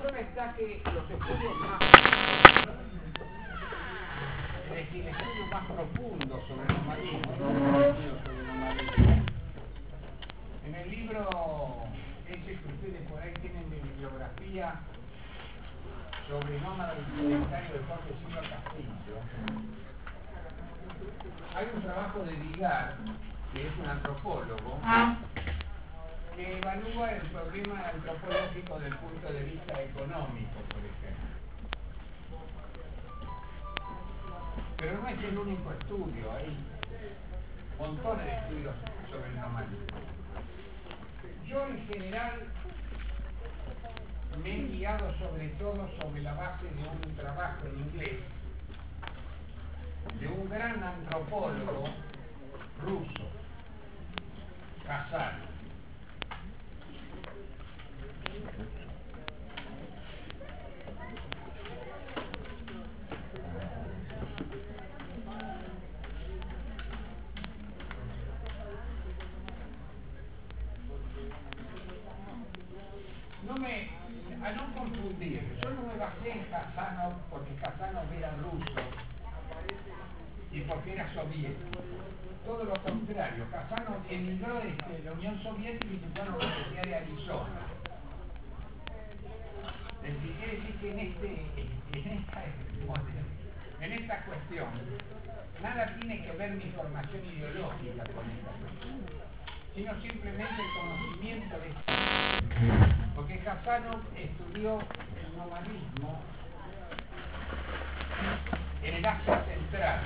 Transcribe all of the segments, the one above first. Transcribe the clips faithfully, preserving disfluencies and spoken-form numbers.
prueba está que los estudios más es decir, el estudio más profundo sobre el nomadismo, sobre el nomadismo, en el libro ese que ustedes por ahí tienen de bibliografía sobre nómada y sedentario de Jorge Silva Castillo, hay un trabajo de Vigar, que es un antropólogo, que evalúa el problema antropológico desde el punto de vista económico, por ejemplo. Pero no es el único estudio, hay montones de estudios sobre el nomadismo. Yo en general me he guiado sobre todo sobre la base de un trabajo en inglés de un gran antropólogo ruso, Kazanov. No me, a no confundir, yo no me basé en Kazanov porque Kazanov era ruso y porque era soviético. Todo lo contrario, Kazanov emigró desde la Unión Soviética y se fue a la Universidad de Arizona. Es decir, quiere decir que en, este, en, esta, en esta cuestión nada tiene que ver mi formación ideológica con esta cuestión, sino simplemente el conocimiento de esta. Porque Kazanov estudió el nomadismo en el Asia Central.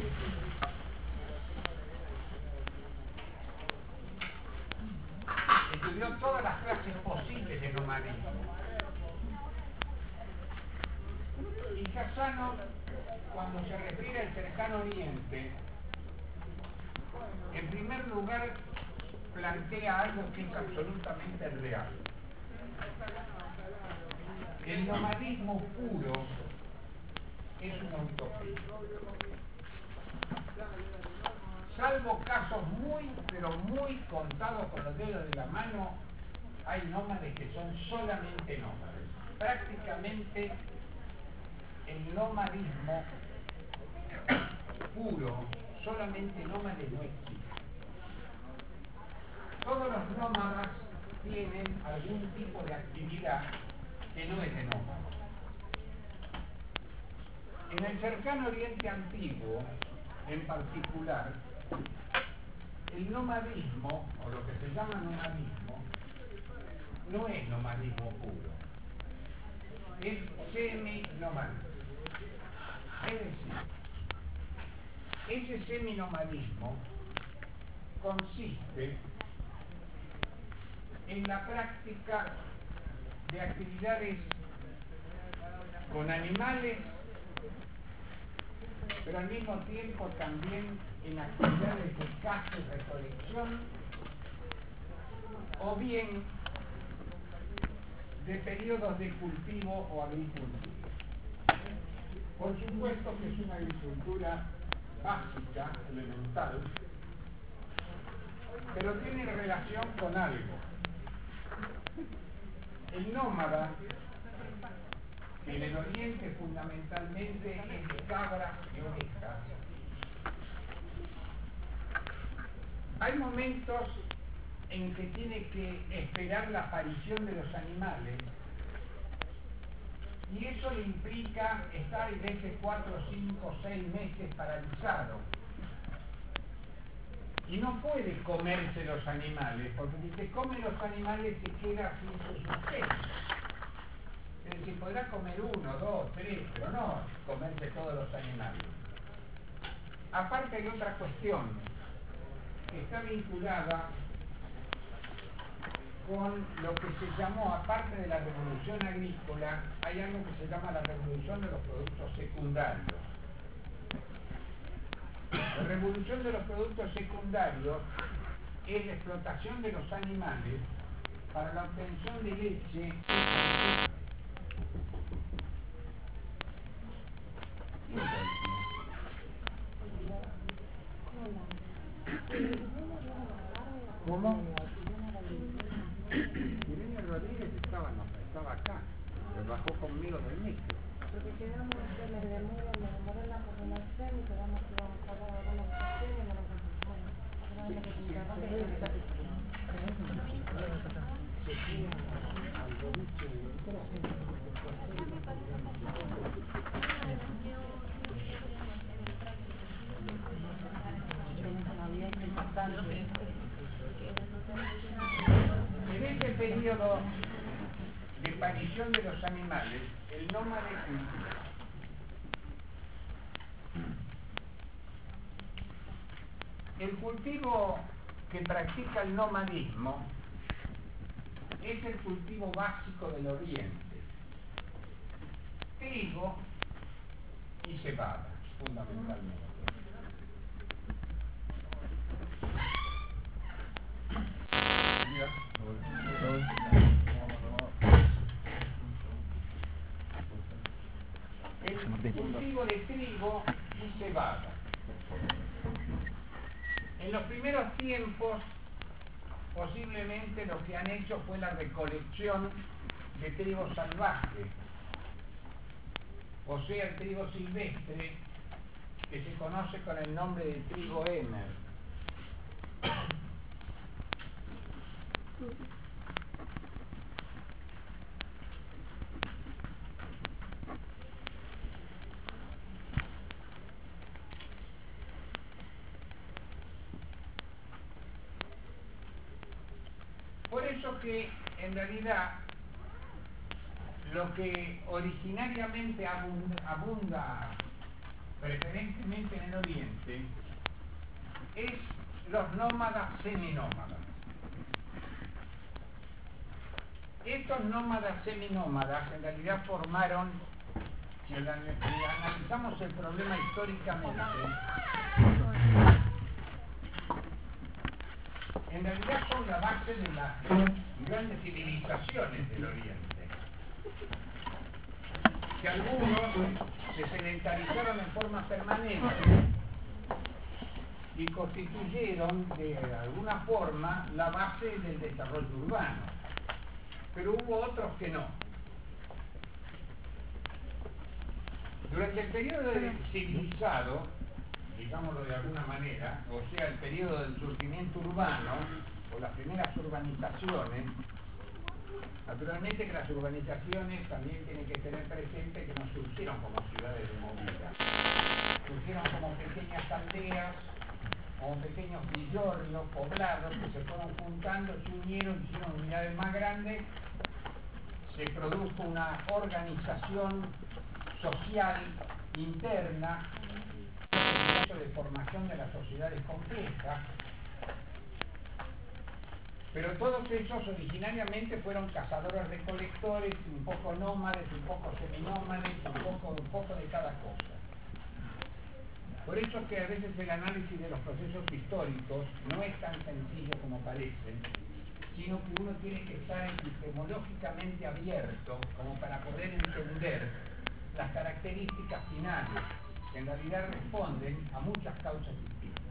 Estudió todas las clases posibles de nomadismo. Y Kazanov, cuando se refiere al cercano oriente, en primer lugar plantea algo que es absolutamente real. El nomadismo puro es una utopía. Salvo casos muy, pero muy contados con los dedos de la mano, hay nómades que son solamente nómades. Prácticamente el nomadismo puro, solamente nómades no existe. Todos los nómadas tienen algún tipo de actividad que no es de nómada. En el cercano Oriente Antiguo, en particular, el nomadismo, o lo que se llama nomadismo, no es nomadismo puro, es semi-nomadismo. Es decir, ese semi-nomadismo consiste en la práctica de actividades con animales, pero al mismo tiempo también en actividades de caza y recolección, o bien de periodos de cultivo o agricultura. Por supuesto que es una agricultura básica, elemental, pero tiene relación con algo. El nómada, que en el oriente fundamentalmente es de cabras y ovejas, hay momentos en que tiene que esperar la aparición de los animales, y eso le implica estar a veces cuatro, cinco, seis meses paralizado. Y no puede comerse los animales, porque si se come los animales se queda sin su sustento. Es decir, podrá comer uno, dos, tres, pero no comerse todos los animales. Aparte hay otra cuestión que está vinculada con lo que se llamó, aparte de la revolución agrícola, hay algo que se llama la revolución de los productos secundarios. La revolución de los productos secundarios es la explotación de los animales para la obtención de leche. ¿Cómo? Irene Rodríguez estaba, no, estaba acá. bajó conmigo del micro. Porque quedamos que me demora, me demora la coordinación y quedamos que vamos a hablar de alguna cuestión y no lo bueno, seguramente que se interrumpe y se En este periodo de aparición de los animales, el nómade cultiva. El cultivo que practica el nomadismo es el cultivo básico del oriente: trigo y cebada, fundamentalmente. El cultivo de trigo y cebada. En los primeros tiempos, posiblemente lo que han hecho fue la recolección de trigo salvaje, o sea, el trigo silvestre, que se conoce con el nombre de trigo Emmer. Por eso que, en realidad, lo que originariamente abunda, abunda preferentemente en el oriente es los nómadas seminómadas. Estos nómadas seminómadas en realidad formaron, si analizamos el problema históricamente, en realidad son la base de las grandes civilizaciones del Oriente, que algunos se sedentarizaron en forma permanente y constituyeron de alguna forma la base del desarrollo urbano, pero hubo otros que no. Durante el periodo civilizado, digámoslo de alguna manera, o sea, el periodo del surgimiento urbano, o las primeras urbanizaciones, naturalmente que las urbanizaciones también tienen que tener presente que no surgieron como ciudades de movida, surgieron como pequeñas aldeas, como pequeños villorrios, poblados que se fueron juntando, se unieron, hicieron unidades más grandes, se produjo una organización social interna, de formación de las sociedades complejas, pero todos esos originariamente fueron cazadores-recolectores, un poco nómades, un poco seminómades, un poco, un poco de cada cosa. Por eso es que a veces el análisis de los procesos históricos no es tan sencillo como parece, sino que uno tiene que estar epistemológicamente abierto como para poder entender las características finales que en realidad responden a muchas causas distintas.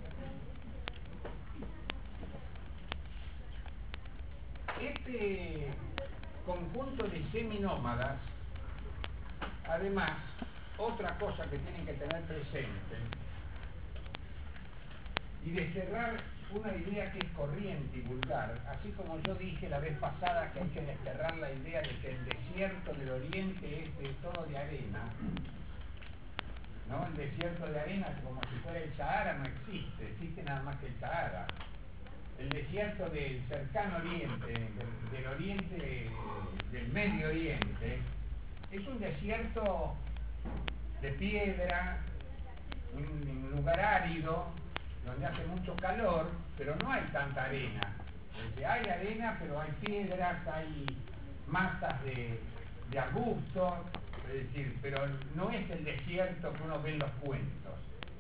Este conjunto de seminómadas, además, otra cosa que tienen que tener presente, y de cerrar una idea que es corriente y vulgar, así como yo dije la vez pasada que hay que desterrar la idea de que el desierto del Oriente es de todo de arena, ¿no? El desierto de arena, como si fuera el Sahara, no existe, existe nada más que el Sahara. El desierto del cercano Oriente, del, del Oriente, del Medio Oriente, es un desierto de piedra, un, un lugar árido, donde hace mucho calor, pero no hay tanta arena. Entonces, hay arena, pero hay piedras, hay masas de, de arbustos, es decir, pero no es el desierto que uno ve en los cuentos.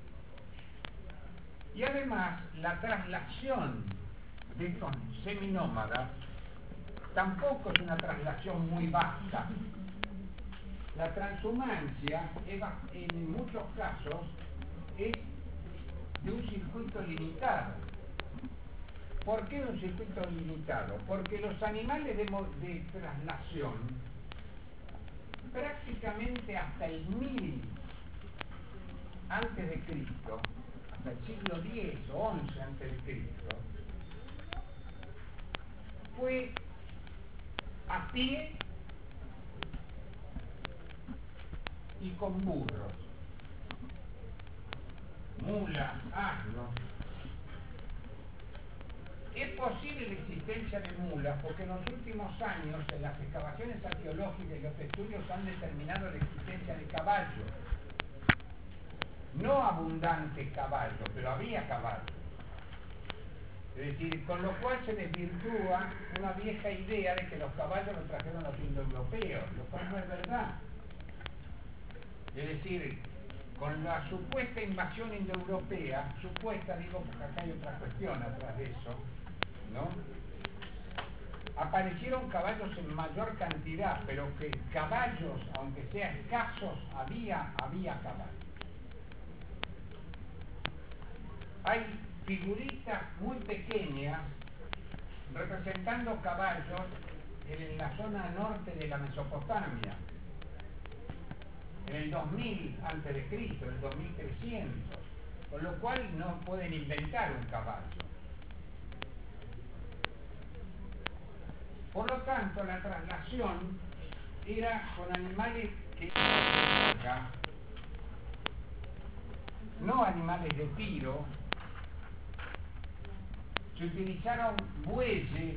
Y además, la traslación de estos seminómadas tampoco es una traslación muy vasta. La transhumancia es, en muchos casos es de un circuito limitado. ¿Por qué un circuito limitado? Porque los animales de, de traslación prácticamente hasta el mil antes de Cristo, hasta el siglo diez o once antes de Cristo, fue a pie y con burros, mulas, asnos. Es posible la existencia de mulas porque en los últimos años en las excavaciones arqueológicas y los estudios han determinado la existencia de caballos. No abundante caballo, pero había caballos. Es decir, con lo cual se desvirtúa una vieja idea de que los caballos los trajeron los indoeuropeos, lo cual no es verdad. Es decir, con la supuesta invasión indoeuropea, supuesta digo porque acá hay otra cuestión atrás de eso, ¿no? Aparecieron caballos en mayor cantidad, pero que caballos, aunque sean escasos, había, había caballos. Hay figuritas muy pequeñas representando caballos en la zona norte de la Mesopotamia, en el dos mil antes de Cristo, en el dos mil trescientos, con lo cual no pueden inventar un caballo. Por lo tanto, la traslación era con animales que no animales de tiro. Se utilizaron bueyes,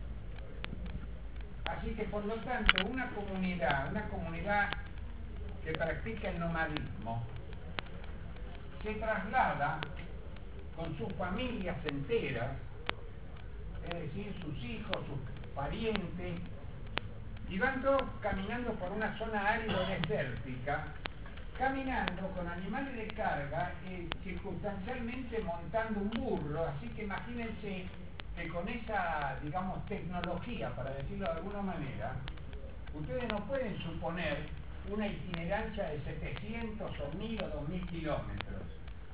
así que por lo tanto una comunidad, una comunidad que practica el nomadismo, se traslada con sus familias enteras, es decir, sus hijos, sus parientes, y van todos caminando por una zona árido desértica, caminando con animales de carga, eh, circunstancialmente montando un burro, así que imagínense que con esa, digamos, tecnología, para decirlo de alguna manera, ustedes no pueden suponer una itinerancia de setecientos o mil o dos mil kilómetros.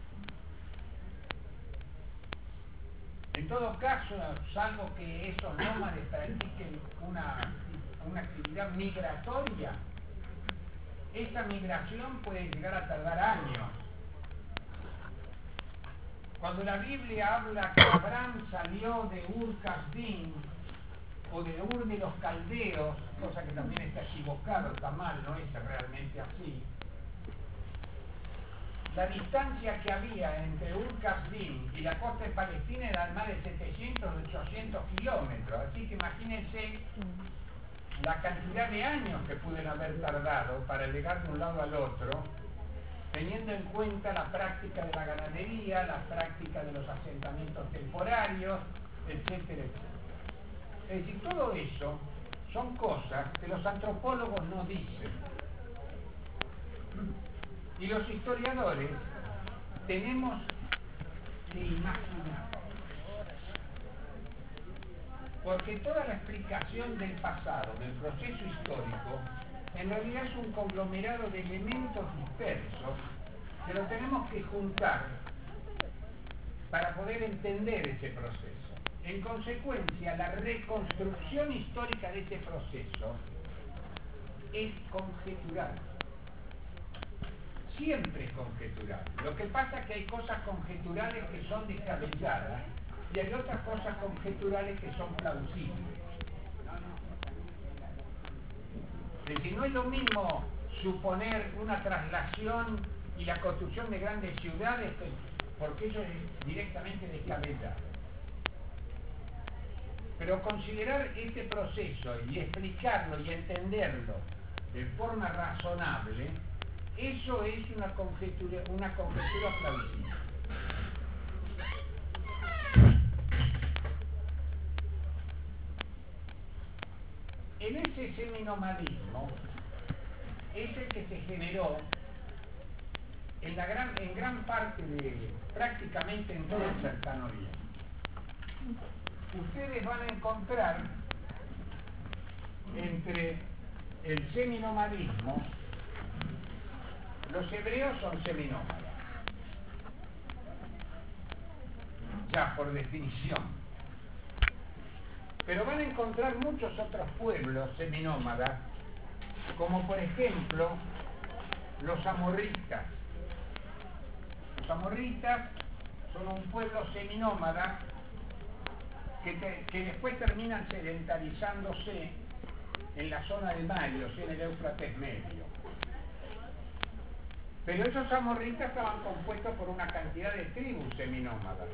En todo caso, salvo que esos nómades practiquen una, una actividad migratoria, esa migración puede llegar a tardar años. Cuando la Biblia habla que Abraham salió de Ur-Kasdim o de Ur de los Caldeos, cosa que también está equivocado, está mal, no es realmente así, la distancia que había entre Ur-Kasdim y la costa de Palestina era más de setecientos o ochocientos kilómetros, así que imagínense la cantidad de años que pudieron haber tardado para llegar de un lado al otro, teniendo en cuenta la práctica de la ganadería, la práctica de los asentamientos temporarios, etcétera, etcétera. Es decir, todo eso son cosas que los antropólogos no dicen. Y los historiadores tenemos que imaginar. Porque toda la explicación del pasado, del proceso histórico, en realidad es un conglomerado de elementos dispersos que lo tenemos que juntar para poder entender ese proceso. En consecuencia, la reconstrucción histórica de ese proceso es conjetural. Siempre es conjetural. Lo que pasa es que hay cosas conjeturales que son descabelladas y hay otras cosas conjeturales que son plausibles. Es decir, no es lo mismo suponer una traslación y la construcción de grandes ciudades, porque eso es directamente descabellado. Pero considerar este proceso y explicarlo y entenderlo de forma razonable, eso es una conjetura, una conjetura plausible. En ese seminomadismo es el que se generó en, la gran, en gran parte de, prácticamente en todo el cercano oriente. Ustedes van a encontrar entre el seminomadismo, los hebreos son seminómadas, ya por definición. Pero van a encontrar muchos otros pueblos seminómadas como por ejemplo los amorritas. Los amorritas son un pueblo seminómada que, te, que después terminan sedentarizándose en la zona del Mali, o sea, en el Éufrates medio. Pero esos amorritas estaban compuestos por una cantidad de tribus seminómadas.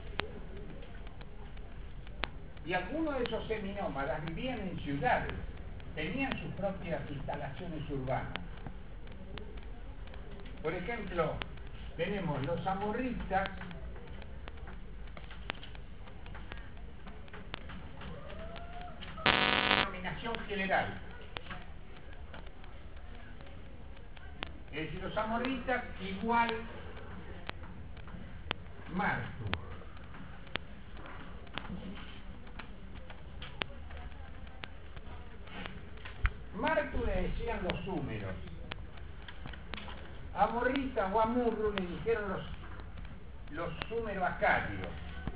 Y algunos de esos seminómadas vivían en ciudades, tenían sus propias instalaciones urbanas. Por ejemplo, tenemos los amorritas denominación general. Es decir, los amorritas igual Martu. Martu le decían los súmeros. Amorrita o Amurru le dijeron los, los súmero-acadios.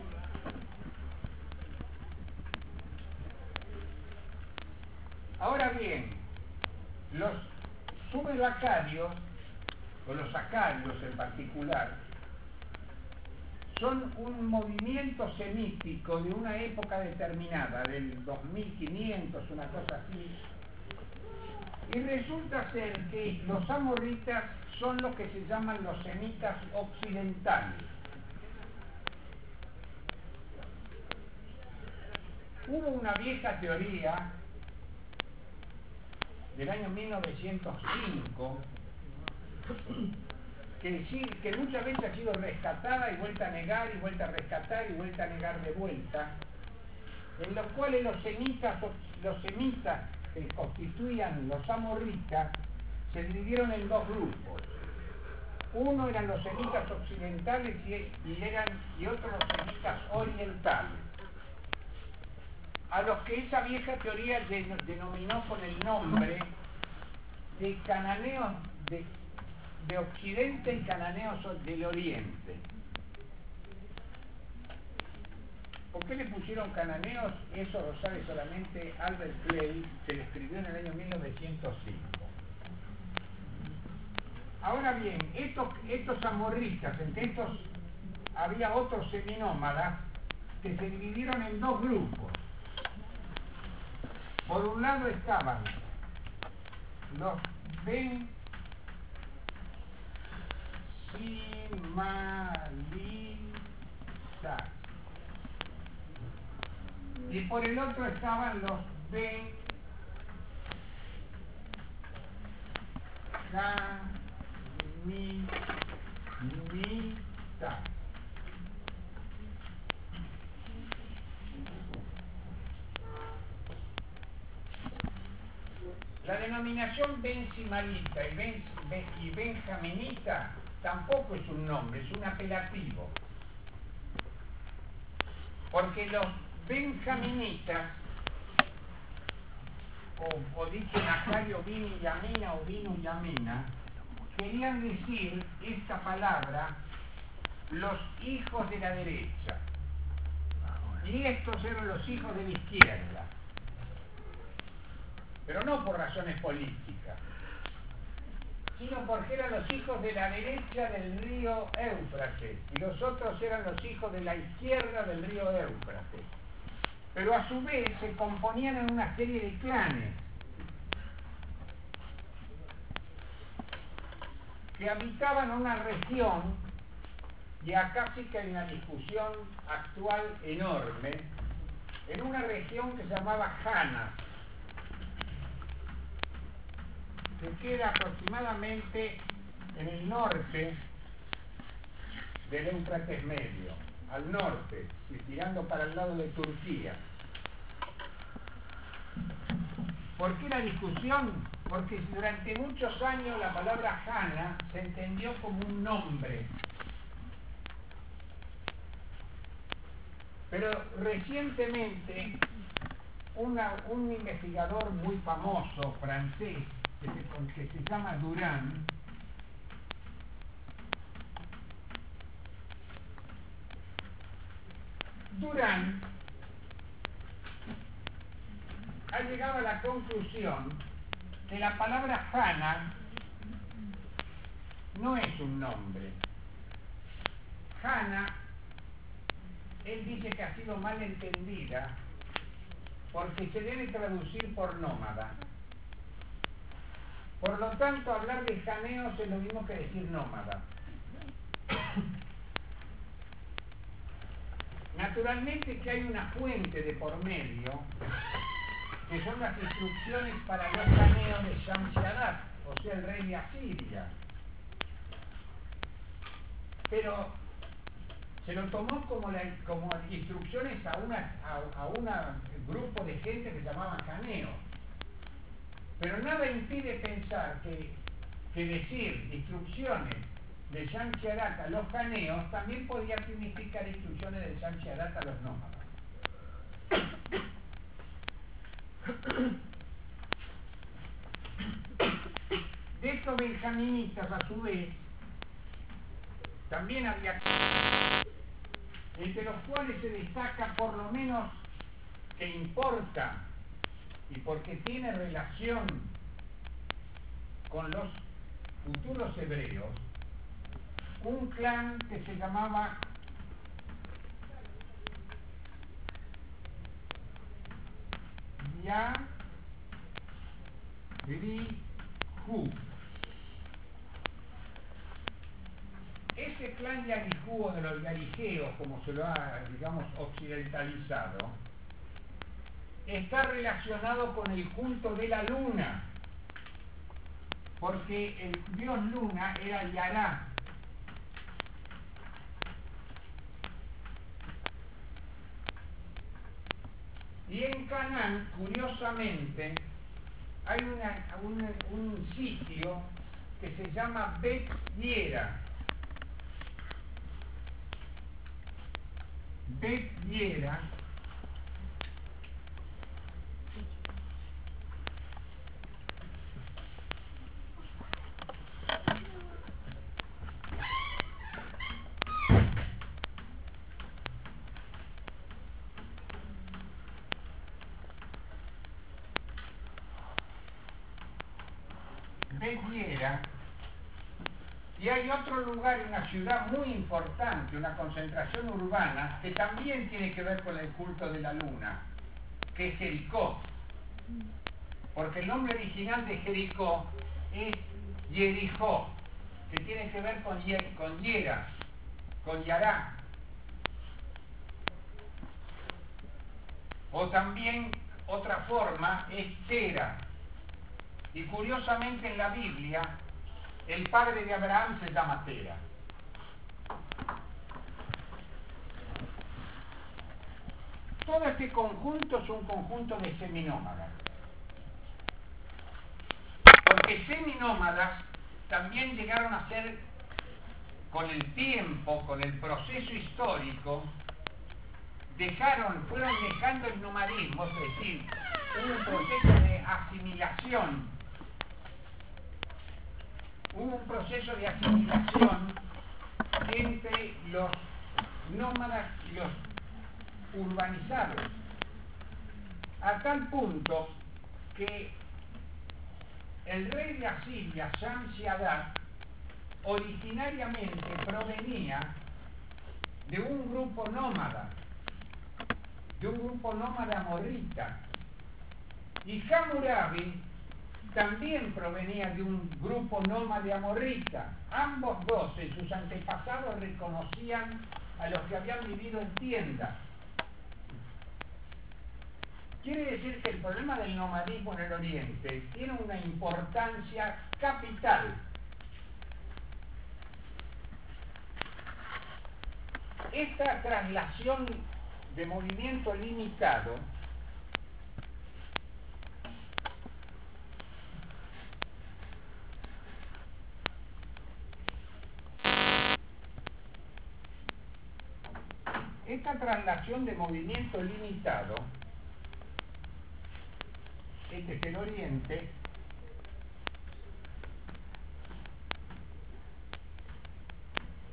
Ahora bien, los súmero-acadios, o los acadios en particular, son un movimiento semítico de una época determinada, del dos mil quinientos, una cosa así, y resulta ser que los amorritas son los que se llaman los semitas occidentales. Hubo una vieja teoría del año mil novecientos cinco que, sí, que muchas veces ha sido rescatada y vuelta a negar y vuelta a rescatar y vuelta a negar de vuelta, en los cuales los semitas, los semitas que constituían los amorritas se dividieron en dos grupos. Uno eran los semitas occidentales y, y, eran, y otros los semitas orientales, a los que esa vieja teoría denominó con el nombre de cananeos de, de Occidente y cananeos del Oriente. ¿Por qué le pusieron cananeos? Eso lo sabe solamente Albert Clay, que lo escribió en el año mil novecientos cinco. Ahora bien, estos, estos amorritas, entre estos había otros seminómadas que se dividieron en dos grupos. Por un lado estaban los benjaminitas y por el otro estaban los benjaminitas. La denominación bensimalita y, ben, ben, y benjaminita tampoco es un nombre, es un apelativo. Porque los benjaminitas, o, o dicho en acadio vini yamina o vinu yamina, querían decir esta palabra los hijos de la derecha. Y estos eran los hijos de la izquierda. Pero no por razones políticas, sino porque eran los hijos de la derecha del río Éufrates y los otros eran los hijos de la izquierda del río Éufrates. Pero a su vez se componían en una serie de clanes que habitaban una región, y acá sí que hay una discusión actual enorme, en una región que se llamaba Jana, que queda aproximadamente en el norte del Éufrates medio, al norte, tirando para el lado de Turquía. ¿Por qué la discusión? Porque durante muchos años la palabra Jana se entendió como un nombre. Pero recientemente una, un investigador muy famoso, francés, que se, que se llama Durán, Durán ha llegado a la conclusión que la palabra Hana no es un nombre. Hana, él dice que ha sido mal entendida porque se debe traducir por nómada. Por lo tanto, hablar de janeos es lo mismo que decir nómada. Naturalmente que hay una fuente de por medio, que son las instrucciones para los janeos de Shamshadat, o sea, el rey de Asiria. Pero se lo tomó como, la, como instrucciones a un a, a una grupo de gente que se llamaban janeos. Pero nada impide pensar que, que decir instrucciones de Shamshadat a los janeos también podía significar instrucciones de Shamshadat a los nómadas. De estos benjaminitas, a su vez, también había entre los cuales se destaca por lo menos que importa y porque tiene relación con los futuros hebreos, un clan que se llamaba Yarihu. Ese clan Yarihu, o de los yarijeos, como se lo ha, digamos, occidentalizado, está relacionado con el culto de la luna, porque el dios luna era Yará. Y en Canaán, curiosamente, hay una, una, un sitio que se llama Bet Yera. Bet Yera Bet Yera, y hay otro lugar, una ciudad muy importante, una concentración urbana, que también tiene que ver con el culto de la luna, que es Jericó. Porque el nombre original de Jericó es Yerijó, que tiene que ver con, Yer, con Yera, con Yará. O también otra forma es Tera. Y curiosamente en la Biblia, el padre de Abraham se llama Tera. Todo este conjunto es un conjunto de seminómadas. Porque seminómadas también llegaron a ser, con el tiempo, con el proceso histórico, dejaron, fueron dejando el nomadismo, es decir, hubo un proceso de asimilación, hubo un proceso de asimilación entre los nómadas y los urbanizados, a tal punto que el rey de Asiria, Shamshadat, originariamente provenía de un grupo nómada, de un grupo nómada amorrita, y Hammurabi también provenía de un grupo nómada amorrita. Ambos dos en sus antepasados reconocían a los que habían vivido en tiendas. Quiere decir que el problema del nomadismo en el Oriente tiene una importancia capital. Esta traslación de movimiento limitado esta traslación de movimiento limitado, este es el Oriente,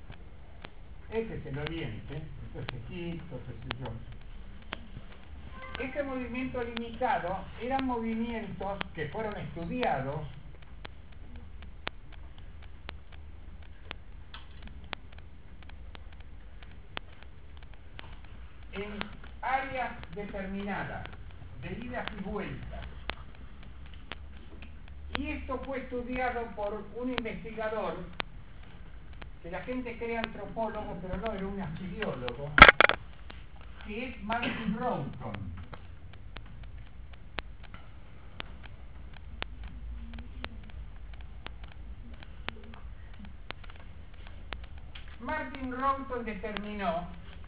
este es el Oriente, esto es Egipto, qué sé yo. Este movimiento limitado eran movimientos que fueron estudiados en áreas determinadas, de idas y vueltas. Y esto fue estudiado por un investigador, que la gente cree antropólogo, pero no, era un arqueólogo, que es Martin Roughton. Martin Roughton determinó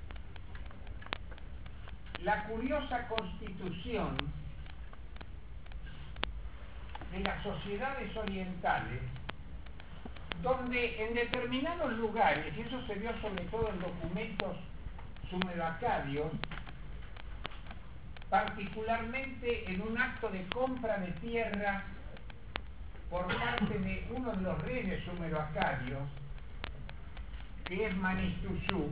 la curiosa constitución de las sociedades orientales, donde en determinados lugares, y eso se vio sobre todo en documentos sumeroacadios, particularmente en un acto de compra de tierras por parte de uno de los reyes sumeroacadios, que es Manistuzú,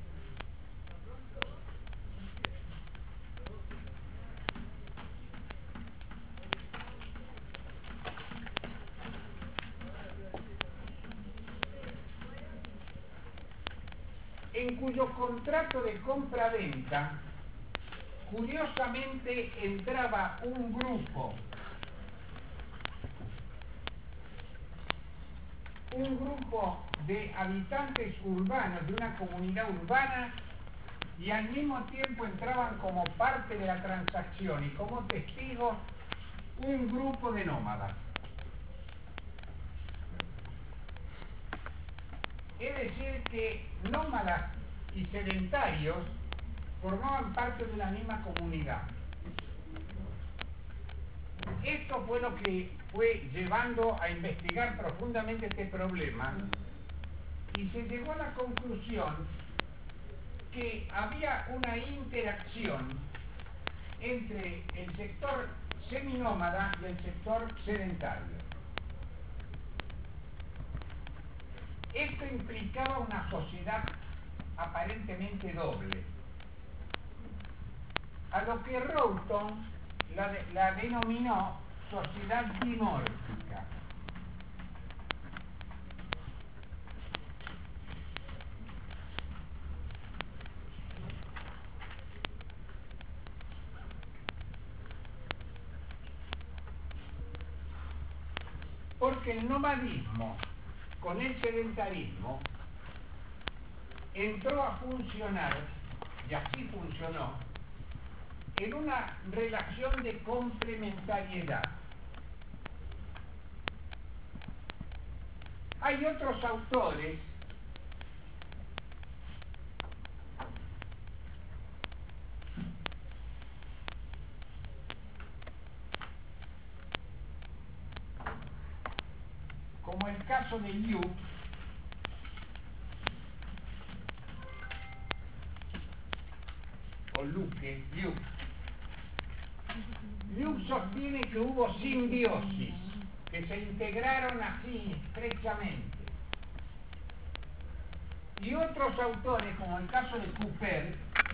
en cuyo contrato de compra-venta curiosamente entraba un grupo, un grupo de habitantes urbanos, de una comunidad urbana, y al mismo tiempo entraban como parte de la transacción y como testigos un grupo de nómadas. Es decir, que nómadas y sedentarios formaban parte de la misma comunidad. Esto fue lo que fue llevando a investigar profundamente este problema, y se llegó a la conclusión que había una interacción entre el sector seminómada y el sector sedentario. Esto implicaba una sociedad aparentemente doble, a lo que Roughton la, de, la denominó sociedad dimórfica. Porque el nomadismo con el sedentarismo entró a funcionar, y así funcionó, en una relación de complementariedad. Hay otros autores como el caso de Liu, o Luque, Liu. Liu sostiene que hubo simbiosis, que se integraron así estrechamente. Y otros autores, como el caso de Cooper,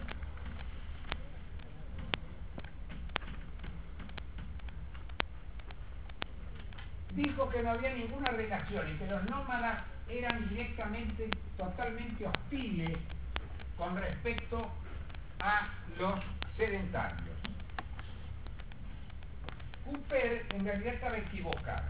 dijo que no había ninguna relación y que los nómadas eran directamente, totalmente hostiles con respecto a los sedentarios. Cooper en realidad estaba equivocado.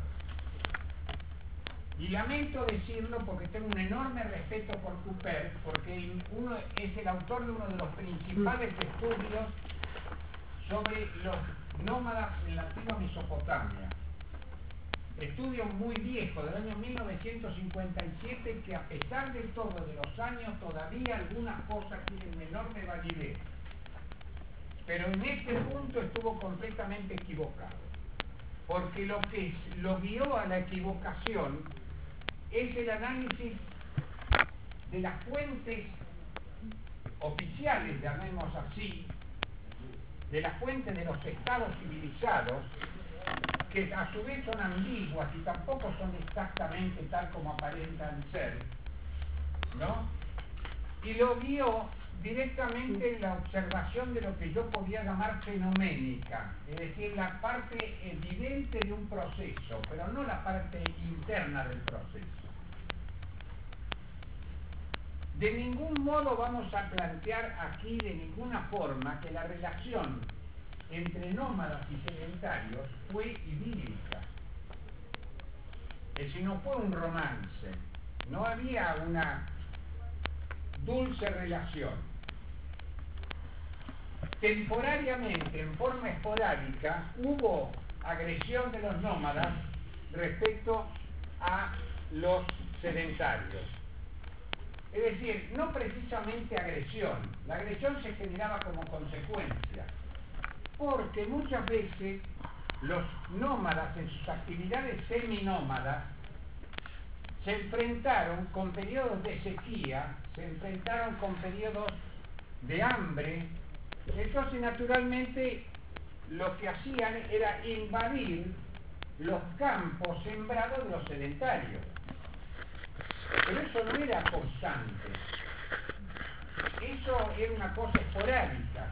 Y lamento decirlo porque tengo un enorme respeto por Cooper, porque uno es el autor de uno de los principales estudios sobre los nómadas en la antigua Mesopotamia. Estudio muy viejo, del año mil novecientos cincuenta y siete, que a pesar de todo, de los años, todavía algunas cosas tienen enorme validez. Pero en este punto estuvo completamente equivocado. Porque lo que lo guió a la equivocación es el análisis de las fuentes oficiales, llamemos así, de las fuentes de los estados civilizados, que a su vez son ambiguas y tampoco son exactamente tal como aparentan ser, ¿no? Y lo guió directamente la observación de lo que yo podía llamar fenoménica, es decir, la parte evidente de un proceso, pero no la parte interna del proceso. De ningún modo vamos a plantear aquí, de ninguna forma, que la relación entre nómadas y sedentarios fue idílica. Es decir, no fue un romance, no había una dulce relación. Temporariamente, en forma esporádica, hubo agresión de los nómadas respecto a los sedentarios. Es decir, no precisamente agresión, la agresión se generaba como consecuencia, porque muchas veces los nómadas en sus actividades seminómadas se enfrentaron con periodos de sequía, se enfrentaron con periodos de hambre. Entonces, naturalmente, lo que hacían era invadir los campos sembrados de los sedentarios. Pero eso no era constante. Eso era una cosa esporádica.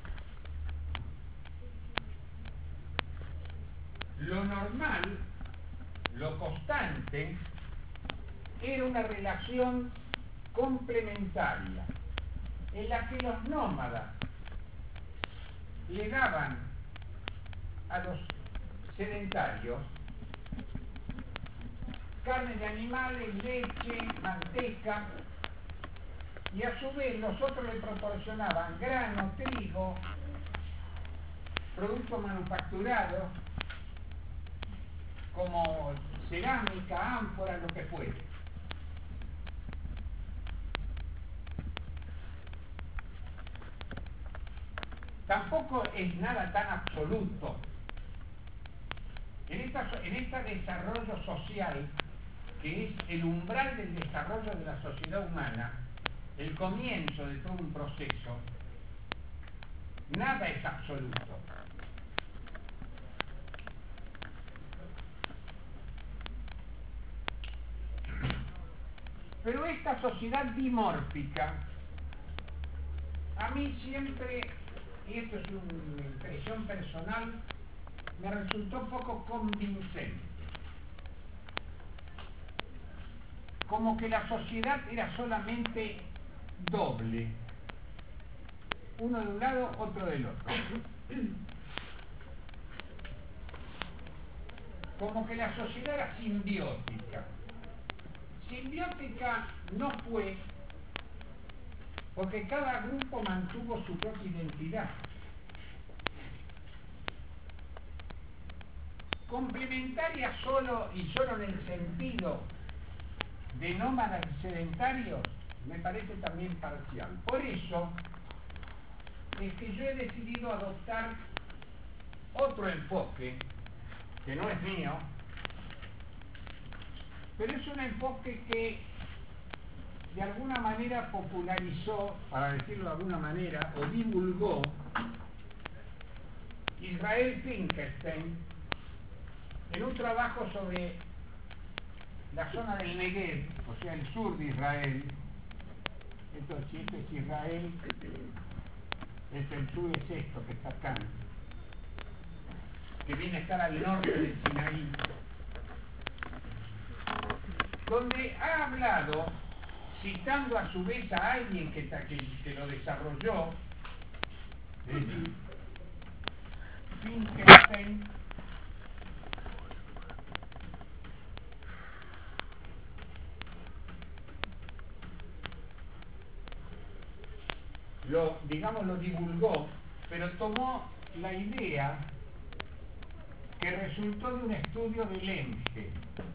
Lo normal, lo constante, era una relación complementaria en la que los nómadas le daban a los sedentarios carne de animales, leche, manteca, y a su vez los otros le proporcionaban grano, trigo, productos manufacturados como cerámica, ánfora, lo que fuere. Tampoco es nada tan absoluto. En, esta, en este desarrollo social, que es el umbral del desarrollo de la sociedad humana, el comienzo de todo un proceso, nada es absoluto. Pero esta sociedad dimórfica, a mí siempre, y esto es una impresión personal, me resultó poco convincente. Como que la sociedad era solamente doble. Uno de un lado, otro del otro. Como que la sociedad era simbiótica. Simbiótica no fue porque cada grupo mantuvo su propia identidad. Complementaria solo y solo en el sentido de nómadas y sedentarios, me parece también parcial. Por eso es que yo he decidido adoptar otro enfoque, que no es mío, pero es un enfoque que de alguna manera popularizó, para decirlo de alguna manera, o divulgó Israel Finkelstein en un trabajo sobre la zona del Negev, o sea, el sur de Israel. Entonces, si este es Israel, es el sur, es esto que está acá, que viene a estar al norte del Sinaí, donde ha hablado, citando a su vez a alguien que, que, que lo desarrolló, es decir, Finkelstein, lo, digamos, lo divulgó, pero tomó la idea que resultó de un estudio de Lemke.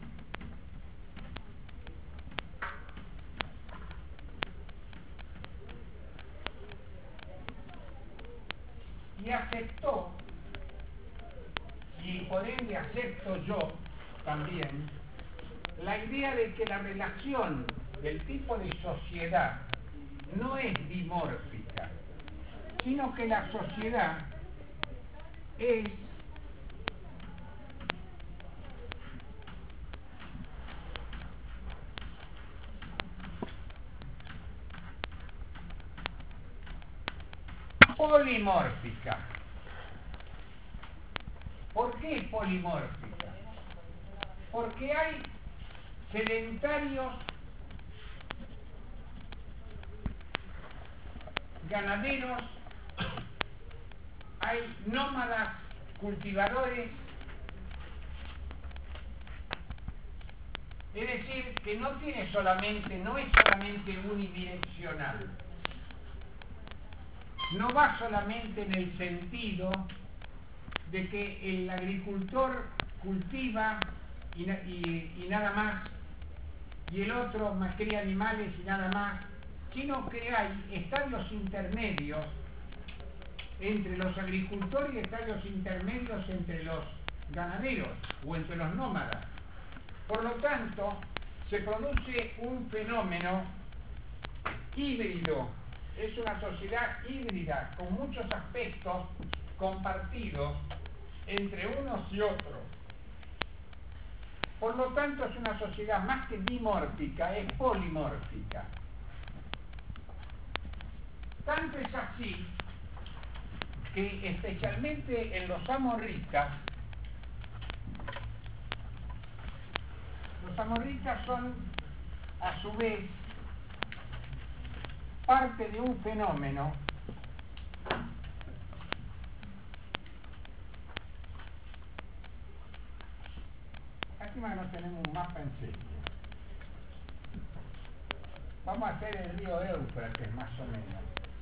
Y aceptó, y por ende acepto yo también, la idea de que la relación del tipo de sociedad no es dimórfica, sino que la sociedad es polimórfica. ¿Por qué polimórfica? Porque hay sedentarios ganaderos, hay nómadas cultivadores, es decir, que no tiene solamente, no es solamente unidireccional, no va solamente en el sentido de que el agricultor cultiva y, y, y nada más, y el otro más cría animales y nada más, sino que hay estadios intermedios entre los agricultores y estadios intermedios entre los ganaderos o entre los nómadas. Por lo tanto, se produce un fenómeno híbrido, es una sociedad híbrida con muchos aspectos compartidos entre unos y otros. Por lo tanto, es una sociedad más que dimórfica, es polimórfica. Tanto es así que especialmente en los amorritas, los amorritas son a su vez parte de un fenómeno aquí más no tenemos un mapa en serio. Vamos a hacer el río Éufrates más o menos.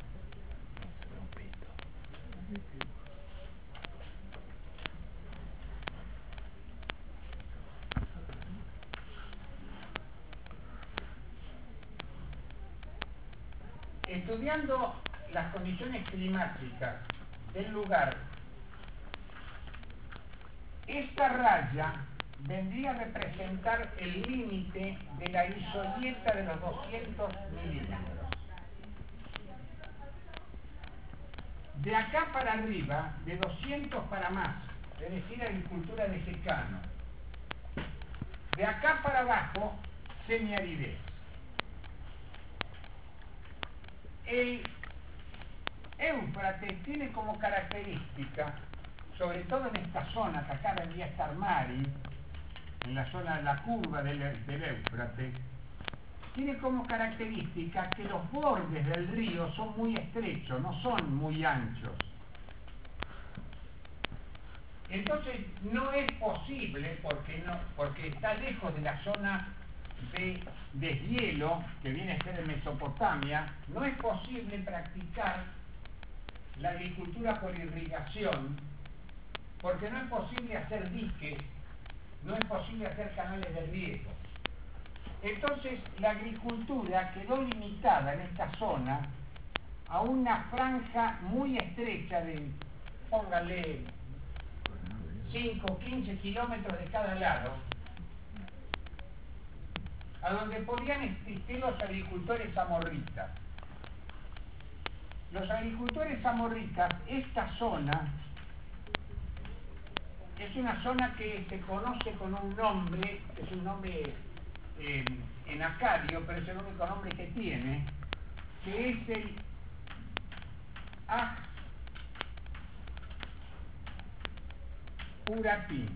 Estudiando las condiciones climáticas del lugar, esta raya vendría a representar el límite de la isodieta de los doscientos milímetros. De acá para arriba, de doscientos para más, es decir, agricultura de secano. De acá para abajo, semiaridez. El Éufrates tiene como característica, sobre todo en esta zona que acá vendría a estar Mari, en la zona de la curva del, del Éufrates, tiene como característica que los bordes del río son muy estrechos, no son muy anchos. Entonces no es posible, porque, no, porque está lejos de la zona de deshielo que viene a ser en Mesopotamia, no es posible practicar la agricultura por irrigación, porque no es posible hacer diques, no es posible hacer canales de riego. Entonces la agricultura quedó limitada en esta zona a una franja muy estrecha de, póngale, cinco o quince kilómetros de cada lado, a donde podían existir los agricultores amorritas. Los agricultores amorritas, esta zona, es una zona que se conoce con un nombre, es un nombre eh, en acadio, pero es el único nombre que tiene, que es el Ahpuratim.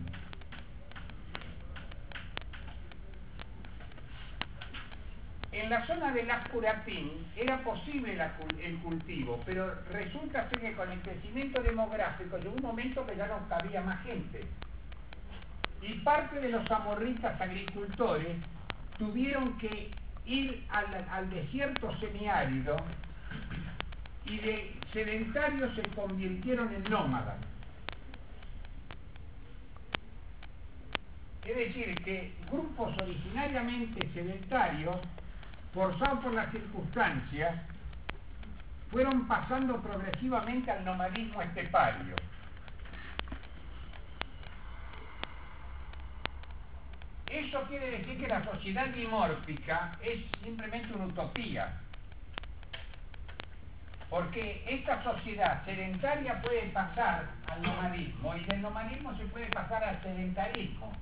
En la zona del Ahpuratim era posible la, el cultivo, pero resulta ser que con el crecimiento demográfico llegó un momento que ya no cabía más gente. Y parte de los amorritas agricultores tuvieron que ir al, al desierto semiárido y de sedentarios se convirtieron en nómadas. Es decir, que grupos originariamente sedentarios, forzados por las circunstancias, fueron pasando progresivamente al nomadismo estepario. Eso quiere decir que la sociedad dimórfica es simplemente una utopía, porque esta sociedad sedentaria puede pasar al nomadismo y del nomadismo se puede pasar al sedentarismo.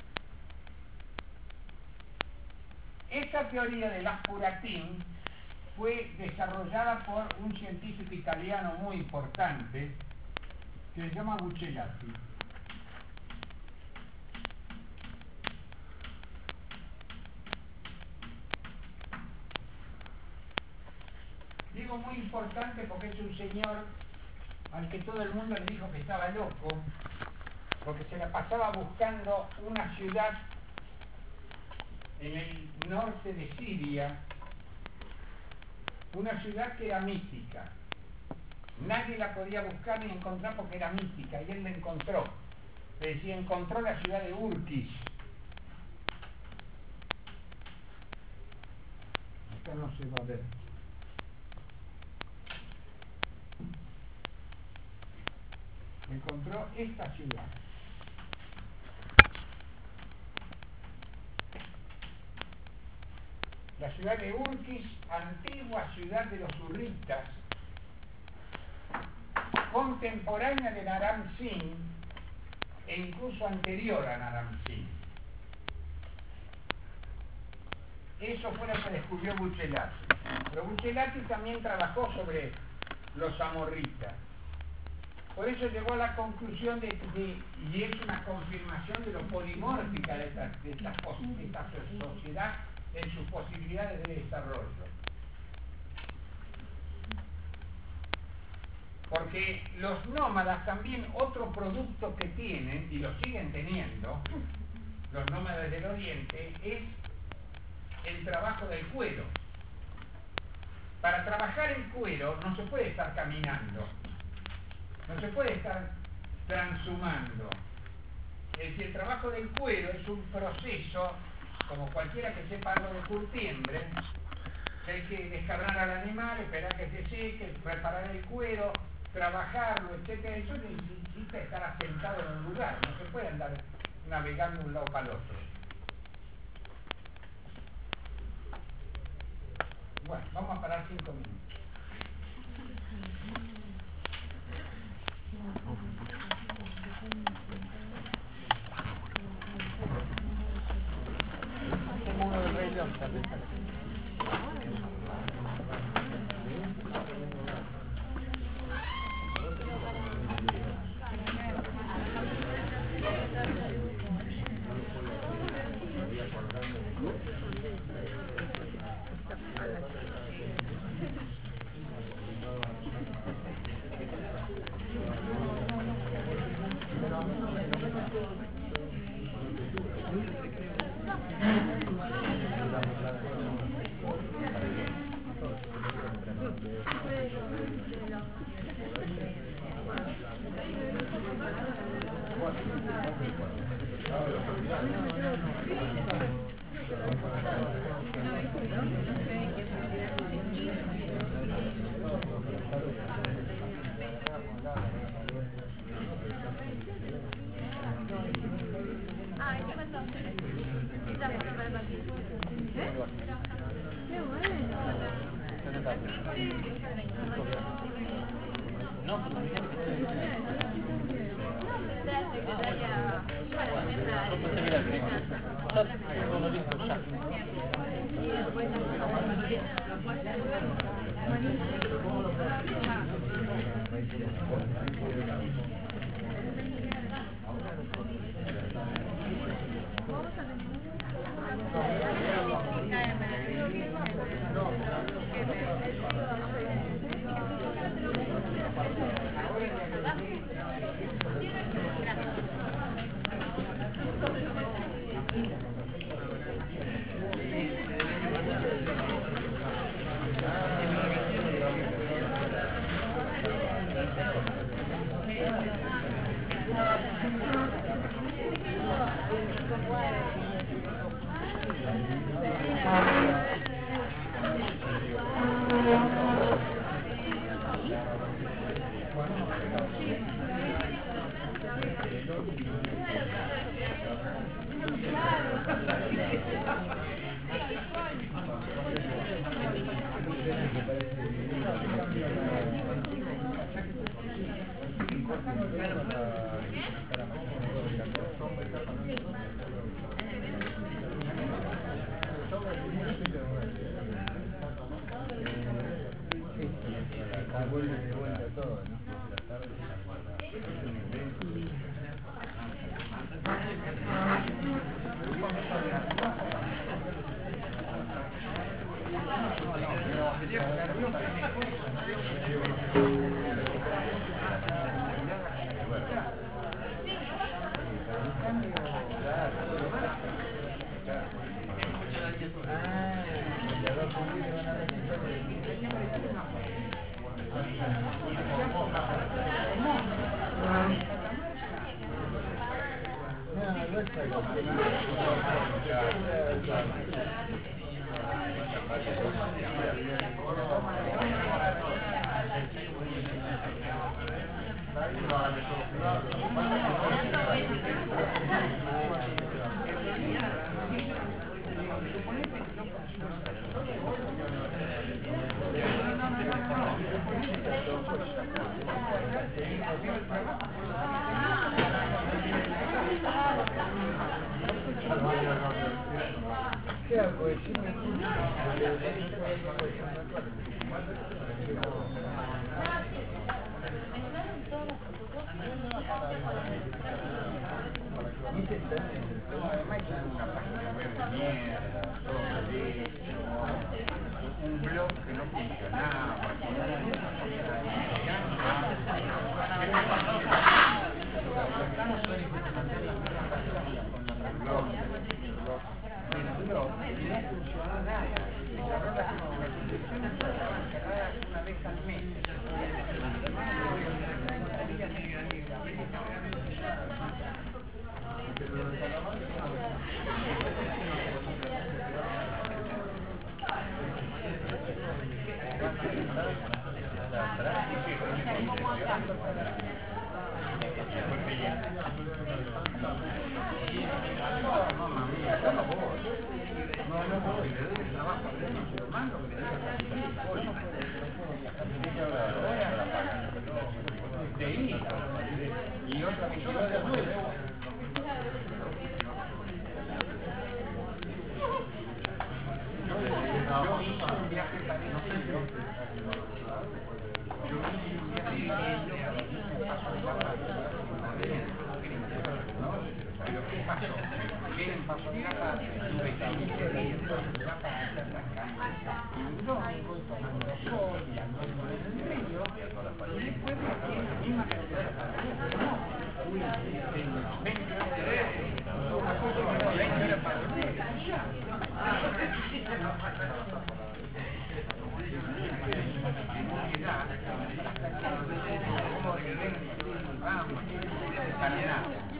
Esta teoría del Ahpuratim fue desarrollada por un científico italiano muy importante que se llama Buccellati. Digo muy importante porque es un señor al que todo el mundo le dijo que estaba loco, porque se la pasaba buscando una ciudad en el norte de Siria, una ciudad que era mística. Nadie la podía buscar ni encontrar porque era mística, y él la encontró. Le decía, encontró la ciudad de Urkis. Acá no se va a ver. Encontró esta ciudad. La ciudad de Urkis, antigua ciudad de los hurritas, contemporánea de Naram Sin e incluso anterior a Naram Sin. Eso fue lo que descubrió Buccellati. Pero Buccellati también trabajó sobre los amorritas. Por eso llegó a la conclusión de, de y es una confirmación de lo polimórfica de esta, de esta, de esta sociedad en sus posibilidades de desarrollo. Porque los nómadas también, otro producto que tienen, y lo siguen teniendo, los nómadas del Oriente, es el trabajo del cuero. Para trabajar el cuero no se puede estar caminando, no se puede estar transhumando. Es decir, el trabajo del cuero es un proceso, como cualquiera que sepa algo de curtiembre, que hay que descarnar al animal, esperar que se seque, preparar el cuero, trabajarlo, etcétera. Eso necesita estar asentado en un lugar, no se puede andar navegando de un lado para el otro. Bueno, vamos a parar cinco minutos. Como uno del Rey León también. un blog que no funcionaba. El blog no funcionó nada. Cerró las instituciones, estaban cerradas una vez al mes. Y otra persona yo hice un viaje parecido. Yo hice un viaje pero ¿qué pasó? Que en Paso de Grapa estuve quince días en Grapa a hacer la calle. Y duró tomando sol y andando en el medio. Y después de aquí, la misma cantidad de pasajeros. No, fui veinte horas para dormir. Vamos, para nada.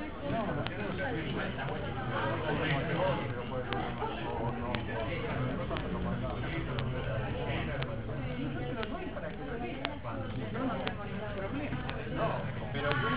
Pero yo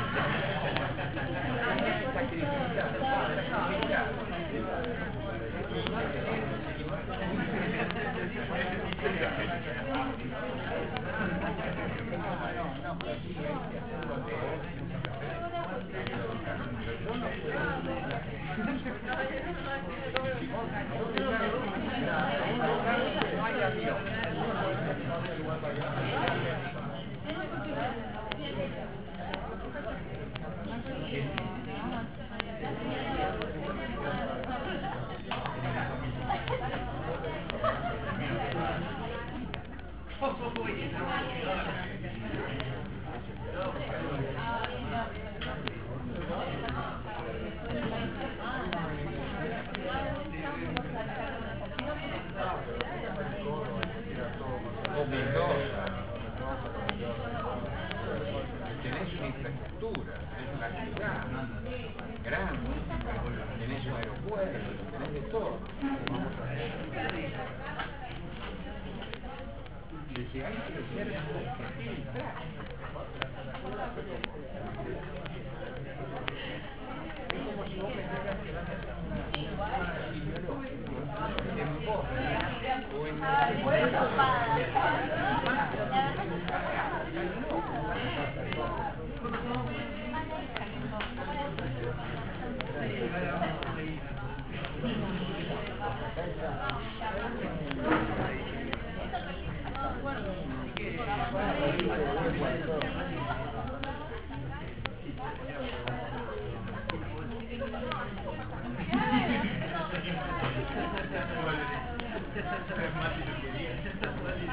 no hay avión. Tenés una infraestructura, tenés una ciudad grande, tenés un aeropuerto, tenés de todo. De que hay que ser objetivo y práctico. Es como si vos pensaras que vas a hacer un ideológico en vos o en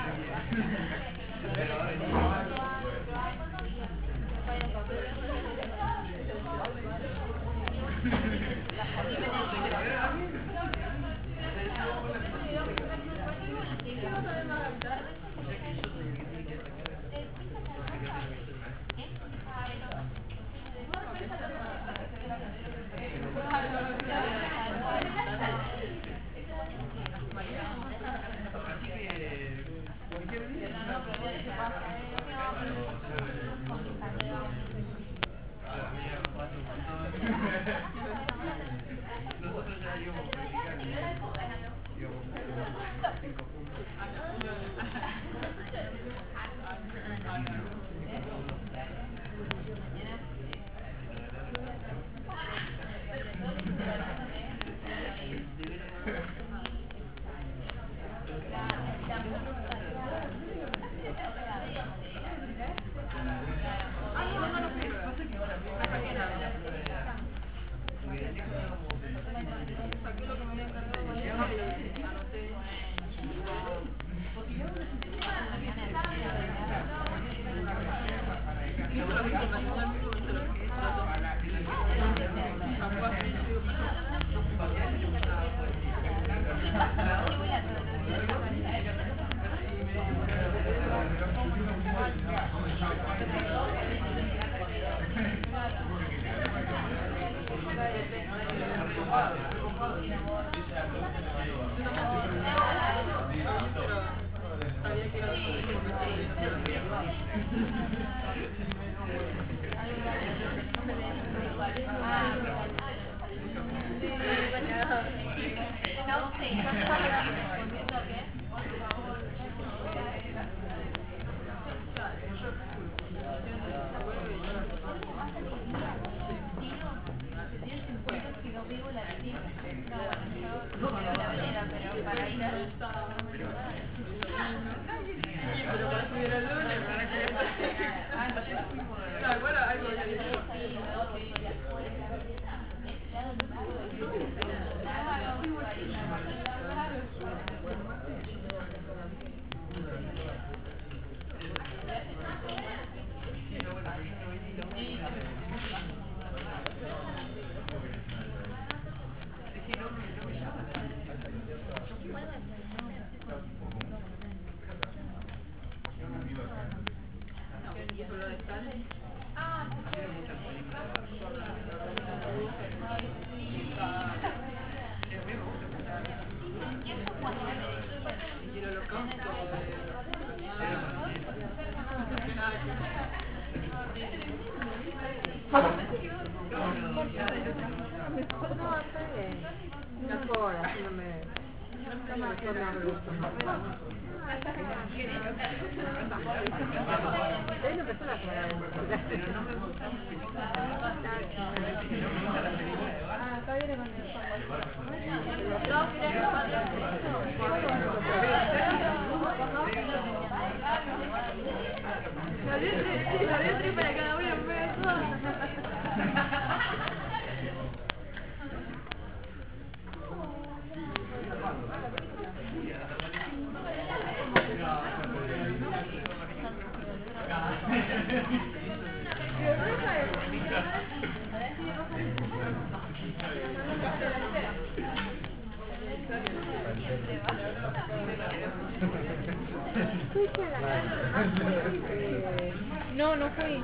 No, no fui.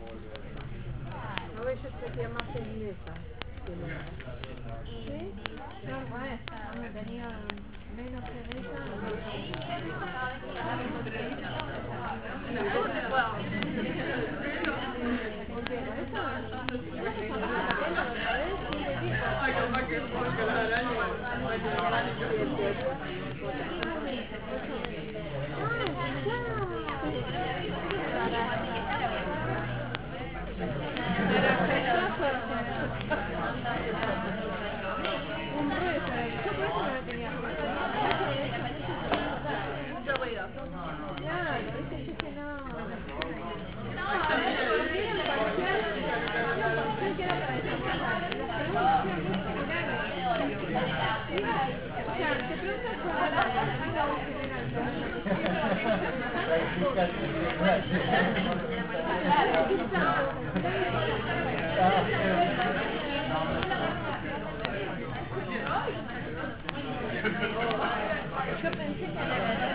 A ver, yo chequeé más inglesa. ¿Sí? No, bueno, cuando tenía menos que en esa, porque con esa, ay, capaz que fue que la araña, yo pensé que la verdad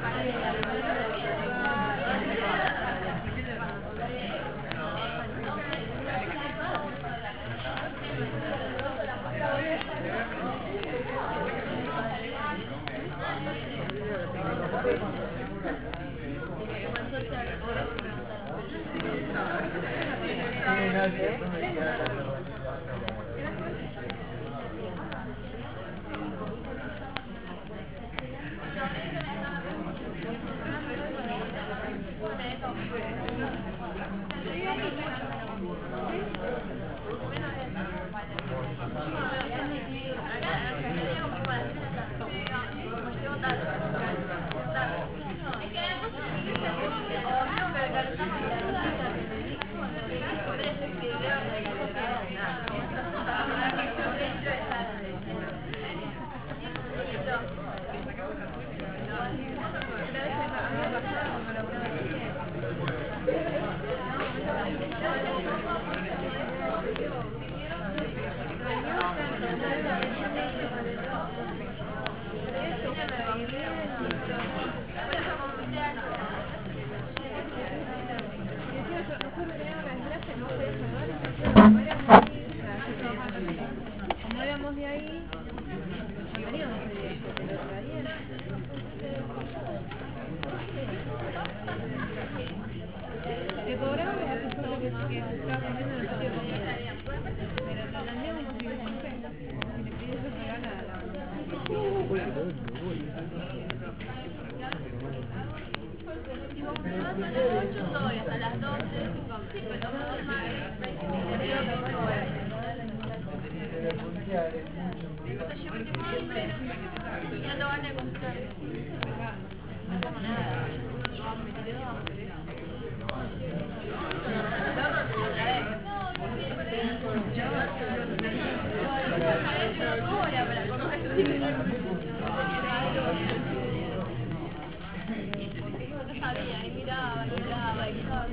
como éramos de ahí, no veníamos de eso, pero traían. Te cobraban los accesorios que estaba comiendo en el patio de comida, pero te vendían un poquito con fe. Si le pides eso, te gana la... Si vos me vas a las ocho, estoy hasta las doce, sí, pero no más, te llevo el tipo hambre y no te van a comprar. No como nada, me tiré dos hambre. Para comer. No sabía, y miraba, y miraba, y miraba.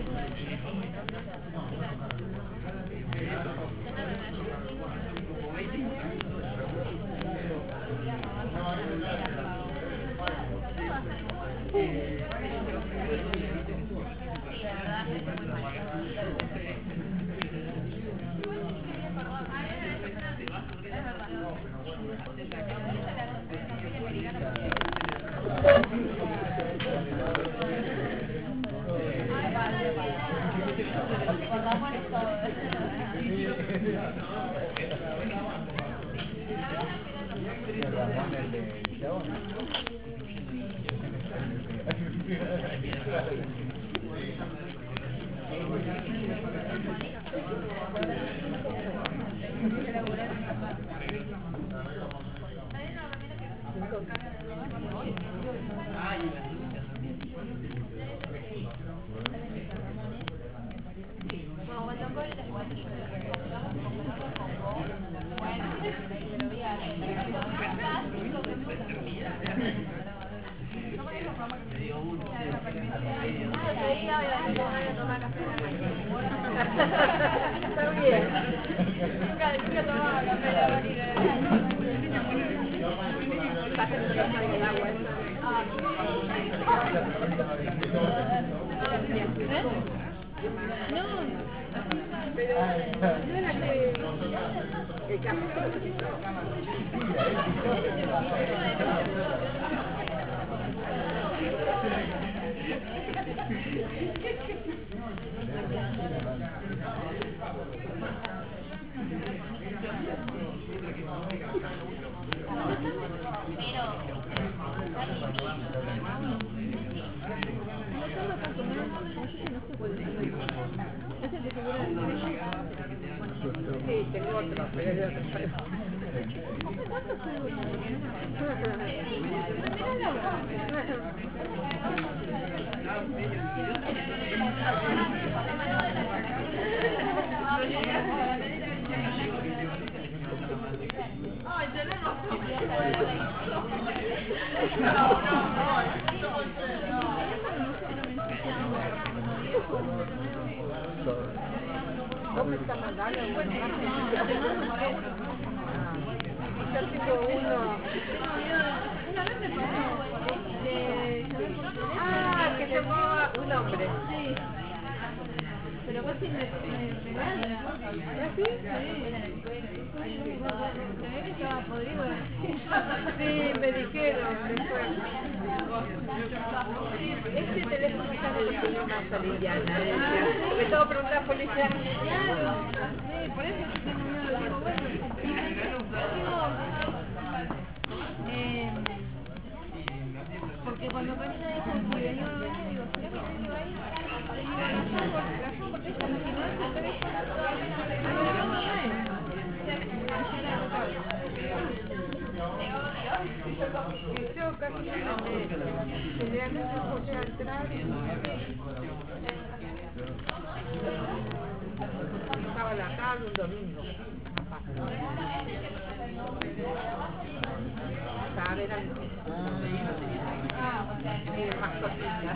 Está bien. Nunca, nunca tomaba café, la verdad. Ah. No, Pero no era que el café sí, tengo otro, pero es de otro país. Ay, tenemos. ¿Cómo está mandando? Bueno, yo tengo uno. Una vez me pasó de saber por teléfono. Ah, que llamaba un hombre. Sí. Pero casi me me ladra. ¿Así? Sí. Se ve que estaba podrido. Sí, me dijeron después. Este teléfono ya no lo tiene más Liliana. Me tengo que preguntar por ella. Claro. Sí, por eso yo tengo miedo. Digo, bueno, digo, eh, porque cuando Karina dijo que venía a venir, digo, ¿será que se iba a ir? Le digo, la llamo, la llamo porque ella no tiene ese teléfono. A ver, ¿qué no es? Ayer era local. Yo casi no me generalmente voy a entrar. Estaba la tarde un domingo. Para ver algo. Eh, más cositas.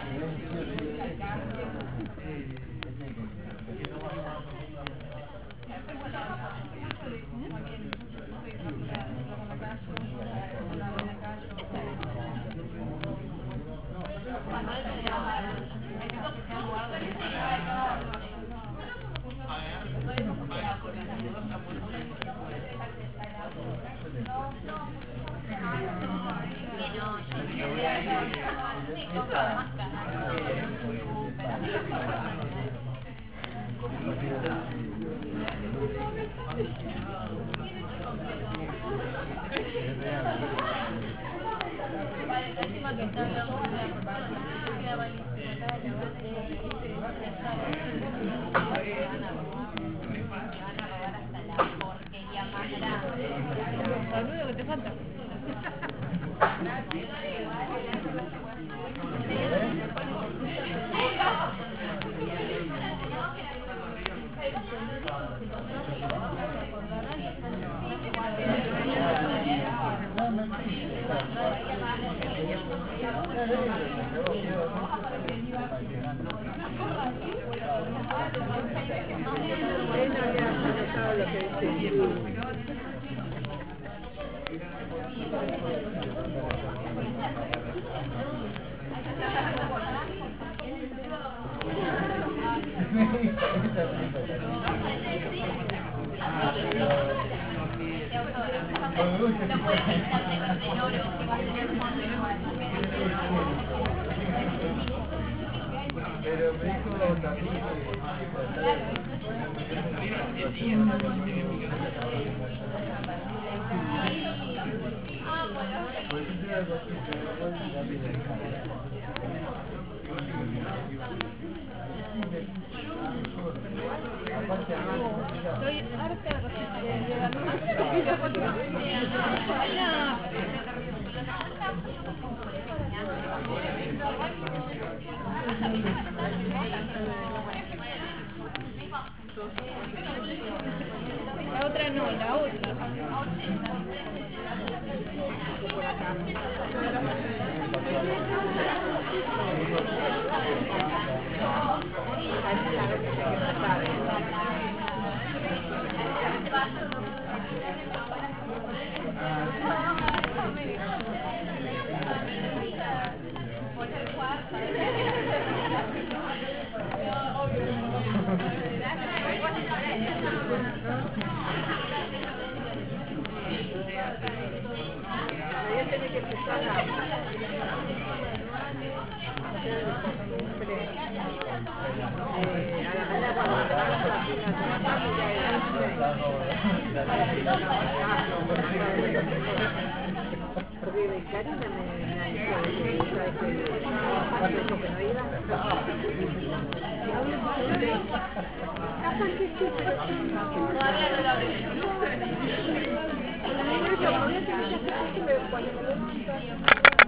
Encima que está hablando de la queda malísima acá de la banda porquería más grande. Saludo que te falta. Él no había notado lo que decía. Pero me dijo también Estoy harta de recibir de la La otra no, la otra. Porque Karina me, me avisó, ¿sabes que cuando dijo que no iba? Capaz que sí, pero Todavía no lo abrí. cuando me lo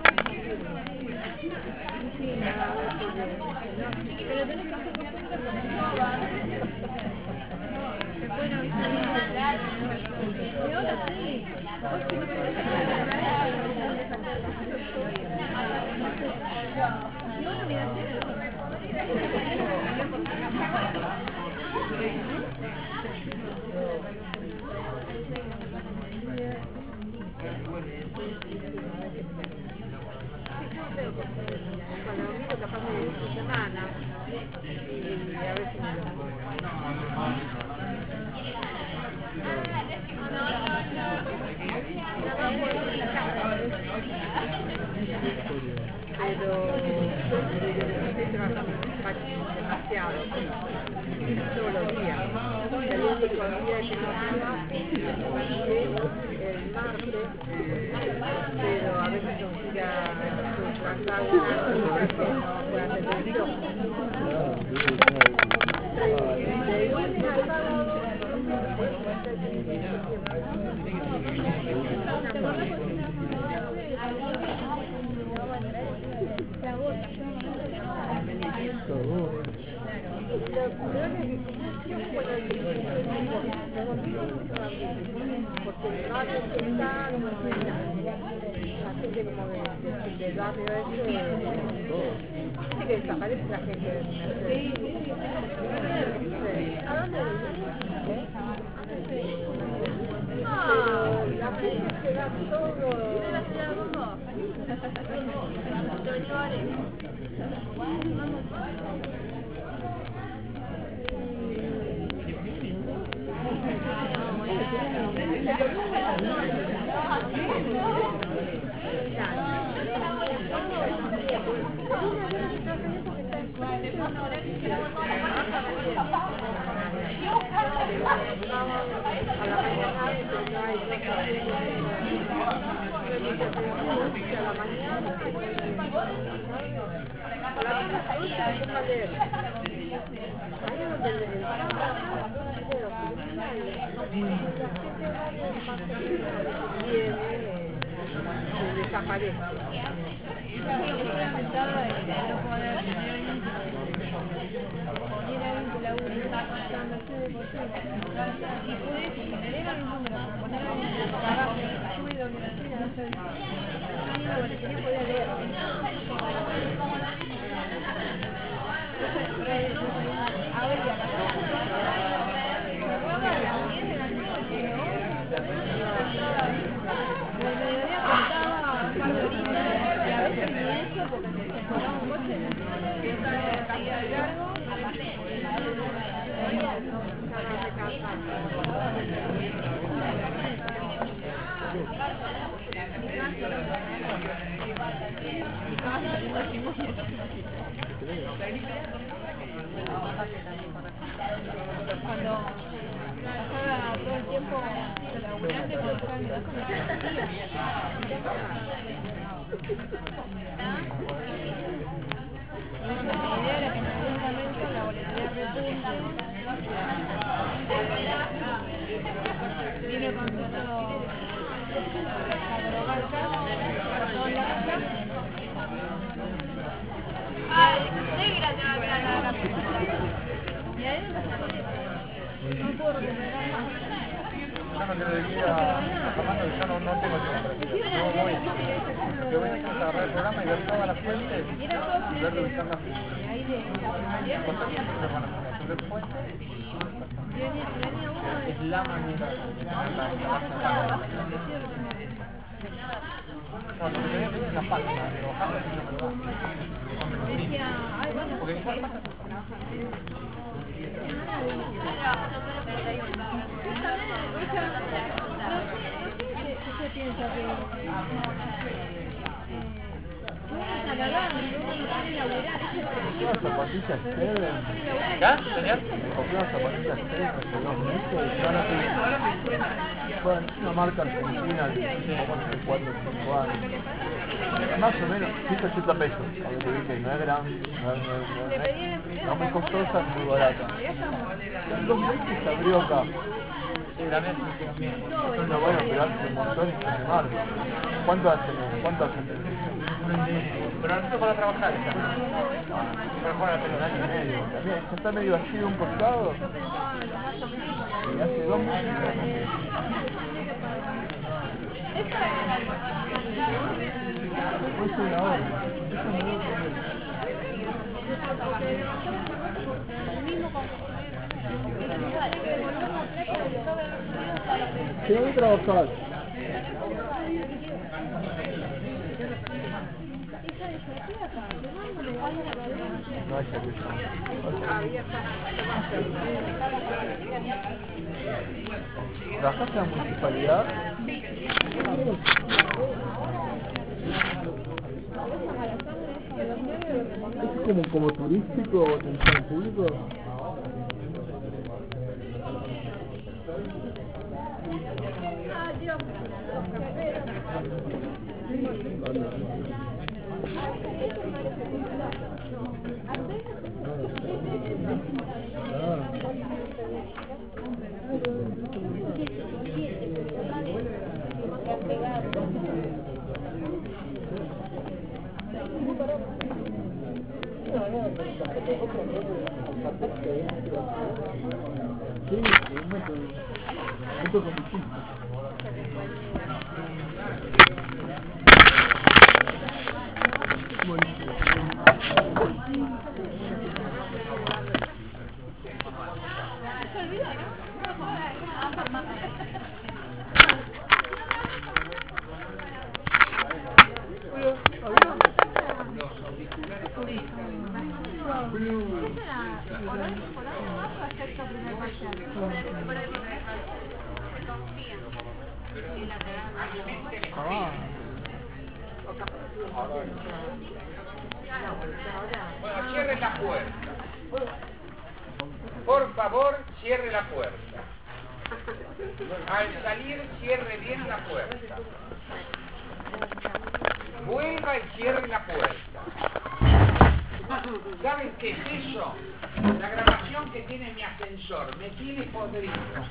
Pero tenés que hacer costumbre porque no va. Después no viste nada. Y ahora sí. Vos sí me podés hacer. No, no, mira, cuando lo miro capaz de esta semana y a ver si me lo pero estoy trabajando demasiado todos los días. El único día que no trabajo es el martes, pero a veces tengo que ir a tratar una cosa que no pueda hacer televisión. De lunes a sábado la gota. porque el barrio que está, no me la gente como de, del barrio ese, sí que desaparece la gente del Mercedes. ¿A dónde vivís? Pero la gente se da todo. ¿Vive la ciudad de Bombo? ¿Te venís ahora? A la mañana no hay a la mañana a la mañana leer. Ahí es donde el viene, se desaparece. Si puedes tener el número, poner el trabajo, sube donde la tiene, no sé. Yo digo, que no podía leer. A ver, ya cerraba a las diez de la noche, ¿no? El mediodía contaba un par de horitas y a veces ni eso porque se tomaba un coche y estaba largo. Cuando estaba todo el tiempo laburante, cuando estaba en mi casa, me sentía. La idea era que en algún momento la volatilidad repunte. Vino con todo a drogar casa, todo en la casa. Ay, negra te va a quedar. Y ahí no puedo recuperar más. Ya no quiero ir a Jamando, yo no, no tengo tiempo. No voy. Yo voy a agarrar el programa y ver todas las fuentes, ver de buscar las fuentes. Y ahí de ¿Cuántas fuentes se van a poner? ¿Tú ves fuentes? venía uno de... Es la manera de trabajar. No, lo que quería pedir es la página, pero bajarla si no me lo da. Decía, ay, bueno, Porque igual pasa. ¿qué se piensa que, Unas zapatillas chéveres. ¿Ya, señor? Me compré unas zapatillas chéveres hace dos meses y ya no tengo. Bueno, una marca argentina, como hace cuatro o cinco años. Más o menos, ciento ochenta pesos. Cuando te dije, no es gran, no es, no es, no es, no es muy costosa, es muy barata. En dos meses se abrió acá. Sí, también. No, bueno, pero hace un montón y se me marca. ¿Cuánto hacen? ¿Cuánto hacen? Pero nosotros para trabajar ya. Pero fuera de Un año y medio. También, ya está medio así de un costado. Y hace dos meses. Puede ser una hora. ¿Qué voy a trabajar? No hay servicio. ¿Trabajas en la municipalidad? ¿Es como, como turístico o atención público? Sí, un método. Esto es distinto. Bueno, cierre la puerta. Por favor, cierre la puerta. Al salir, cierre bien la puerta. Vuelva y cierre la puerta. ¿Saben qué es eso? La grabación que tiene mi ascensor me tiene podrido.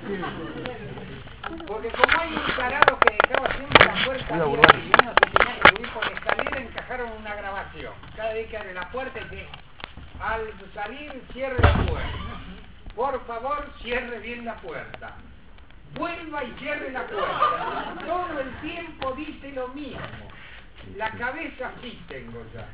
Porque como hay un tarado que dejaba siempre la puerta abierta y uno se tenía que subir por la escalera, encajaron una grabación. Cada vez que abre la puerta dice, al salir cierre la puerta. Por favor, cierre bien la puerta. Vuelva y cierre la puerta. Todo el tiempo dice lo mismo. La cabeza sí tengo ya.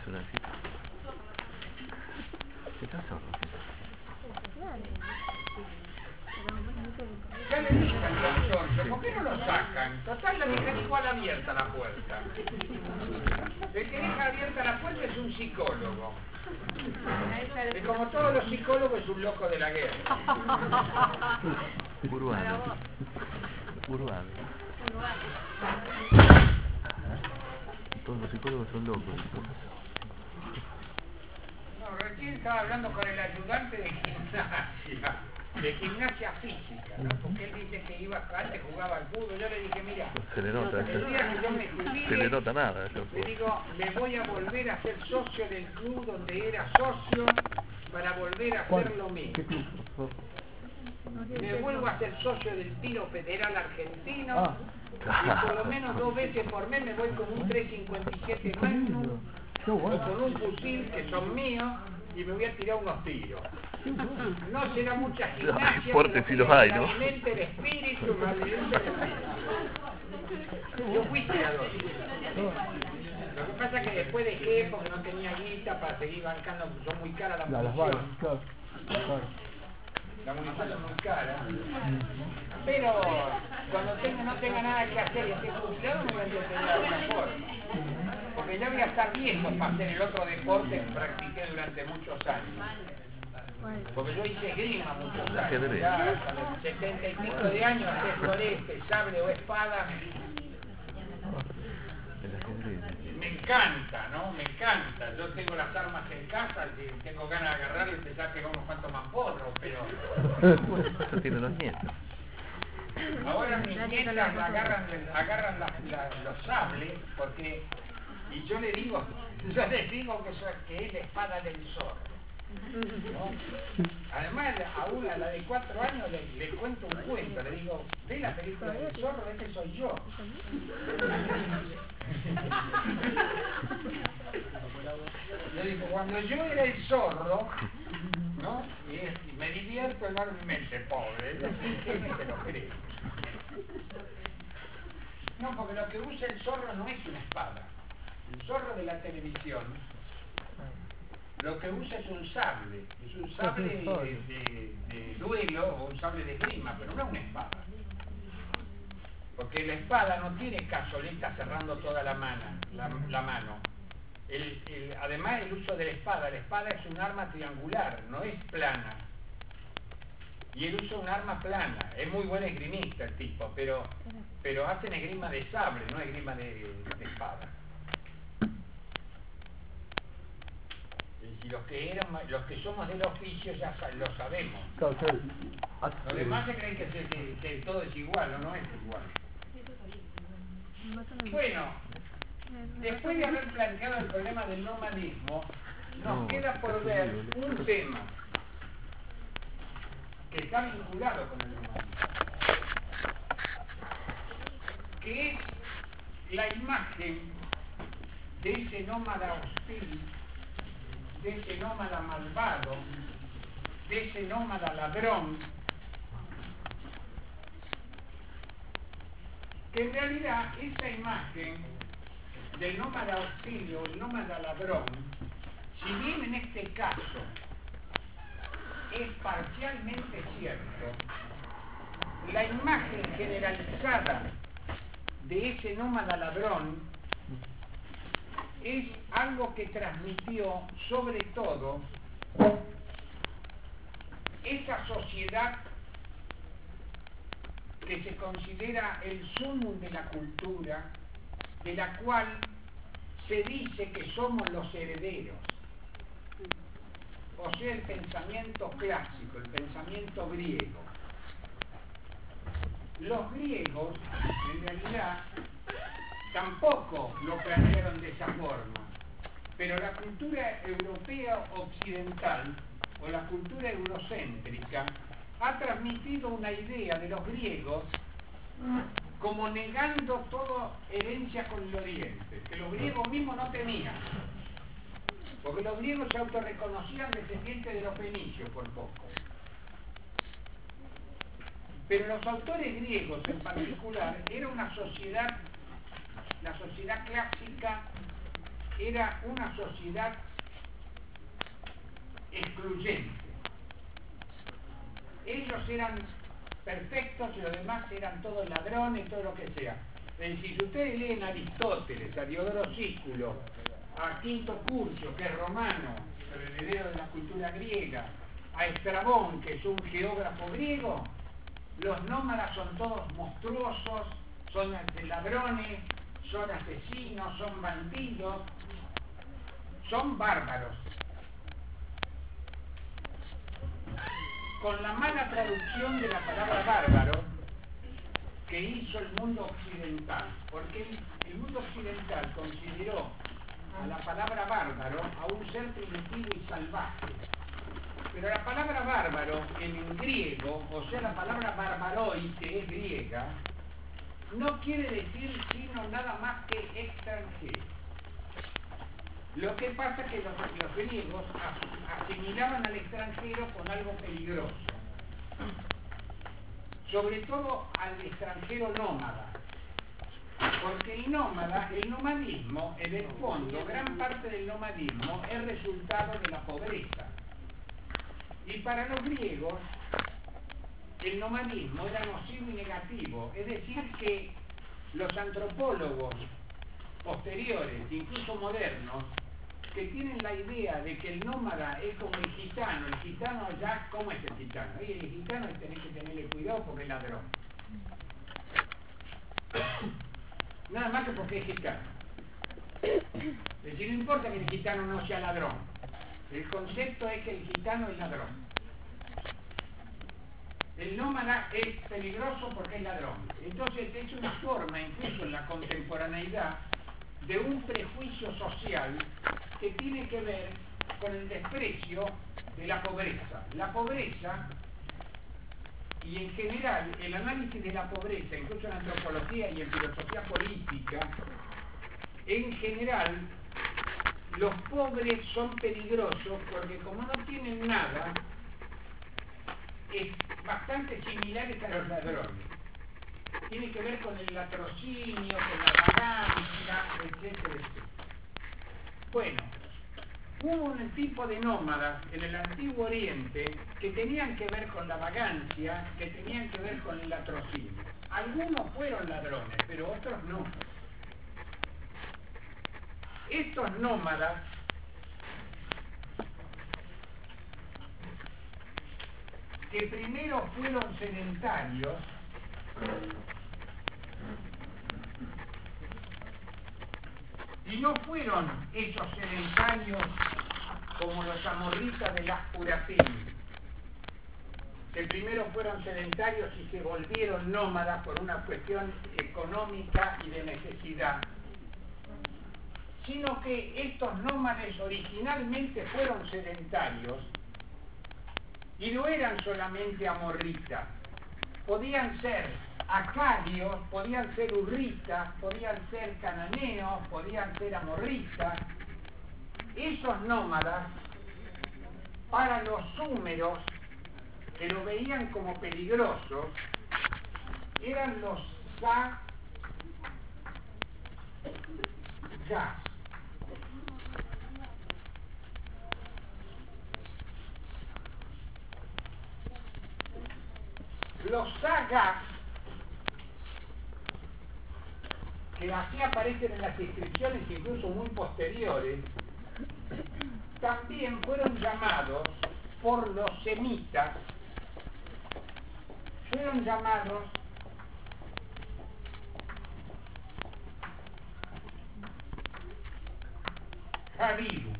Ya le dije al consorcio, ¿por qué no lo sacan? Total, la dejan igual abierta la puerta. El que deja abierta la puerta es un psicólogo. Y como todos los psicólogos es un loco de la guerra. Urbano. Urbano. Todos los psicólogos son locos. No, recién estaba hablando con el ayudante de gimnasia, de gimnasia física, ¿no? Porque él dice que iba, antes jugaba al fútbol. Yo le dije, mira, Se le nota, el día que yo me jubile, se le nota nada. Eso. le digo, me voy a volver a ser socio del club donde era socio para volver a hacer lo mismo. ¿Qué club? Me vuelvo a ser socio del tiro federal argentino. Ah. Y por lo menos dos veces por mes me voy con un tres cincuenta y siete Magnum Qué o bueno. con un fusil que son míos y me voy a tirar unos tiros. No será mucha gimnasia, Deportes pero sí los que hay, me ¿no? alimente el espíritu, me alimente el espíritu. Yo fui tirador. Lo que pasa es que después dejé porque no tenía guita para seguir bancando, porque son muy caras las La, las balas, municiones. claro. Claro. La munición es muy cara. Pero cuando tenga, no tenga nada que hacer y esté jubilado, me voy a entretener de alguna forma. Porque ya voy a estar viejo para hacer el otro deporte que practiqué durante muchos años. Porque yo hice grima muchos años. Ya hasta los setenta y pico de años, hacer florete, sable o espada. Me encanta, ¿no? Me encanta. Yo tengo las armas en casa y tengo ganas de agarrarle y pensar que unos cuantos más porros, pero... Eso tienen los nietos. Ahora mis nietas agarran, agarran la, la, los sables porque... Y yo le digo, yo les digo que, eso, que es la espada del zorro, ¿no? Además, a una, la de cuatro años, le, le cuento un cuento, le digo, ¿ve la película del zorro? Ese soy yo. Le digo, cuando yo era el zorro, ¿no? Y, y me divierto enormemente, pobre, ¿quién se lo cree? No, porque lo que usa el zorro no es una espada. El zorro de la televisión lo que usa es un sable, es un sable de, de, de duelo o un sable de esgrima, pero no una espada. Porque la espada no tiene cazoleta cerrando toda la mano. La, la mano. El, el, además el uso de la espada, la espada es un arma triangular, no es plana. Y él usa un arma plana, es muy buen esgrimista el tipo, pero, pero hacen esgrima de sable, no esgrima de, de espada. Y los que eran, los que somos del oficio ya lo sabemos. Los demás se creen que, se, que, que todo es igual, o no es igual. Bueno, después de haber planteado el problema del nomadismo, nos queda por ver un tema que está vinculado con el nomadismo, que es la imagen de ese nómada hostil, de ese nómada malvado, de ese nómada ladrón, que en realidad esa imagen del nómada hostil o el nómada ladrón, si bien en este caso es parcialmente cierto, la imagen generalizada de ese nómada ladrón es algo que transmitió sobre todo esa sociedad que se considera el sumum de la cultura, de la cual se dice que somos los herederos, o sea, el pensamiento clásico, el pensamiento griego. Los griegos, en realidad, tampoco lo plantearon de esa forma, pero la cultura europea occidental, o la cultura eurocéntrica, ha transmitido una idea de los griegos como negando toda herencia con el Oriente, que los griegos mismos no tenían, porque los griegos se autorreconocían descendientes de los fenicios por poco. Pero los autores griegos en particular, era una sociedad, la sociedad clásica era una sociedad excluyente. Ellos eran perfectos y los demás eran todos ladrones y todo lo que sea. Es decir, si ustedes leen a Aristóteles, a Diodoro Sículo, a Quinto Curcio, que es romano, el heredero de la cultura griega, a Estrabón, que es un geógrafo griego, los nómadas son todos monstruosos, son ladrones, son asesinos, son bandidos, son bárbaros. Con la mala traducción de la palabra bárbaro que hizo el mundo occidental, porque el, el mundo occidental consideró a la palabra bárbaro a un ser primitivo y salvaje. Pero la palabra bárbaro en griego, o sea la palabra barbaroi, que es griega, no quiere decir sino nada más que extranjero. Lo que pasa es que los, los griegos asimilaban al extranjero con algo peligroso, sobre todo al extranjero nómada, porque el nómada, el nomadismo, en el fondo, gran parte del nomadismo es resultado de la pobreza. Y para los griegos, el nomadismo era nocivo y negativo, es decir que los antropólogos posteriores, incluso modernos, que tienen la idea de que el nómada es como el gitano, el gitano ya, ¿cómo es el gitano? Oye, el gitano es tener que tenerle cuidado porque es ladrón. Nada más que porque es gitano. Es decir, no importa que el gitano no sea ladrón, el concepto es que el gitano es ladrón. El nómada es peligroso porque es ladrón. Entonces es una forma, incluso en la contemporaneidad, de un prejuicio social que tiene que ver con el desprecio de la pobreza. La pobreza, y en general el análisis de la pobreza, incluso en antropología y en filosofía política, en general los pobres son peligrosos porque como no tienen nada, es bastante similares a los ladrones. Tiene que ver con el latrocinio, con la vagancia, etcétera, etcétera. Bueno, hubo un tipo de nómadas en el Antiguo Oriente que tenían que ver con la vagancia, que tenían que ver con el latrocinio. Algunos fueron ladrones, pero otros no. Estos nómadas que primero fueron sedentarios, y no fueron esos sedentarios como los amorritas de las Purapim, que primero fueron sedentarios y se volvieron nómadas por una cuestión económica y de necesidad, sino que estos nómades originalmente fueron sedentarios y no eran solamente amorritas, podían ser acadios, podían ser urritas, podían ser cananeos, podían ser amorritas. Esos nómadas, para los súmeros, que lo veían como peligrosos, eran los sagas. Los sagas, que así aparecen en las inscripciones incluso muy posteriores, también fueron llamados por los semitas, fueron llamados Javiru.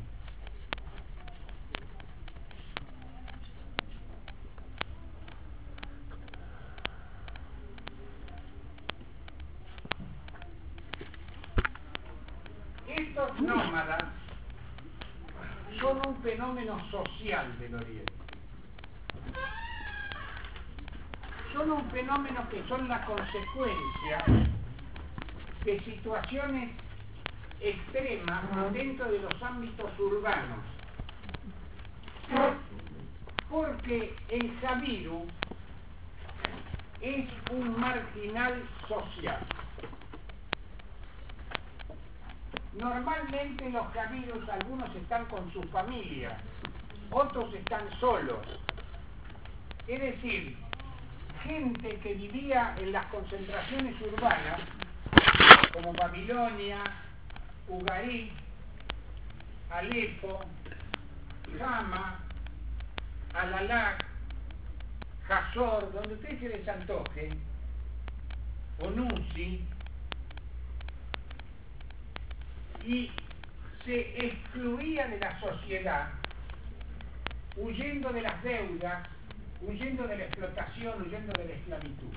Estos nómadas son un fenómeno social del Oriente. Son un fenómeno que son la consecuencia de situaciones extremas dentro de los ámbitos urbanos. Porque el Javiru es un marginal social. Normalmente los Javirus, algunos están con su familia, otros están solos. Es decir, gente que vivía en las concentraciones urbanas, como Babilonia, Ugarit, Alepo, Hama, Alalak, Hazor, donde ustedes se les antoje, Onusi, y se excluía de la sociedad, huyendo de las deudas, huyendo de la explotación, huyendo de la esclavitud.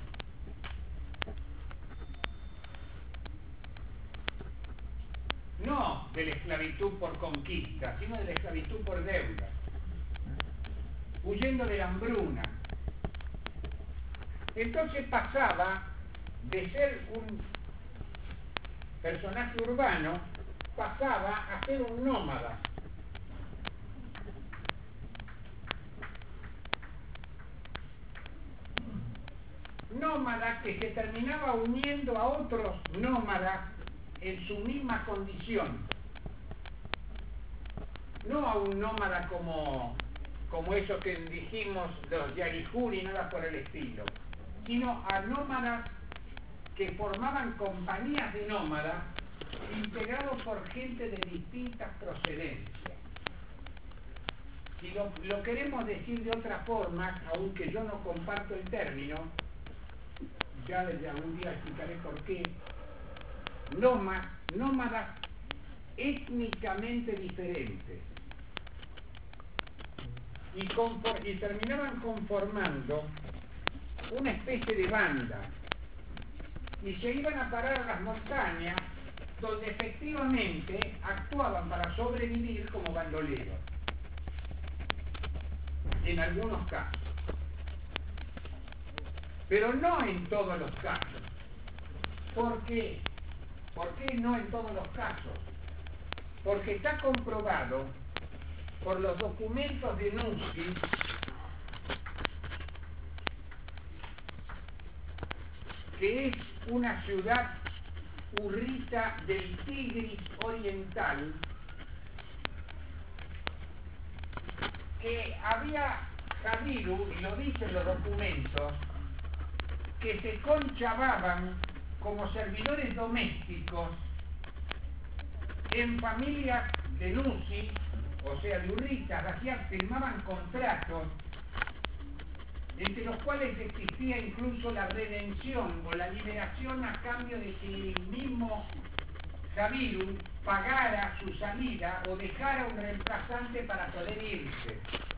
No de la esclavitud por conquista, sino de la esclavitud por deuda, huyendo de la hambruna. Entonces pasaba de ser un personaje urbano, pasaba a ser un nómada. Nómada que se terminaba uniendo a otros nómadas en su misma condición. No a un nómada como, como eso que dijimos, los Yarihuri y nada por el estilo, sino a nómadas que formaban compañías de nómadas integrados por gente de distintas procedencias. Si lo, lo queremos decir de otra forma, aunque yo no comparto el término, ya desde algún día explicaré por qué, nómadas, nómadas étnicamente diferentes y, confor- y terminaban conformando una especie de banda y se iban a parar a las montañas donde efectivamente actuaban para sobrevivir como bandoleros en algunos casos, pero no en todos los casos. ¿Por qué? ¿Por qué no en todos los casos? Porque está comprobado por los documentos de Nuzzi que es una ciudad hurrita del Tigris oriental, que había Jabiru, y lo dicen los documentos, que se conchavaban como servidores domésticos en familias de Nuzzi, o sea, de hurritas, hacían, firmaban contratos entre los cuales existía incluso la redención o la liberación a cambio de que el mismo Jabiru pagara su salida o dejara un reemplazante para poder irse.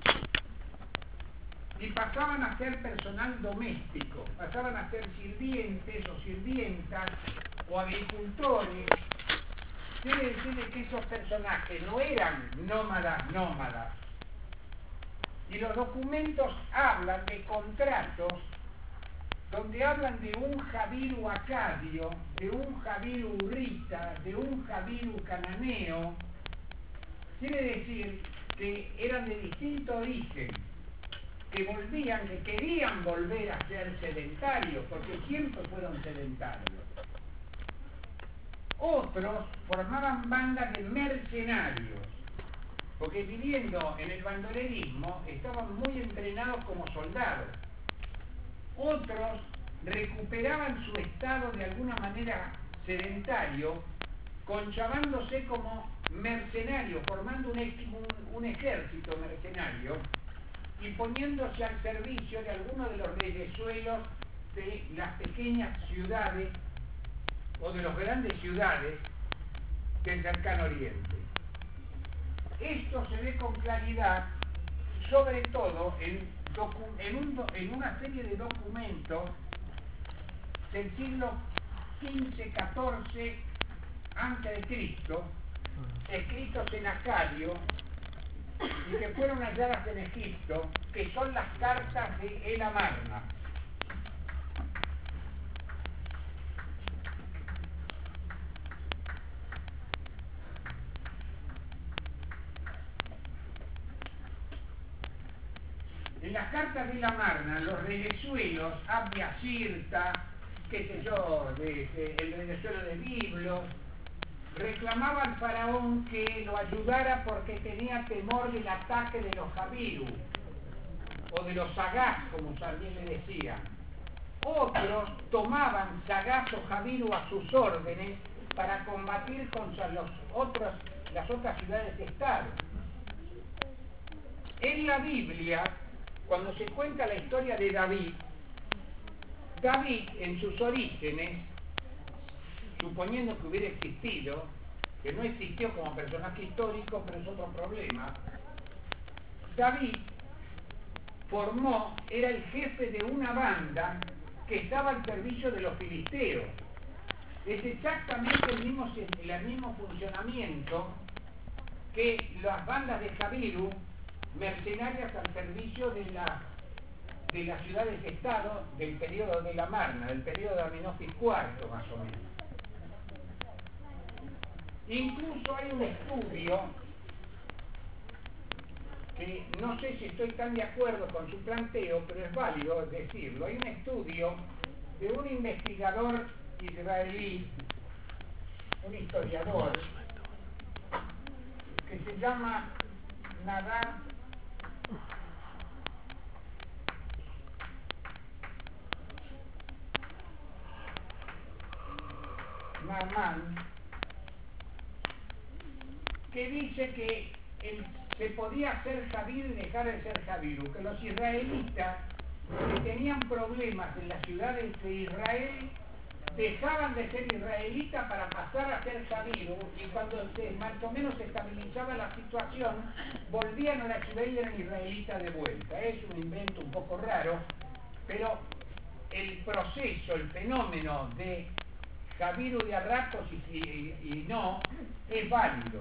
Y pasaban a ser personal doméstico, pasaban a ser sirvientes o sirvientas o agricultores. Quiere decir que esos personajes no eran nómadas nómadas. Y los documentos hablan de contratos donde hablan de un Jabiru acadio, de un Jabiru hurrita, de un Jabiru cananeo. Quiere decir que eran de distinto origen, que volvían, que querían volver a ser sedentarios, porque siempre fueron sedentarios. Otros formaban bandas de mercenarios, porque viviendo en el bandolerismo estaban muy entrenados como soldados. Otros recuperaban su estado de alguna manera sedentario, conchavándose como mercenarios, formando un, un, un ejército mercenario y poniéndose al servicio de algunos de los reyesuelos de las pequeñas ciudades o de las grandes ciudades del cercano oriente. Esto se ve con claridad, sobre todo en, en, un, en una serie de documentos del siglo quince catorce antes de Cristo, escritos en acadio y que fueron halladas en Egipto, que son las cartas de El Amarna. En las cartas de la Marna, los reyesuelos, Abya Sirta, qué sé yo, de, de, el reyesuelo de Biblos, reclamaba al faraón que lo ayudara porque tenía temor del ataque de los Jabiru, o de los sagás, como también le decían. Otros tomaban sagás o Jabiru a sus órdenes para combatir contra los otros, las otras ciudades de Estado. En la Biblia, cuando se cuenta la historia de David, David en sus orígenes, suponiendo que hubiera existido, que no existió como personaje histórico, pero es otro problema, David formó, era el jefe de una banda que estaba al servicio de los filisteos. Es exactamente el mismo, el mismo funcionamiento que las bandas de Jabiru, mercenarias al servicio de, la, de las ciudades-estado del periodo de la Marna, del periodo de Amenofis cuarto, más o menos. Incluso hay un estudio, que no sé si estoy tan de acuerdo con su planteo, pero es válido decirlo. Hay un estudio de un investigador israelí, un historiador, que se llama Nadav Naaman, que dice que el, se podía hacer Jabiru y dejar de ser Jabiru, que los israelitas que tenían problemas en las ciudades de Israel dejaban de ser israelitas para pasar a ser Javiru, y cuando se, más o menos se estabilizaba la situación, volvían a la Yudá y eran israelitas de vuelta. Es un invento un poco raro, pero el proceso, el fenómeno de Javiru de a ratos y, y, y no, es válido.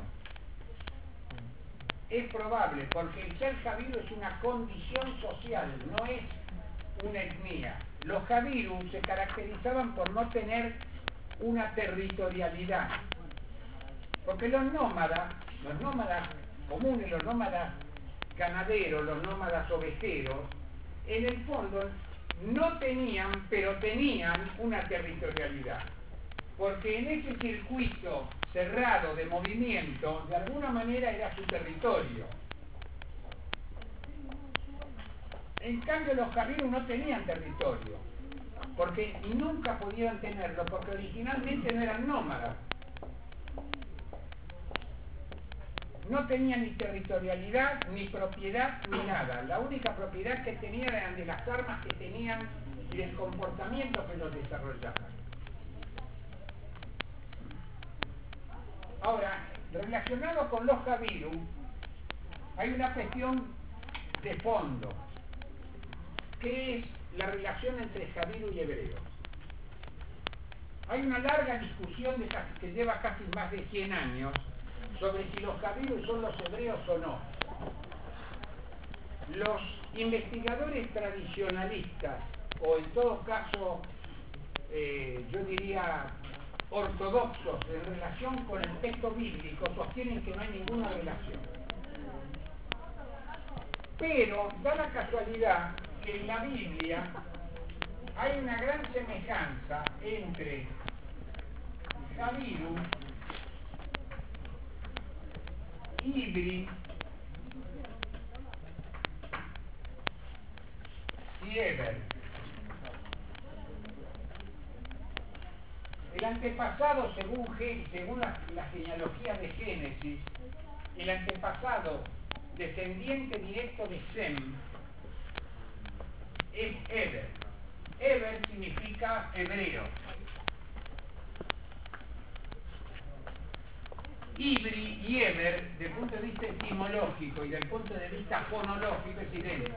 Es probable, porque el ser Javiru es una condición social, no es una etnia. Los Javiru se caracterizaban por no tener una territorialidad, porque los nómadas, los nómadas comunes, los nómadas ganaderos, los nómadas ovejeros, en el fondo no tenían, pero tenían una territorialidad, porque en ese circuito cerrado de movimiento, de alguna manera era su territorio. En cambio, los Javiru no tenían territorio, porque y nunca pudieron tenerlo, porque originalmente no eran nómadas. No tenían ni territorialidad, ni propiedad, ni nada. La única propiedad que tenían eran de las armas que tenían y del comportamiento que los desarrollaban. Ahora, relacionado con los Javiru, hay una cuestión de fondo, que es la relación entre Javiru y hebreo. Hay una larga discusión de casi, que lleva casi más de cien años sobre si los Javiru son los hebreos o no. Los investigadores tradicionalistas, o en todo caso, eh, yo diría ortodoxos en relación con el texto bíblico, sostienen que no hay ninguna relación. Pero da la casualidad que en la Biblia hay una gran semejanza entre Javiru, Ibri y Eber. El antepasado, según, según la, la genealogía de Génesis, el antepasado descendiente directo de Sem es Eber. Eber significa hebreo. Ibri y Eber, desde el punto de vista etimológico y desde el punto de vista fonológico, es idéntico.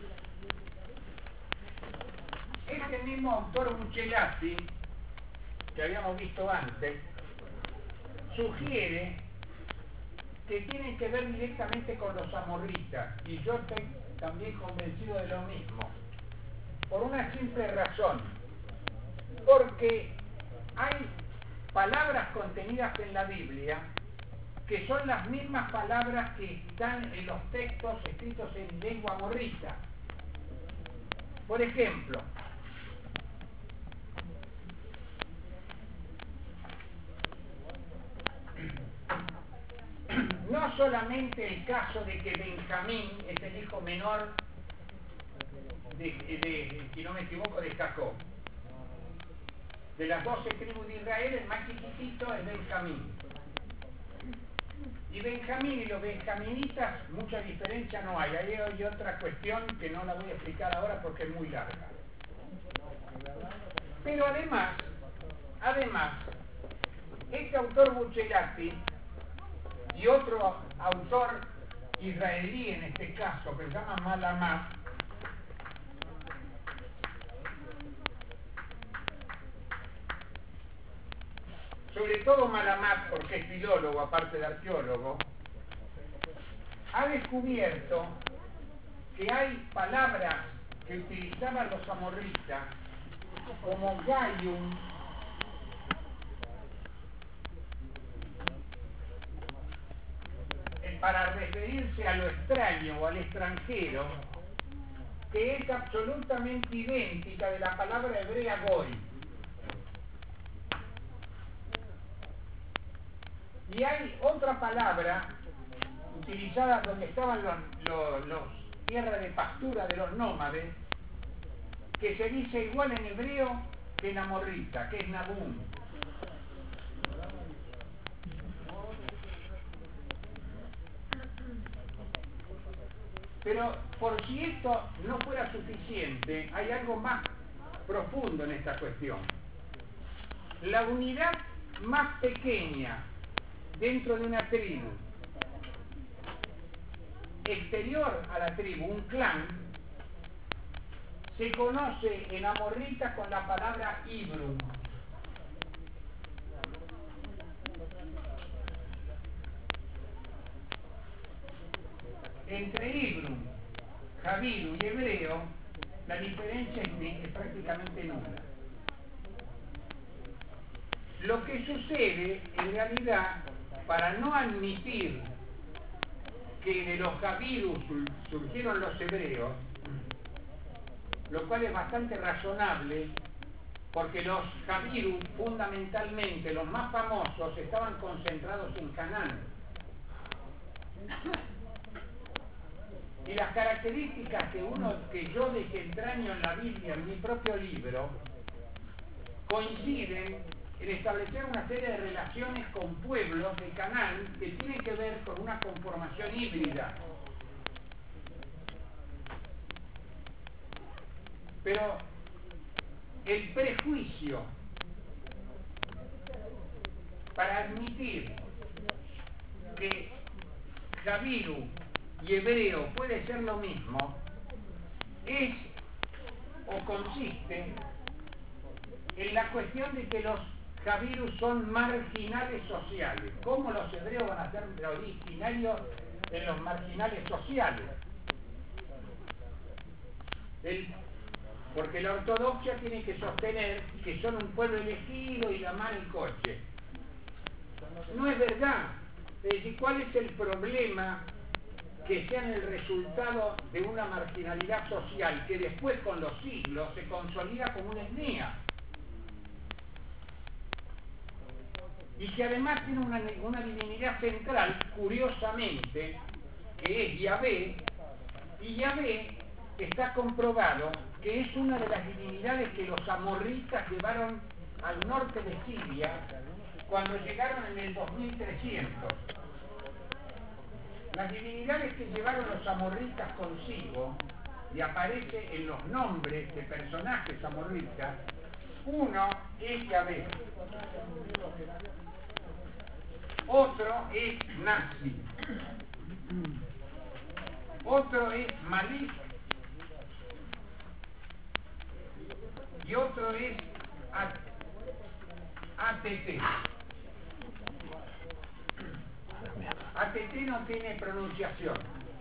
Este mismo autor Buccelati, que habíamos visto antes, sugiere que tienen que ver directamente con los amorritas, y yo estoy también convencido de lo mismo, por una simple razón, porque hay palabras contenidas en la Biblia que son las mismas palabras que están en los textos escritos en lengua amorrita. Por ejemplo, no solamente el caso de que Benjamín es el hijo menor de, de, si no me equivoco, de Jacob. De las doce tribus de Israel, el más chiquitito es Benjamín. Y Benjamín y los benjaminitas, mucha diferencia no hay. Ahí hay otra cuestión que no la voy a explicar ahora porque es muy larga. Pero además, además, este autor Buccelati y otro autor israelí en este caso, que se llama Malamat, sobre todo Malamat, porque es filólogo, aparte de arqueólogo, ha descubierto que hay palabras que utilizaban los amorritas, como Gaium, para referirse a lo extraño o al extranjero, que es absolutamente idéntica de la palabra hebrea Goy. Y hay otra palabra utilizada donde estaban los, los, los tierras de pastura de los nómades, que se dice igual en hebreo que en amorrita, que es Nabum. Pero por si esto no fuera suficiente, hay algo más profundo en esta cuestión. la unidad más pequeña dentro de una tribu, exterior a la tribu, un clan, se conoce en amorrita con la palabra Ibrum. Entre Ibrum, Jabiru y hebreo, la diferencia es, es prácticamente nula. Lo que sucede, en realidad, para no admitir que de los Jabirus surgieron los hebreos, lo cual es bastante razonable, porque los Jabirus, fundamentalmente, los más famosos, estaban concentrados en Canaán. Y las características que uno, que yo desentraño en la Biblia, en mi propio libro, coinciden en establecer una serie de relaciones con pueblos de Canaán que tienen que ver con una conformación híbrida. Pero el prejuicio para admitir que Jabiru y hebreo puede ser lo mismo es o consiste en la cuestión de que los Jabirus son marginales sociales. ¿Cómo los hebreos van a ser originarios en los marginales sociales? El, porque la ortodoxia tiene que sostener que son un pueblo elegido y la mano el coche. No es verdad. Es decir, ¿cuál es el problema que sean el resultado de una marginalidad social que después con los siglos se consolida como una etnia? Y que además tiene una, una divinidad central, curiosamente, que es Yahvé, y Yahvé está comprobado que es una de las divinidades que los amorritas llevaron al norte de Siria cuando llegaron en el dos mil trescientos. Las divinidades que llevaron los amorritas consigo, y aparece en los nombres de personajes amorritas, uno es Yahvé, otro es Nasi, otro es Malik y otro es A T T. A T T no tiene pronunciación,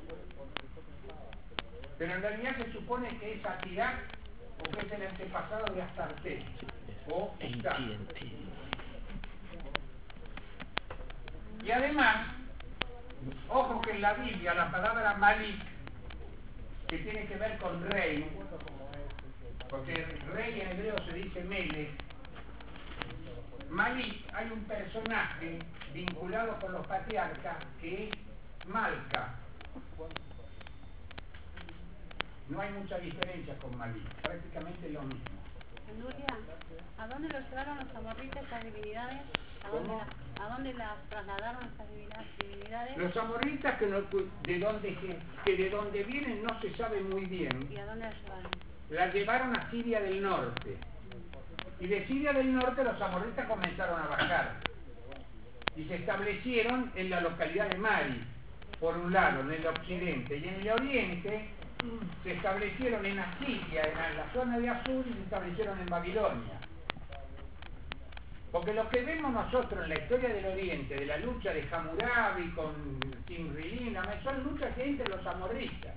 pero en realidad se supone que es Atirak o que es el antepasado de Astarte o Istar. Y además, ojo que en la Biblia la palabra Malik, que tiene que ver con rey, porque rey en hebreo se dice Melech, Malik, hay un personaje vinculado con los patriarcas que es Malca. No hay mucha diferencia con Malik, prácticamente lo mismo. Nuria, ¿a dónde los llevaron los amorritas estas divinidades? ¿A dónde, las, ¿A dónde las trasladaron estas divinidades? Los amorritas que, no, de donde, que, que de donde vienen no se sabe muy bien. ¿Y a dónde las llevaron? Las llevaron a Siria del Norte. Y de Siria del Norte los amorritas comenzaron a bajar. Y se establecieron en la localidad de Mari, por un lado, en el occidente. Y en el oriente se establecieron en Asiria, en la zona de Asur, y se establecieron en Babilonia. Porque lo que vemos nosotros en la historia del Oriente, de la lucha de Hammurabi con Simrilina, son luchas que hay entre los amorritas.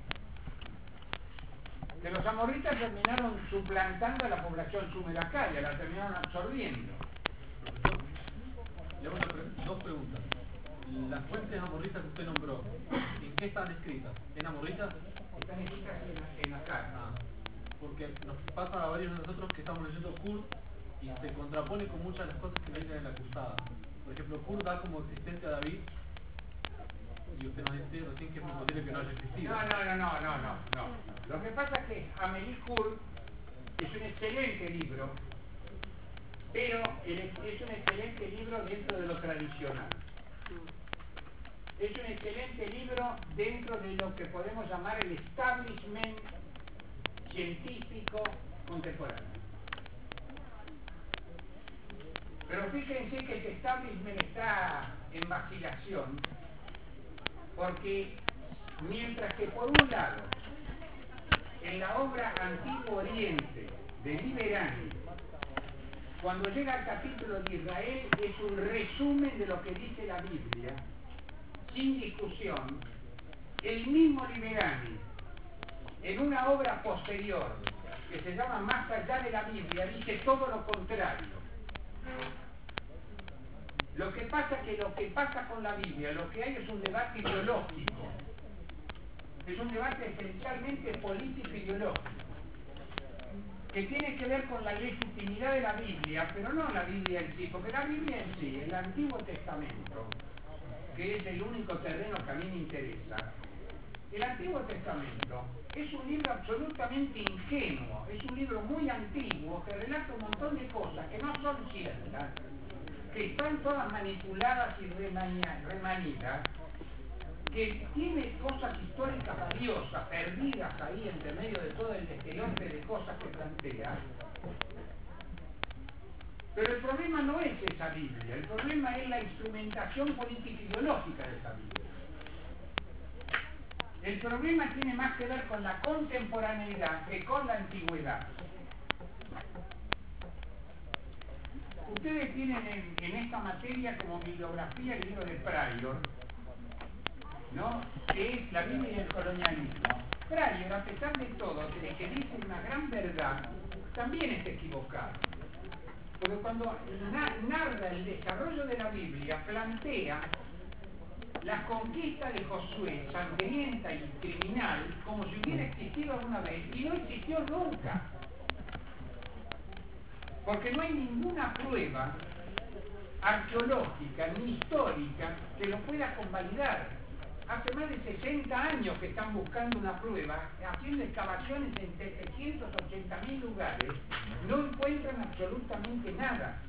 Que los amorritas terminaron suplantando a la población sumeracaya, la terminaron absorbiendo. Le hago una pre dos preguntas. Las fuentes amorritas que usted nombró, ¿en qué están escritas? ¿En amorritas? Están escritas en, en acá. Ah, porque nos pasa a varios de nosotros que estamos leyendo Kurt y se contrapone con muchas de las cosas que dicen en la cruzada. Por ejemplo, Kurt da como existente a David y usted nos dice recién que es muy posible que no haya existido. No, no, no, no, no, no, no. Lo que pasa es que Amélie Kurt es un excelente libro, pero es un excelente libro dentro de lo tradicional. Es un excelente libro dentro de lo que podemos llamar el establishment científico contemporáneo. Pero fíjense que este establishment está en vacilación, porque mientras que por un lado, en la obra Antiguo Oriente de Liberani, cuando llega al capítulo de Israel, es un resumen de lo que dice la Biblia, sin discusión. El mismo Liberani, en una obra posterior, que se llama Más allá de la Biblia, dice todo lo contrario. Lo que pasa es que lo que pasa con la Biblia, lo que hay es un debate ideológico. Es un debate esencialmente político-ideológico, que tiene que ver con la legitimidad de la Biblia, pero no la Biblia en sí, porque la Biblia en sí, el Antiguo Testamento, que es el único terreno que a mí me interesa, el Antiguo Testamento es un libro absolutamente ingenuo, es un libro muy antiguo que relata un montón de cosas que no son ciertas, que están todas manipuladas y remanidas, que tiene cosas históricas valiosas, perdidas ahí entre medio de todo el despelote de cosas que plantea. Pero el problema no es esa Biblia, el problema es la instrumentación política ideológica de esa Biblia. El problema tiene más que ver con la contemporaneidad que con la antigüedad. Ustedes tienen en, en esta materia como bibliografía el libro de Pryor, ¿no?, que es la Biblia y el colonialismo. Pryor, a pesar de todo, de que dice una gran verdad, también está equivocado. Porque cuando na narra el desarrollo de la Biblia, plantea la conquista de Josué, sangrienta y criminal, como si hubiera existido alguna vez, y no existió nunca. Porque no hay ninguna prueba arqueológica ni histórica que lo pueda convalidar. Hace más de sesenta años que están buscando una prueba, haciendo excavaciones en setecientos ochenta mil lugares, no encuentran absolutamente nada.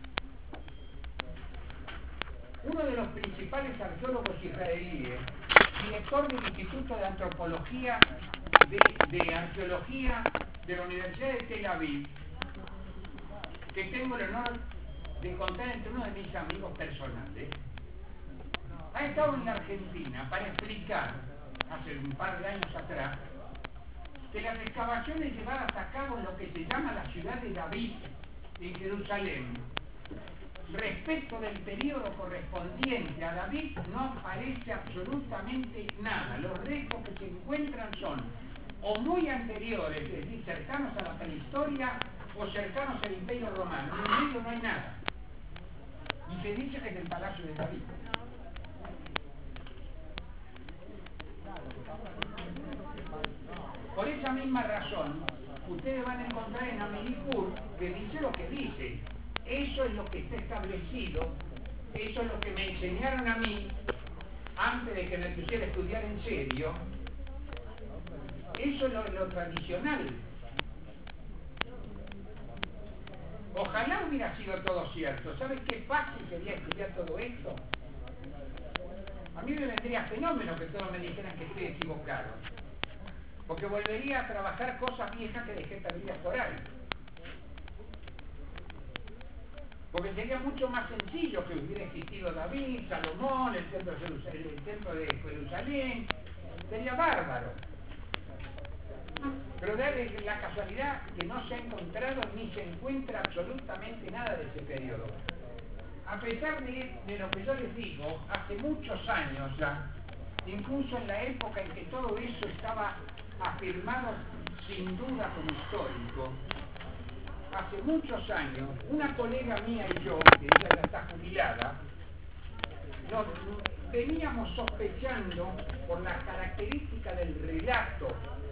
Uno de los principales arqueólogos israelíes, director del Instituto de Antropología de, de Arqueología de la Universidad de Tel Aviv, que tengo el honor de contar entre uno de mis amigos personales, ha estado en la Argentina para explicar, hace un par de años atrás, que las excavaciones llevadas a cabo en lo que se llama la ciudad de David, en Jerusalén, respecto del periodo correspondiente a David, no aparece absolutamente nada. Los restos que se encuentran son o muy anteriores, es decir, cercanos a la prehistoria, o cercanos al Imperio Romano. En el medio no hay nada. Y se dice que es el Palacio de David. Por esa misma razón, ustedes van a encontrar en Amélie Court que dice lo que dice. Eso es lo que está establecido, eso es lo que me enseñaron a mí antes de que me pusiera a estudiar en serio. Eso es lo, lo tradicional. Ojalá hubiera sido todo cierto. ¿Sabes qué fácil sería estudiar todo esto? A mí me vendría fenómeno que todos me dijeran que estoy equivocado. Porque volvería a trabajar cosas viejas que dejé perdidas por ahí. Porque sería mucho más sencillo que hubiera existido David, Salomón, el templo de Jerusalén, el templo de Jerusalén. Sería bárbaro. Pero da la casualidad que no se ha encontrado ni se encuentra absolutamente nada de ese periodo. A pesar de, de lo que yo les digo, hace muchos años ya, incluso en la época en que todo eso estaba afirmado sin duda como histórico, hace muchos años, una colega mía y yo, que ella ya está jubilada, nos veníamos sospechando por la característica del relato,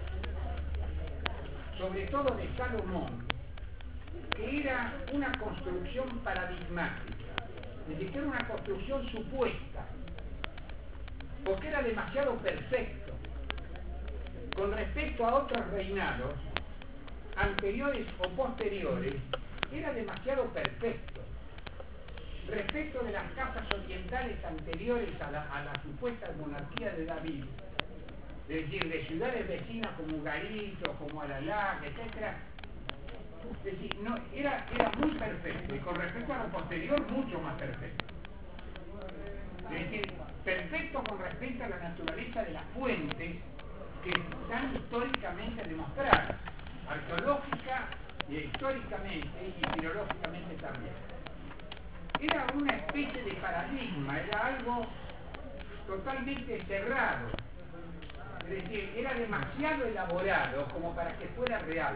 sobre todo de Salomón, que era una construcción paradigmática, es decir, que era una construcción supuesta, porque era demasiado perfecto con respecto a otros reinados anteriores o posteriores. Era demasiado perfecto respecto de las casas orientales anteriores a la, a la supuesta monarquía de David, es decir, de ciudades vecinas como Ugarit o como Alalá, etcétera. Es decir, no, era, era muy perfecto, y con respecto a lo posterior, mucho más perfecto. Es decir, perfecto con respecto a la naturaleza de las fuentes que están históricamente demostradas, arqueológica y históricamente y filológicamente también. Era una especie de paradigma, era algo totalmente cerrado, es decir, era demasiado elaborado como para que fuera real.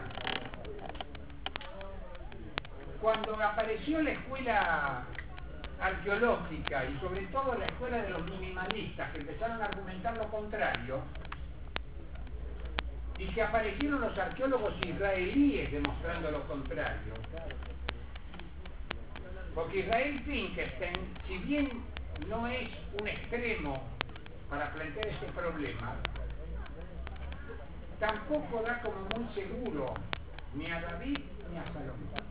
Cuando apareció la escuela arqueológica y sobre todo la escuela de los minimalistas que empezaron a argumentar lo contrario, y que aparecieron los arqueólogos israelíes demostrando lo contrario, porque Israel Finkelstein, si bien no es un extremo para plantear este problema, tampoco da como muy seguro ni a David ni a Salomón.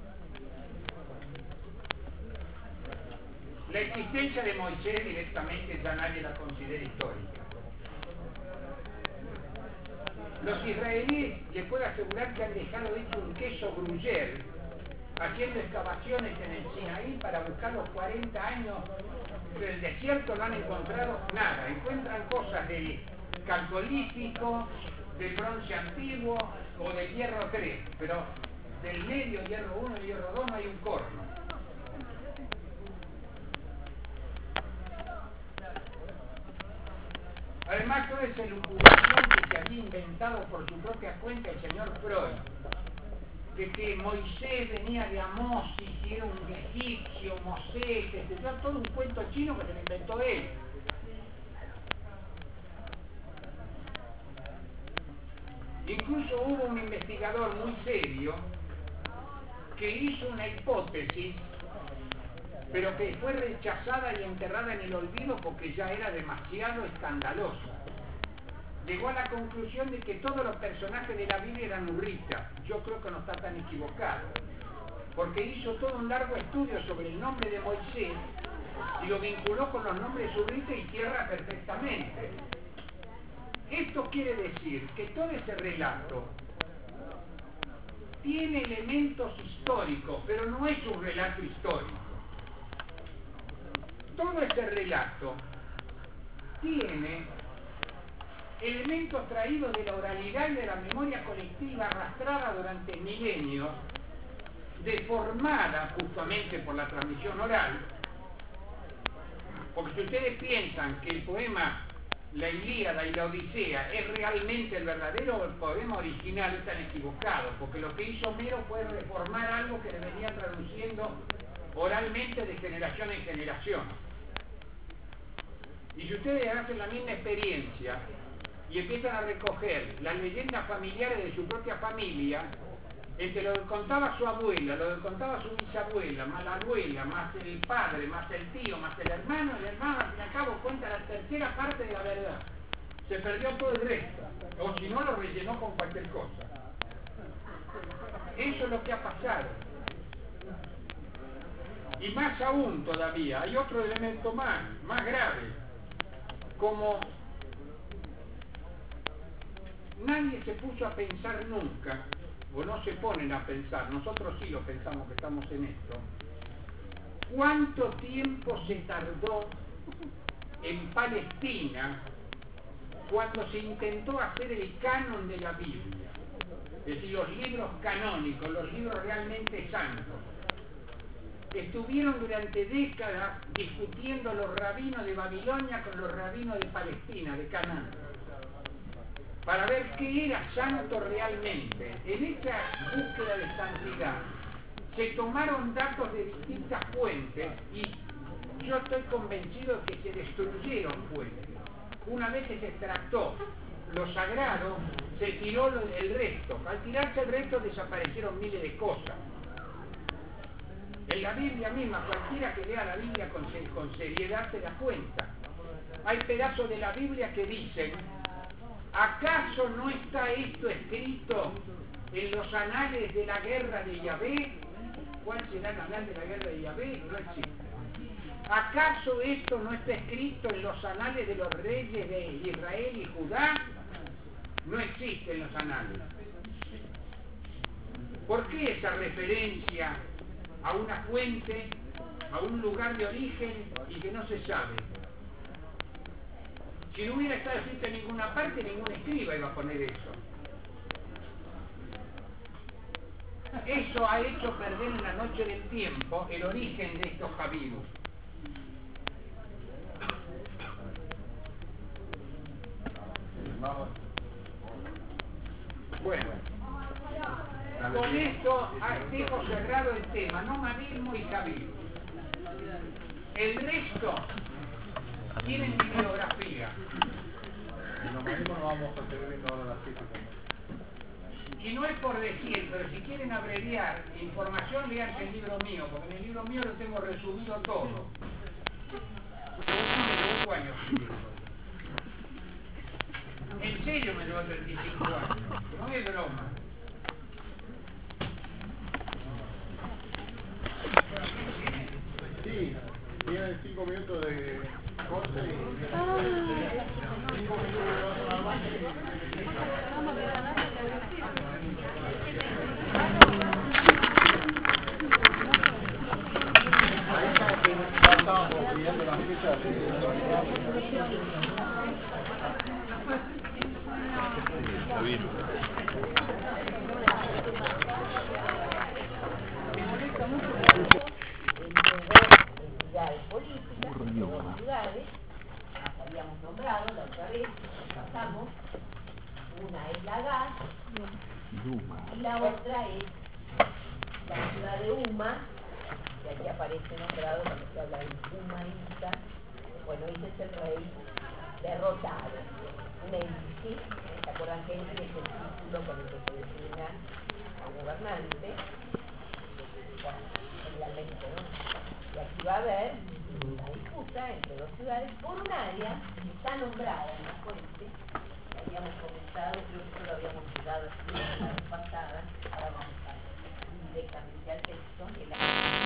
La existencia de Moisés directamente ya nadie la considera histórica. Los israelíes, les puedo asegurar que han dejado hecho un queso gruyère haciendo excavaciones en el Sinaí para buscar los cuarenta años del desierto, no han encontrado nada. Encuentran cosas del calcolítico, del bronce antiguo o del hierro tres, pero del medio, hierro uno y hierro dos no hay un corno. Además, toda esa elucubración que se había inventado por su propia cuenta el señor Freud, de que Moisés venía de Amós y era un egipcio, Mosés, etcétera, todo un cuento chino que se lo inventó él. Incluso hubo un investigador muy serio que hizo una hipótesis, pero que fue rechazada y enterrada en el olvido porque ya era demasiado escandalosa. Llegó a la conclusión de que todos los personajes de la Biblia eran hurritas. Yo creo que no está tan equivocado, porque hizo todo un largo estudio sobre el nombre de Moisés y lo vinculó con los nombres hurritas y tierra perfectamente. Esto quiere decir que todo ese relato tiene elementos históricos, pero no es un relato histórico. Todo ese relato tiene elementos traídos de la oralidad y de la memoria colectiva arrastrada durante milenios, deformada justamente por la transmisión oral, porque si ustedes piensan que el poema La Ilíada y la Odisea es realmente el verdadero el poema original, están equivocados, porque lo que hizo Homero fue reformar algo que le venía traduciendo oralmente de generación en generación. Y si ustedes hacen la misma experiencia y empiezan a recoger las leyendas familiares de su propia familia, entre lo que contaba su abuela, lo que contaba su bisabuela, más la abuela, más el padre, más el tío, más el hermano, el hermano al fin y al cabo cuenta la tercera parte de la verdad. Se perdió todo el resto, o si no lo rellenó con cualquier cosa. Eso es lo que ha pasado. Y más aún todavía, hay otro elemento más, más grave, como nadie se puso a pensar nunca, o no se ponen a pensar, nosotros sí lo pensamos que estamos en esto, cuánto tiempo se tardó en Palestina cuando se intentó hacer el canon de la Biblia, es decir, los libros canónicos, los libros realmente santos. Estuvieron durante décadas discutiendo los rabinos de Babilonia con los rabinos de Palestina, de Canaán, para ver qué era santo realmente. En esa búsqueda de santidad se tomaron datos de distintas fuentes y yo estoy convencido de que se destruyeron fuentes. Una vez que se extractó lo sagrado, se tiró el resto. Al tirarse el resto desaparecieron miles de cosas. En la Biblia misma, cualquiera que lea la Biblia con, con seriedad se da cuenta. Hay pedazos de la Biblia que dicen: ¿acaso no está esto escrito en los anales de la guerra de Yahvé? ¿Cuál será el anal de la guerra de Yahvé? No existe. ¿Acaso esto no está escrito en los anales de los reyes de Israel y Judá? No existen los anales. ¿Por qué esa referencia a una fuente, a un lugar de origen y que no se sabe? Si no hubiera estado escrito en ninguna parte, ningún escriba iba a poner eso. Eso ha hecho perder en la noche del tiempo el origen de estos Javirus. Bueno, con esto dejo cerrado el tema, nomadismo y Javirus. El resto tienen bibliografía. El nomadismo no vamos a seguir viendo ahora la física. Y no es por decir, pero si quieren abreviar información, leanse el libro mío, porque en el libro mío lo tengo resumido todo. Me llevó ocho años escribirlo. En serio me llevó treinta y cinco años, no es broma. Sí, tienen cinco minutos de corte y cinco minutos de vaso nada más. Ahí está que ya estábamos pidiendo las fichas de políticas, dos ciudades, las habíamos nombrado la otra vez, pasamos, una es la G A S y la otra es la ciudad de Uma, que aquí aparece nombrado cuando se habla de Humanista. Bueno, ese es el rey derrotado, Menci, ¿se acuerdan que ese es el título con el que se designa al gobernante? Bueno, generalmente, ¿no? Y aquí va a haber una disputa entre dos ciudades por un área que está nombrada en la fuente, que habíamos comentado, creo que esto lo habíamos llegado a estudiar la vez pasada, ahora vamos a ir directamente al texto, que la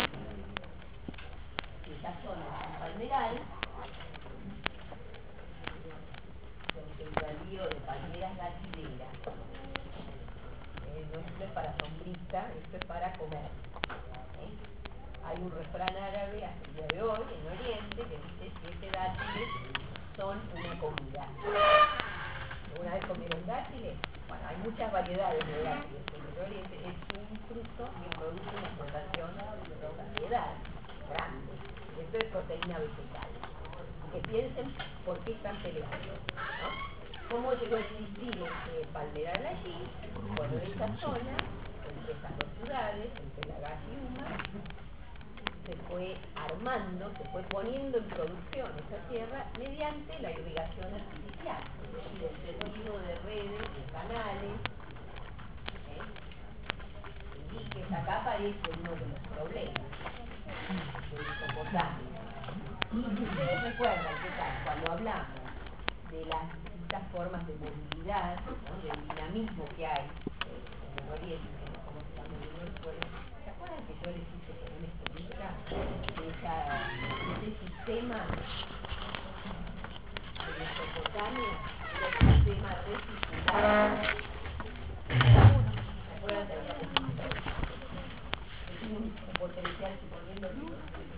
esa zona es un palmeral, con sembradío de palmeras gatileras. Eh, no esto es para sombrita, esto es para comer. ¿eh? Hay un refrán árabe hasta el día de hoy en Oriente que dice siete dátiles son una comida. ¿Alguna vez comieron dátiles? Bueno, hay muchas variedades de dátiles en el Oriente. Es un fruto que produce una explotación de saciedad grande. Esto es proteína vegetal. Que piensen por qué están peleando, ¿no? ¿Cómo llegó a existir este palmeral allí? Bueno, en esa zona, entre esas dos ciudades, entre la G A S y Uma, se fue armando, se fue poniendo en producción esa tierra mediante la irrigación artificial, es decir, el tendido de redes, de canales, ¿eh? Y que acá aparece uno de los problemas de Mesopotamia. Y ustedes recuerdan que tal, cuando hablamos de las distintas formas de movilidad, ¿no? Del dinamismo que hay en el Oriente, como se llama en el pueblo, ¿se acuerdan que yo les hice con una experiencia de, esa, de ese sistema de Mesopotamia, el sistema reticular? ¿Se acuerdan de la reticular? Que tiene un potencial suponiendo que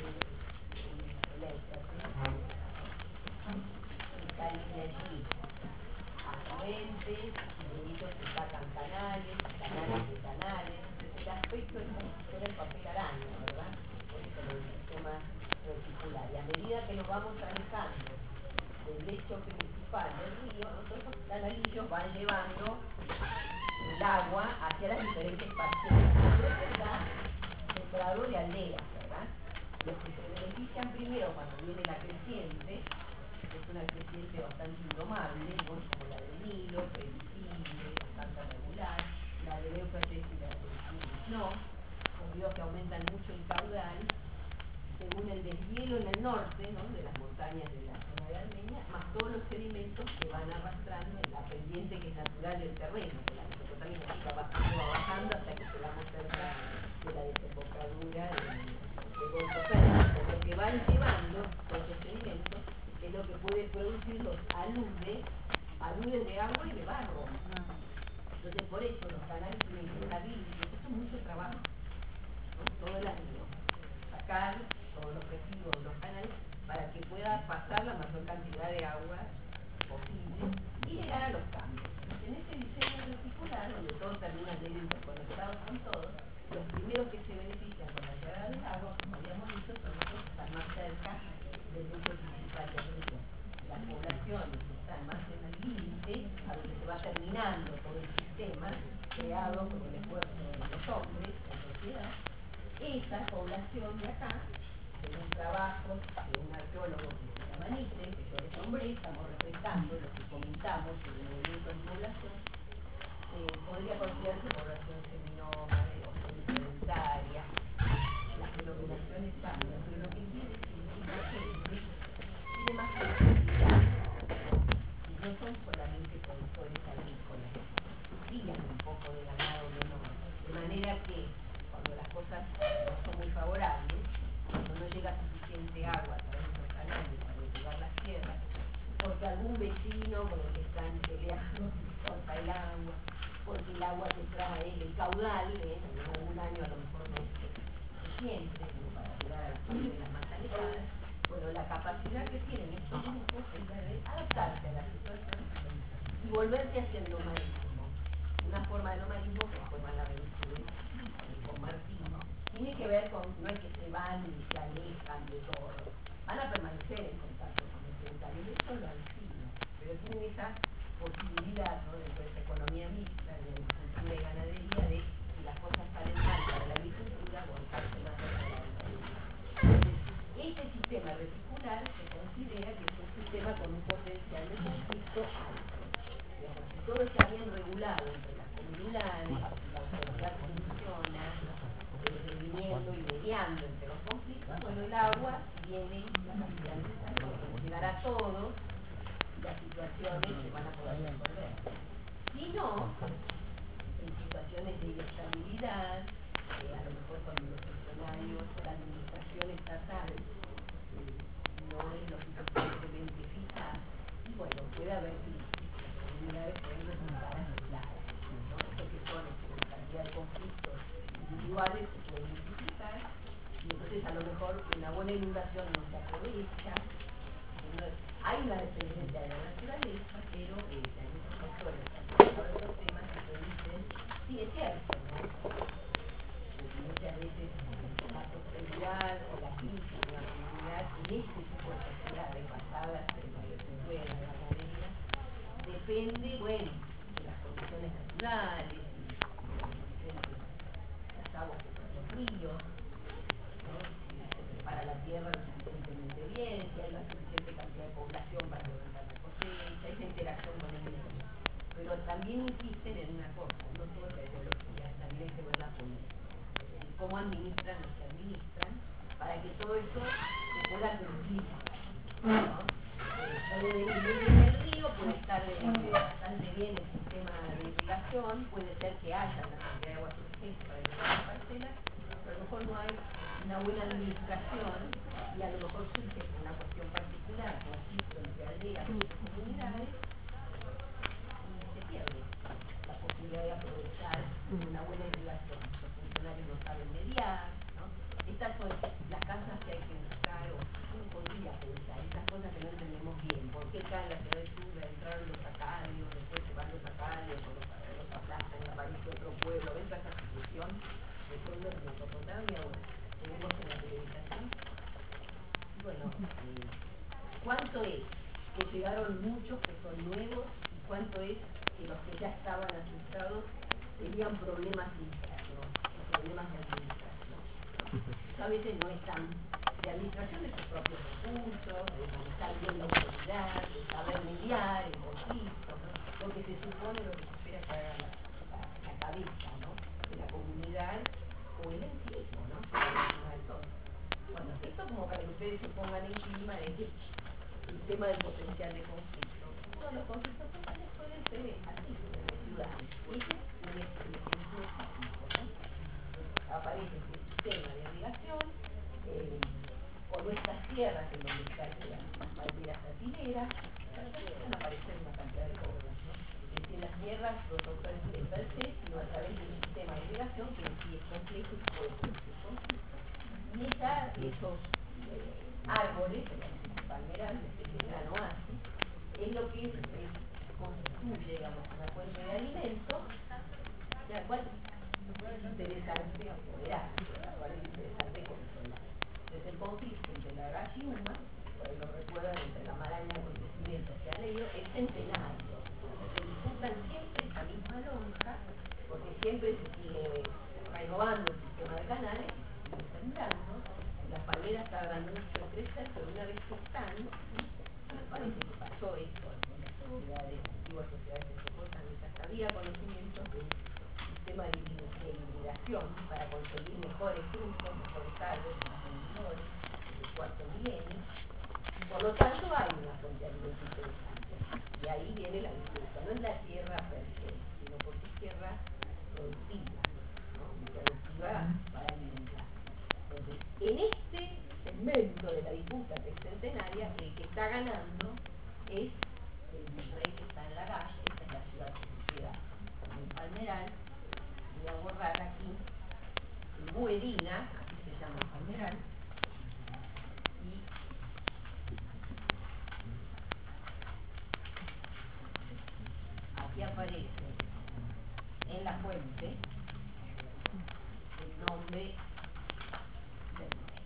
esta línea allí, afluentes, y ellos se sacan canales, canales de canales. El aspecto es como si fuera el papel araña, ¿verdad? Por eso lo del sistema reticular. Y a medida que nos vamos alejando del lecho principal del río, nosotros los canalillos van llevando el agua hacia las diferentes parcelas. Pero es verdad, sembrado de aldeas, ¿verdad? Los que se benefician primero cuando viene la creciente, es una creciente bastante indomable, ¿no? Como la del Nilo, previsible, bastante regular, la del Éufrates y la del Tigris no, son ríos que aumentan mucho el caudal, según el deshielo en el norte, ¿no? De las montañas de la zona de Armenia, más todos los sedimentos que van arrastrando en la pendiente que es natural del terreno, que la Mesopotamia va bajando, va bajando hasta que llegamos cerca de la desembocadura de, de Golfo Pérsico. Lo que van llevando todos los sedimentos es lo que puede producir los aludes, aludes de agua y de barro. Entonces por eso los canales tienen que estar limpios. Esto es muy sacar todos los residuos de los canales para que pueda pasar la mayor cantidad de agua posible y llegar a los campos. En ese diseño reticular, donde todo termina de interconectado con todo, los primeros que se benefician con la llegada del agua, como habíamos dicho, son los que están más cerca del núcleo principal del río. Las poblaciones que están más en el límite, a donde se va terminando todo el sistema creado por el esfuerzo de los hombres en sociedad, esa población de acá, en un trabajo de un arqueólogo que se llama Nitre, que yo les nombré, estamos refrescando lo que comentamos sobre el movimiento de población, eh, podría considerarse población seminómade o sedentaria. Las denominaciones cambian, pero lo que quiere decir es que la gente tiene más flexibilidad y no son solamente productores agrícolas, crían un poco de ganado menor, de manera que cuando las cosas no son muy favorables, cuando no llega suficiente agua a través de los canales para irrigar las tierras, porque algún vecino con el que están peleados corta el agua, porque el agua que trae el caudal, ¿eh? en algún año a lo mejor no es suficiente como para llegar a las partes de las más alejadas. Bueno, la capacidad que tienen estos grupos es la de adaptarse a la situación y volverse hacia el nomadismo. Una forma de nomadismo que después van a ver ustedes con Martín, tiene que ver con, no es que se van y se alejan de todo, van a permanecer en contacto con los sedentarios, de hecho lo han sido, pero tienen esa posibilidad, ¿no?, dentro de esa economía mixta de agricultura y ganadería, de si las cosas salen mal para la agricultura, volcarse más hacia la ganadería. Entonces, este sistema reticular se considera que es un sistema con un potencial de conflicto alto. Digamos, si todo está bien regulado entre las comunidades, si la autoridad funciona, previniendo y mediando entre los conflictos, bueno, el agua viene la cantidad necesaria para llegar a todos y las situaciones se van a poder resolver. Si no, en situaciones de inestabilidad, eh, a lo mejor cuando los funcionarios de la administración estatal eh, no es lo suficientemente eficaz, y bueno, puede haber crisis, las comunidades pueden resultar aisladas, ¿no? Esto que son la cantidad de conflictos individuales se pueden multiplicar, y entonces a lo mejor una buena inundación no se aprovecha. Hay una dependencia de la naturaleza, pero eh, hay muchos factores sobre estos temas que se dicen, sí es cierto, ¿no? Porque muchas veces la prosperidad o la crisis de la comunidad en este tipo de sociedades basadas en la agricultura y la ganadería depende, bueno, de las condiciones naturales, de las aguas que son los ríos, ¿no? Si se prepara la tierra lo suficientemente bien, si hay la suficiente cantidad de población para levantar la cosecha, esa interacción con el medio. Pero también insisten en una cosa, no solo la ideología, también hay que ver la política, y cómo administran o se administran para que todo esto se pueda cumplir, ¿no? Eh, puede venir muy bien el río, puede estar eh, bastante bien el sistema de irrigación, puede ser que haya una cantidad de agua suficiente para llegar a las parcelas, pero a lo mejor no hay una buena administración y a lo mejor surge una cuestión particular, conflicto entre aldeas y comunidades, y se pierde la posibilidad de aprovechar una buena irrigación. Los funcionarios no saben mediar, ¿no? Estas son las casas que hay que buscar, o uno podría pensar, estas cosas que no entendemos bien. ¿Por qué acá en la ciudad de Sur entraron los sacarios, después se van los sacarios, o los, los aplastan y aparece otro pueblo? ¿Ven toda esa situación? Resuelven en Mesopotamia, bueno, tenemos en la televisación. Bueno, eh, ¿cuánto es que llegaron muchos que son nuevos y cuánto es que los que ya estaban asustados tenían problemas internos, problemas de administración? Eso a veces no es tan de administración de sus propios recursos, de manejar bien la autoridad, de saber mediar en conflictos, ¿no? Lo que se supone, lo que se espera que haga la, la, la cabeza, ¿no?, de la comunidad o el encismo, ¿no?, de todo. Bueno, esto como para que ustedes se pongan en clima de que el tema del potencial de conflicto. Todos los conflictos sociales pueden ser así, de ciudades. Y ese es un ejemplo típico, ¿no? Aparece este sistema de irrigación, eh, con estas tierras en donde están las palmeras satineras, empiezan a aparecer una cantidad de cosas, ¿no? Es decir, las tierras no son per se, sino a través de un sistema de irrigación que en sí es complejo y puede producir conflictos. Y Y esa, esos eh, árboles, el palmeral, este gran oasis, es lo que eh, constituye, digamos, una fuente de alimento, de la cual es interesante apoderar, de la cual es interesante controlar. Desde el conflicto entre la Gash y Uma, por ahí lo recuerdan, entre la maraña de acontecimientos que han leído, es centenario. Se disputan siempre esa misma lonja, porque siempre se sigue renovando el sistema de canales, se sigue sembrando. Las palmeras tardan mucho en crecer, pero una vez que están, me parece que pasó esto en las sociedades, antiguas sociedades mesopotámicas, había conocimientos del sistema de hibridación para conseguir mejores frutos, mejores árboles, más vendedores, del cuarto milenio. Por lo tanto, hay una fuente de alimento interesante. Y ahí viene la disputa. No es la tierra per se, sino porque es tierra productiva, ¿no? Productiva para alimentar. Entonces, en este segmento de la disputa que es centenaria, el que está ganando es el virrey que está en la Gash. Esta es la ciudad que se queda en el Palmeral. Voy a borrar aquí el Buedina, así se llama el Palmeral. Y aquí aparece en la fuente el nombre del rey.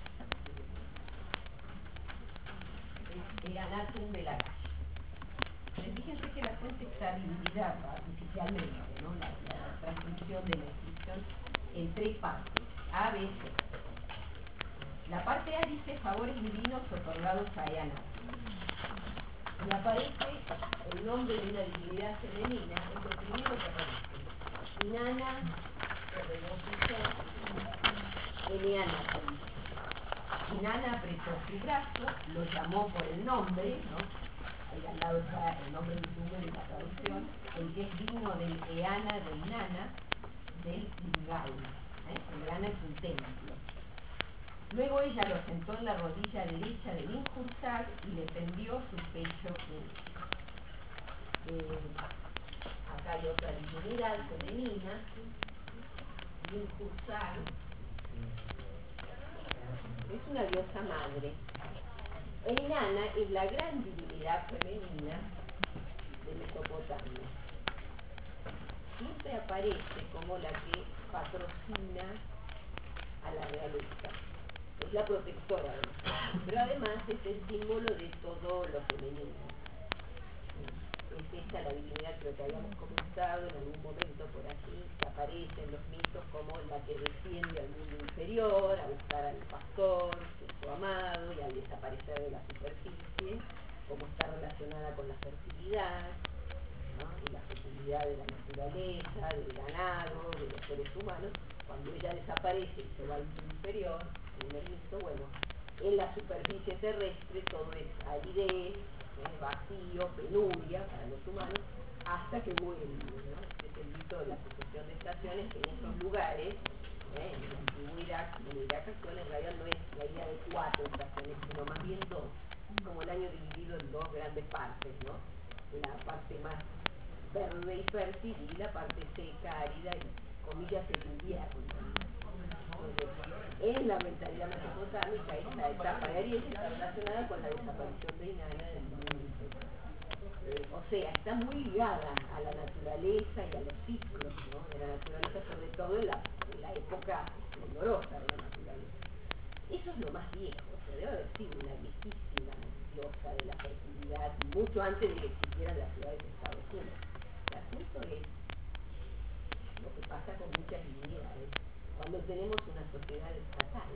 Es Eanatum de la Gash. Fíjense que la fuente está dividida artificialmente, ¿no? La, la transcripción de la inscripción en tres partes, A, B, C. La parte A dice favores divinos otorgados a Eanatum. Y aparece el nombre de una divinidad femenina, es lo primero que aparece. Inanna se regocijó en Eanatum. Inanna apretó su brazo, lo llamó por el nombre, ¿no? Ahí al lado está el nombre del número y la traducción, el que es digno del Eana de Inanna, del Ingal. ¿eh? El Eana es un templo. Luego ella lo sentó en la rodilla derecha del Injursar y le tendió su pecho derecho. Eh, acá hay otra divinidad femenina, Injursar, es una diosa madre. E Inanna es la gran divinidad femenina de Mesopotamia. Siempre aparece como la que patrocina a la realeza. Es la protectora de nosotros, pero además es el símbolo de todo lo femenino. Es esta la divinidad, creo que habíamos comentado en algún momento por aquí, que aparece en los mitos como la que desciende al mundo inferior, a buscar al pastor, que es su amado, y al desaparecer de la superficie, como está relacionada con la fertilidad, ¿no? Y la fertilidad de la naturaleza, del ganado, de los seres humanos. Cuando ella desaparece y se va al mundo inferior, en el mito, bueno, en la superficie terrestre todo es aridez, ¿eh? Vacío, penuria para los humanos, hasta que vuelve, ¿no? Este es el mito de la sucesión de estaciones, que en esos lugares, ¿eh? en el antiguo Irak, en el Irak actual en realidad no es la idea de cuatro estaciones, sino más bien dos, como el año dividido en dos grandes partes, ¿no? La parte más verde y fértil y la parte seca, árida y comillas el invierno. Entonces, en la mentalidad mesopotámica esta etapa de Aries está relacionada con la desaparición de Inanna del mundo inferior. Eh, o sea, está muy ligada a la naturaleza y a los ciclos, ¿no? De la naturaleza, sobre todo en la, en la época dolorosa de la naturaleza. Eso es lo más viejo, o sea, debe haber sido una viejísima diosa de la fertilidad, mucho antes de que existieran las ciudades de Estados Unidos. El asunto es lo que pasa con muchas divinidades. Cuando tenemos una sociedad estatal,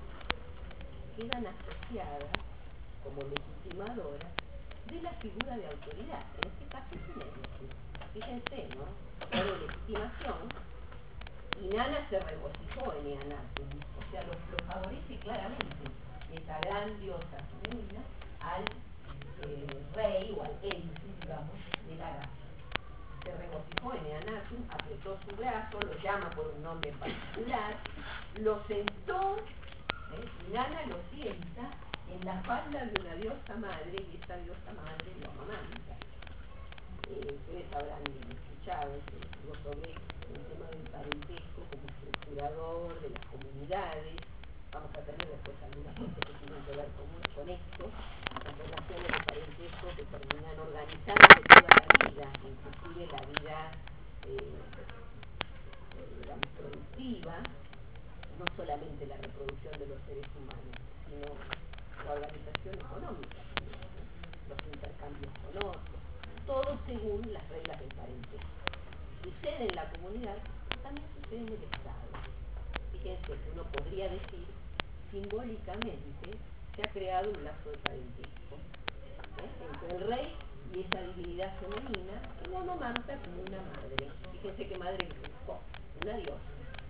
quedan asociadas como legitimadoras de la figura de autoridad. En este caso es una legitimación. Fíjense, ¿no? Por legitimación, Inanna se regocijó en Eanatum, o sea, lo, lo favorece claramente esa gran diosa femenina al eh, rey o al élite, digamos, de la Gash. Se regocijó en Eanatum, apretó su brazo, lo llama por un nombre particular, lo sentó, ¿eh? Inanna lo sienta en la falda de una diosa madre y esta diosa madre lo amamanta. Eh, ustedes habrán escuchado sobre el tema del parentesco como estructurador de las comunidades, vamos a tener después algunas cosas que tienen que ver con, con esto, las relaciones de parentesco que terminan organizando toda la vida, inclusive la vida eh, digamos, productiva, no solamente la reproducción de los seres humanos, sino la organización económica, los intercambios con otros, todo según las reglas del parentesco. Sucede en la comunidad, también sucede en el Estado. Fíjense que uno podría decir, simbólicamente, se ha creado un lazo de parentesco ¿eh? entre el rey y esa divinidad femenina que lo amamanta como una madre. Fíjense qué madre que buscó, una diosa.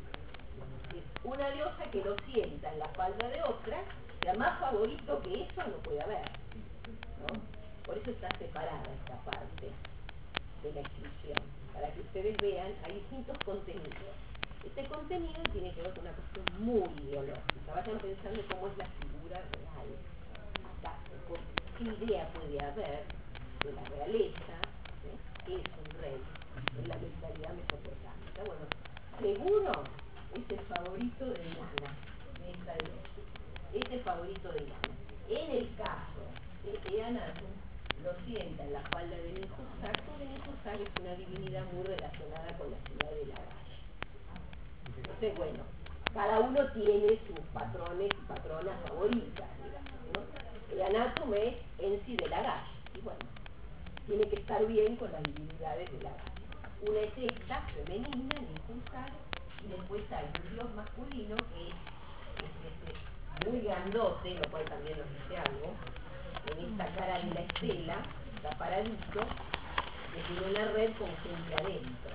Una diosa que lo sienta en la falda de otra, sea más favorito que eso no puede haber, ¿no? Por eso está separada esta parte de la inscripción, para que ustedes vean, hay distintos contenidos. Este contenido tiene que ver con una cuestión muy ideológica. Vayan pensando cómo es la figura real acá, qué idea puede haber de la realeza, ¿eh? que es un rey en la mentalidad mesopotámica. Bueno, seguro es el favorito de Inanna, de esta diosa. Es el favorito de Inanna. En el caso de Eannatum, lo sienta en la falda de Ninhursag, porque Ninhursag es una divinidad muy relacionada con la ciudad de Lagash. Entonces, bueno, cada uno tiene sus patrones y patronas favoritas, digamos, ¿no? Eannatum es en sí de Lagash, y bueno, tiene que estar bien con las divinidades de Lagash. Una es esta, femenina, Ninhursag, y después hay un dios masculino que es, es este, muy grandote, lo cual también nos dice algo. En esta cara de la estela está paradito, que tiene una red con gente adentro,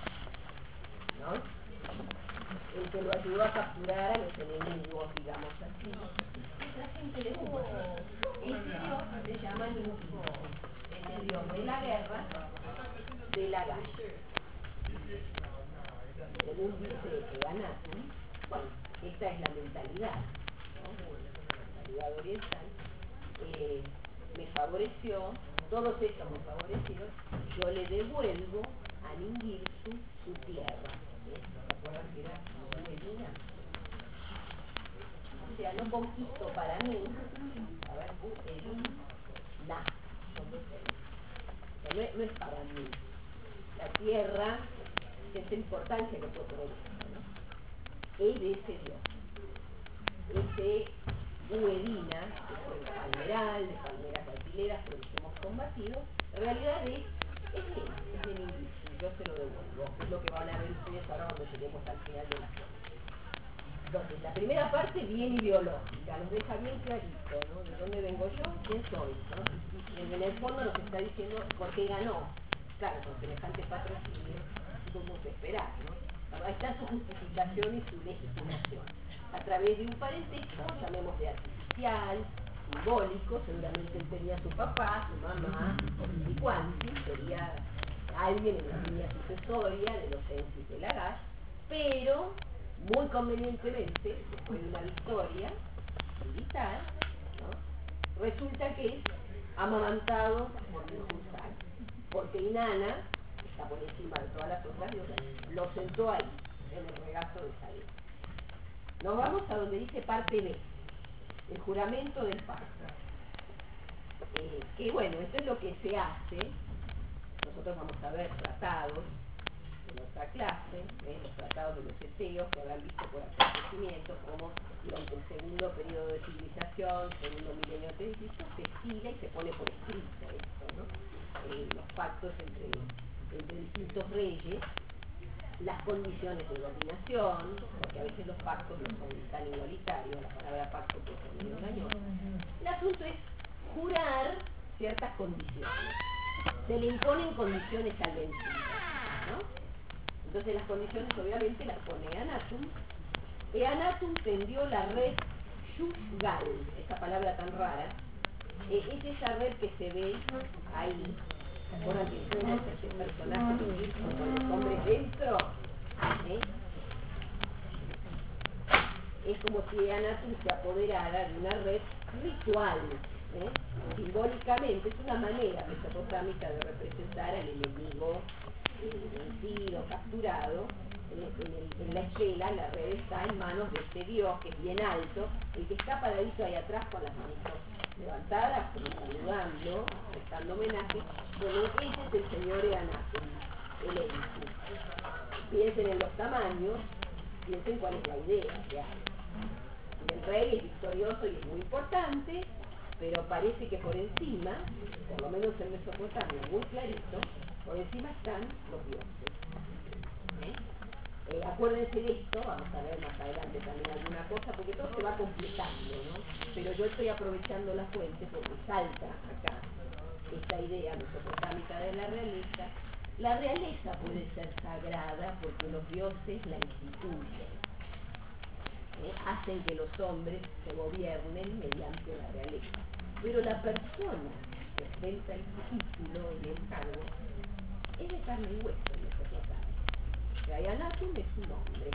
¿no? El que lo ayudó a capturar a los enemigos, digamos así. Esa gente de humo. Ese dios se llama Ninhursag, es el dios de la guerra, de la Gaia. Según dice Eannatum, bueno, esta es la mentalidad, ¿no? La mentalidad oriental. Eh, me favoreció, todos estos me favorecieron, yo le devuelvo a Ningirsu su tierra. ¿Eh? ¿Se acuerdan que era Medina? O sea, no conquisto para mí, a ver, Edin, na, son dos Edin. No, no es para mí. La tierra, esa importancia que puede tener esto, ¿no? Es de ese Dios. Ese Uedina, que fue el palmeral, de palmeras alquileras, por los que hemos combatido, en realidad es, es él, es de Ningirsu, yo se lo devuelvo, es lo que van a ver ustedes ahora cuando lleguemos al final de la historia. Entonces, la primera parte bien ideológica, nos deja bien clarito, ¿no? De dónde vengo yo, quién soy, ¿no? Y en el fondo nos está diciendo por qué ganó. Claro, con semejante patrocinio, como se esperar, ¿no? Ahí está su justificación y su legitimación. A través de un parentesco, llamémosle artificial, simbólico, seguramente él tenía a su papá, su mamá, o su cuanti, sería alguien en la línea sucesoria de los Ensis de Lagash, pero muy convenientemente, después de una victoria militar, ¿no? Resulta que es amamantado por Ninhursag, porque Inanna, que está por encima de todas las otras diosas, lo sentó ahí, en el regazo de Salem. Nos vamos a donde dice parte B, el juramento del pacto. Eh, que bueno, esto es lo que se hace. Nosotros vamos a ver tratados de nuestra clase, ¿eh? Los tratados de los eteos que habrán visto por acontecimientos, como durante el segundo periodo de civilización, segundo milenio antes de Cristo, se estila y se pone por escrito esto, ¿no? Eh, los pactos entre, entre distintos reyes, las condiciones de dominación, porque a veces los pactos no son tan igualitarios, la palabra pacto puede ser medio engañosa. El asunto es jurar ciertas condiciones. Se le imponen condiciones al vencido, ¿no? Entonces las condiciones obviamente las pone Eannatum. Eannatum tendió la red Shusgal, esa palabra tan rara, eh, es esa red que se ve ahí. ¿Se acuerdan que hicimos ese personaje con los hombres dentro? ¿Eh? Es como si Eannatum se apoderara de una red ritual, ¿eh? Simbólicamente es una manera mesopotámica de representar al enemigo eh, vencido, capturado, en, en el- en la estela, la red está en manos de este dios que es bien alto, el que está paradito ahí atrás con las manitos levantadas, como saludando, prestando homenaje. Bueno, ese es el señor Eanaki, el Enki. Piensen en los tamaños, piensen cuál es la idea que hay. Y el rey es victorioso y es muy importante, pero parece que por encima, por lo menos en Mesopotamia, muy clarito, por encima están los dioses. ¿Eh? Eh, acuérdense de esto, vamos a ver más adelante también alguna cosa, porque todo se va completando, ¿no? Pero yo estoy aprovechando la fuente porque salta acá esta idea mesopotámica de la realeza. La realeza puede ser sagrada porque los dioses la instituyen. ¿Eh? Hacen que los hombres se gobiernen mediante la realeza. Pero la persona que ostenta el título y el cargo es de carne y hueso en Mesopotamia. O sea, Eanaki es su nombre.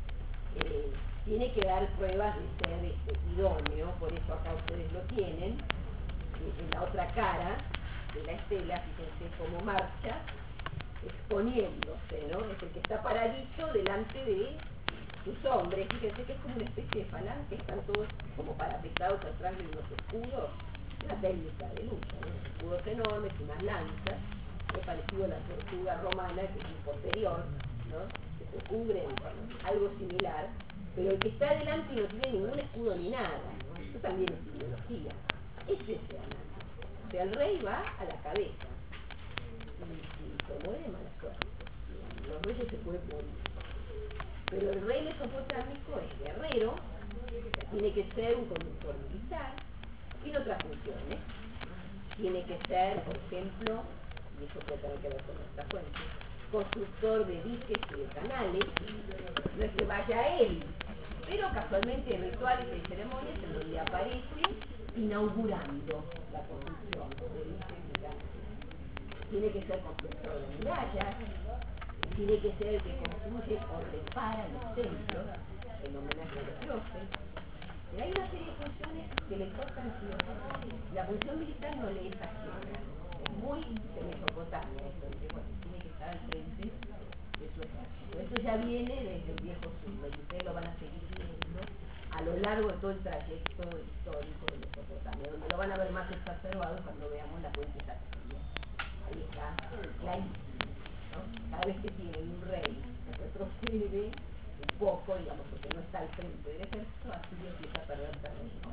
Eh, tiene que dar pruebas de ser este, idóneo, por eso acá ustedes lo tienen. Eh, en la otra cara de la estela, fíjense cómo marcha, exponiéndose, ¿no? Es el que está paradito delante de sus hombres. Fíjense que es como una especie de falange, están todos como parapetados atrás de unos escudos. Una técnica de lucha, ¿no? Escudos enormes, unas lanzas, es parecido a la tortuga romana, que es posterior, ¿no? Que se cubren, bueno, algo similar, pero el que está delante no tiene ningún escudo ni nada, ¿no? Esto también es ideología. Ese es Eanaki. O sea, el rey va a la cabeza. Y si se muere, mala suerte. Los reyes se pueden morir. Pero el rey mesopotámico es guerrero, tiene que ser un conductor militar, tiene otras funciones. Tiene que ser, por ejemplo, y eso puede tener que ver con nuestra fuente, constructor de diques y de canales. No es que vaya él, pero casualmente en rituales y ceremonias en donde aparece inaugurando la construcción de diques y canales. Tiene que ser constructor de murallas, tiene que ser el que construye o repara los templos en homenaje a los dioses. Pero hay una serie de funciones que le tocan sí o sí. La función militar no le es ajena. Es muy de Mesopotamia esto, que bueno, tiene que estar al frente de su ejército. Esto ya viene desde el viejo Sumer, y ustedes lo van a seguir viendo a lo largo de todo el trayecto histórico de Mesopotamia, donde lo van a ver más exacerbado cuando veamos la fuente Saxonia. Ahí está clarísimo, ¿no? Cada vez que tiene un rey que retrocede un poco, digamos, porque no está al frente del ejército, así empieza a perder terreno.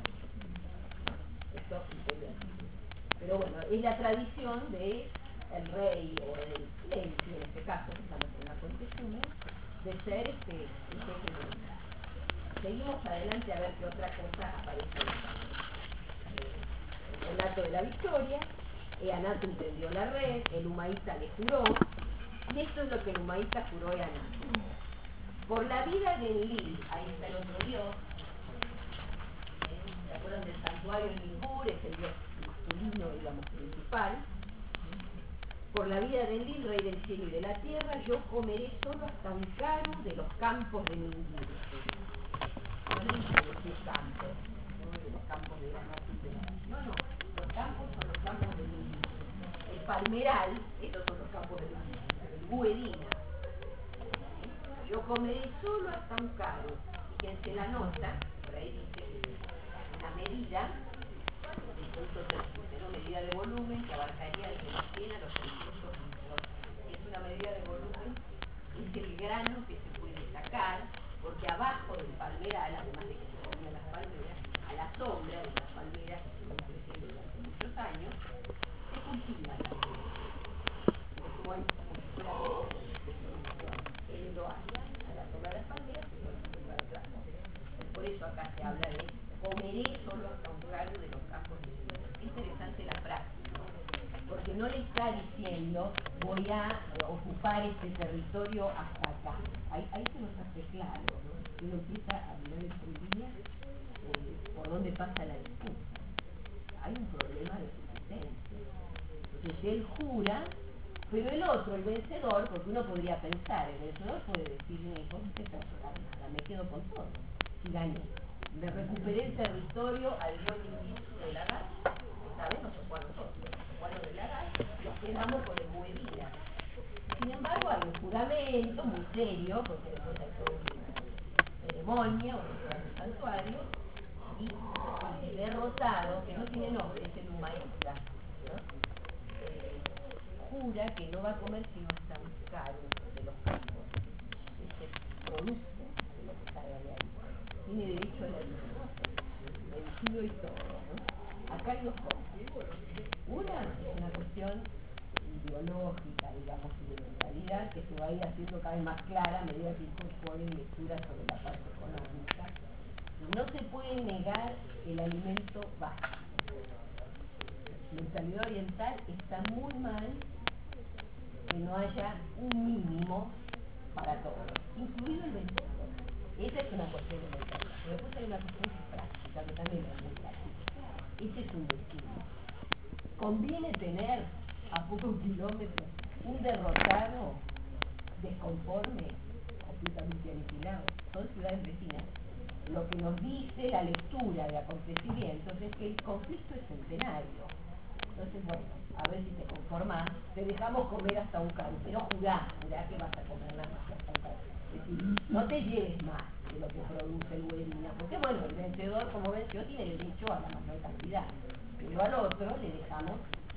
Esto es así. Pero bueno, es la tradición de el rey o del Lenki, en este caso, que estamos en la fuente Sumer, de ser este, el jefe de Estado. Seguimos adelante a ver qué otra cosa aparece en eh, el relato de la victoria. Eanaki tendió la red, el Humaíta le juró, y esto es lo que el Humaíta juró a Eanaki. Por la vida de Enlil, ahí está el otro dios, ¿eh? ¿Se acuerdan del santuario en Ningur? Es el dios masculino, digamos, principal. Por la vida de Enlil, rey del cielo y de la tierra, yo comeré solo hasta un caro de los campos de Ningur. No dice de qué campos, no de los campos de la no, no, los campos son los campos de Ningur. El palmeral, estos son los campos de Ningur, Buedina. Yo comeré solo hasta un caro. Fíjense la nota, por ahí dice una medida, el punto tercero, medida de volumen que abarcaría desde los cien a los seiscientos litros. Es una medida de volumen, es el grano que se puede sacar, porque abajo del palmeral, además de que se comían las palmeras, a la sombra de las palmeras que se van creciendo durante muchos años, se cultiva la palmera. Es como hay como si fuera el loaria. A la sombra de las palmeras se puede cultivar el grano. Por eso acá se habla de comeré solo hasta un caro de los campos de Ningur. Es interesante la práctica, porque no le está diciendo voy a ocupar este territorio hasta acá. Ahí, ahí se nos hace claro, ¿no? Uno empieza a mirar en línea eh, por dónde pasa la disputa. Hay un problema de subsistencia. Entonces él jura, pero el otro, el vencedor, porque uno podría pensar, el vencedor puede decir, no te puedo tocar nada, me quedo con todo, si gané. Me recuperé el territorio al dios Ningur de Lagar, esta vez nos tocó a nosotros, nos tocó a los de Lagar, nos quedamos con el Buedina. Sin embargo, hay un juramento muy serio, porque después hay toda una ceremonia, un santuario, y el derrotado, que no tiene nombre, es el Humaestra, ¿no? Eh, jura que no va a comer sino hasta un caro de los campos, ese producto de lo que salga de ahí. Tiene derecho a la vida, vencido y todo, ¿no? Acá hay dos cosas. Una es una cuestión ideológica, digamos, y de mentalidad, que se va a ir haciendo cada vez más clara a medida que incorporen lecturas sobre la parte económica. No se puede negar el alimento básico. La mentalidad oriental está muy mal que no haya un mínimo para todos, incluido el vencedor. Esa es una cuestión de mentalidad. Pero después hay una cuestión práctica, que también es muy práctica. Ese es un destino. Conviene tener a pocos kilómetros un derrotado desconforme, completamente aniquilado. Son ciudades vecinas. Lo que nos dice la lectura de acontecimientos es que el conflicto es centenario. Entonces, bueno, a ver si te conformas, te dejamos comer hasta un carro, pero jurá, jurá que vas a comer nada más que hasta un carro. Es decir, no te lleves más de lo que produce el Uberina, porque bueno, el vencedor, como venció, tiene derecho a la mayor cantidad, pero al otro le dejamos,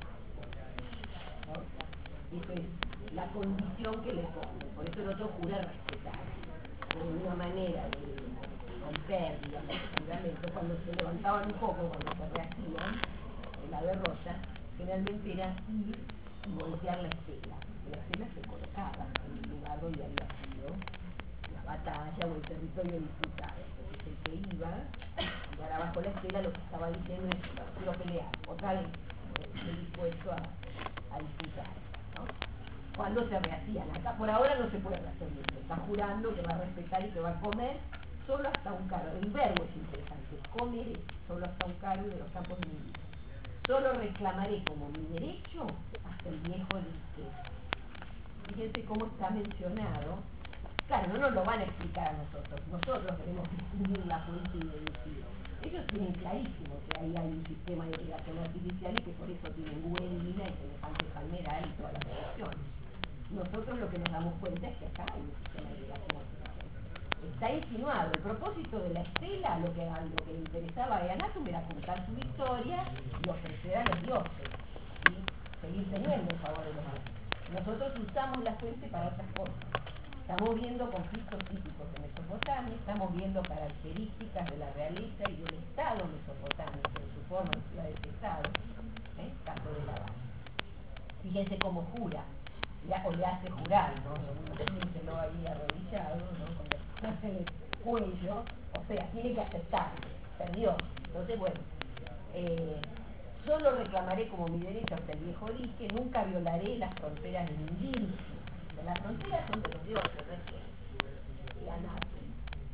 ¿no? Esa es la condición que le pone, por eso el otro jura respetar, de una manera de romper, digamos, el juramento. Cuando se levantaban un poco, cuando se rehacían de la derrota, generalmente era ir y voltear la estela, porque la estela se colocaba en el lugar donde había sido la batalla o el territorio disputado. Entonces el que iba, y abajo la estela, lo que estaba diciendo es: quiero pelear, otra vez, estoy dispuesto a, a disputar, ¿no? Cuando se rehacían, acá por ahora no se puede rehacer eso, está jurando que va a respetar y que va a comer solo hasta un cargo. El verbo es interesante, comeré solo hasta un cargo de los campos de mi vida. Solo reclamaré como mi derecho hasta el viejo dique. Fíjense cómo está mencionado. Claro, no nos lo van a explicar a nosotros, nosotros debemos distinguir la fuente y deducir. Ellos tienen clarísimo que ahí hay un sistema de irrigación artificial y que por eso tienen Buendina y semejante palmeral y todas las producciones. Nosotros lo que nos damos cuenta es que acá hay un sistema de irrigación artificial. Está insinuado. El propósito de la estela, lo que, lo que le interesaba a Anatum era contar su victoria y ofrecer a los dioses y seguir teniendo en favor de los dioses. Nosotros usamos la fuente para otras cosas. Estamos viendo conflictos típicos de Mesopotamia, estamos viendo características de la realeza y del Estado mesopotámico, de su forma de ciudades-estado, ¿eh? Caso de la base. Fíjense cómo jura, o le hace jurar, ¿no? Se lo ahí arrodillado, ¿no? Con el cuello, o sea, tiene que aceptar, perdió. Entonces, bueno, eh, solo reclamaré como mi derecho hasta el viejo dique, nunca violaré las fronteras de Ningirsu. Las fronteras son de los dioses, no es que y Anatum.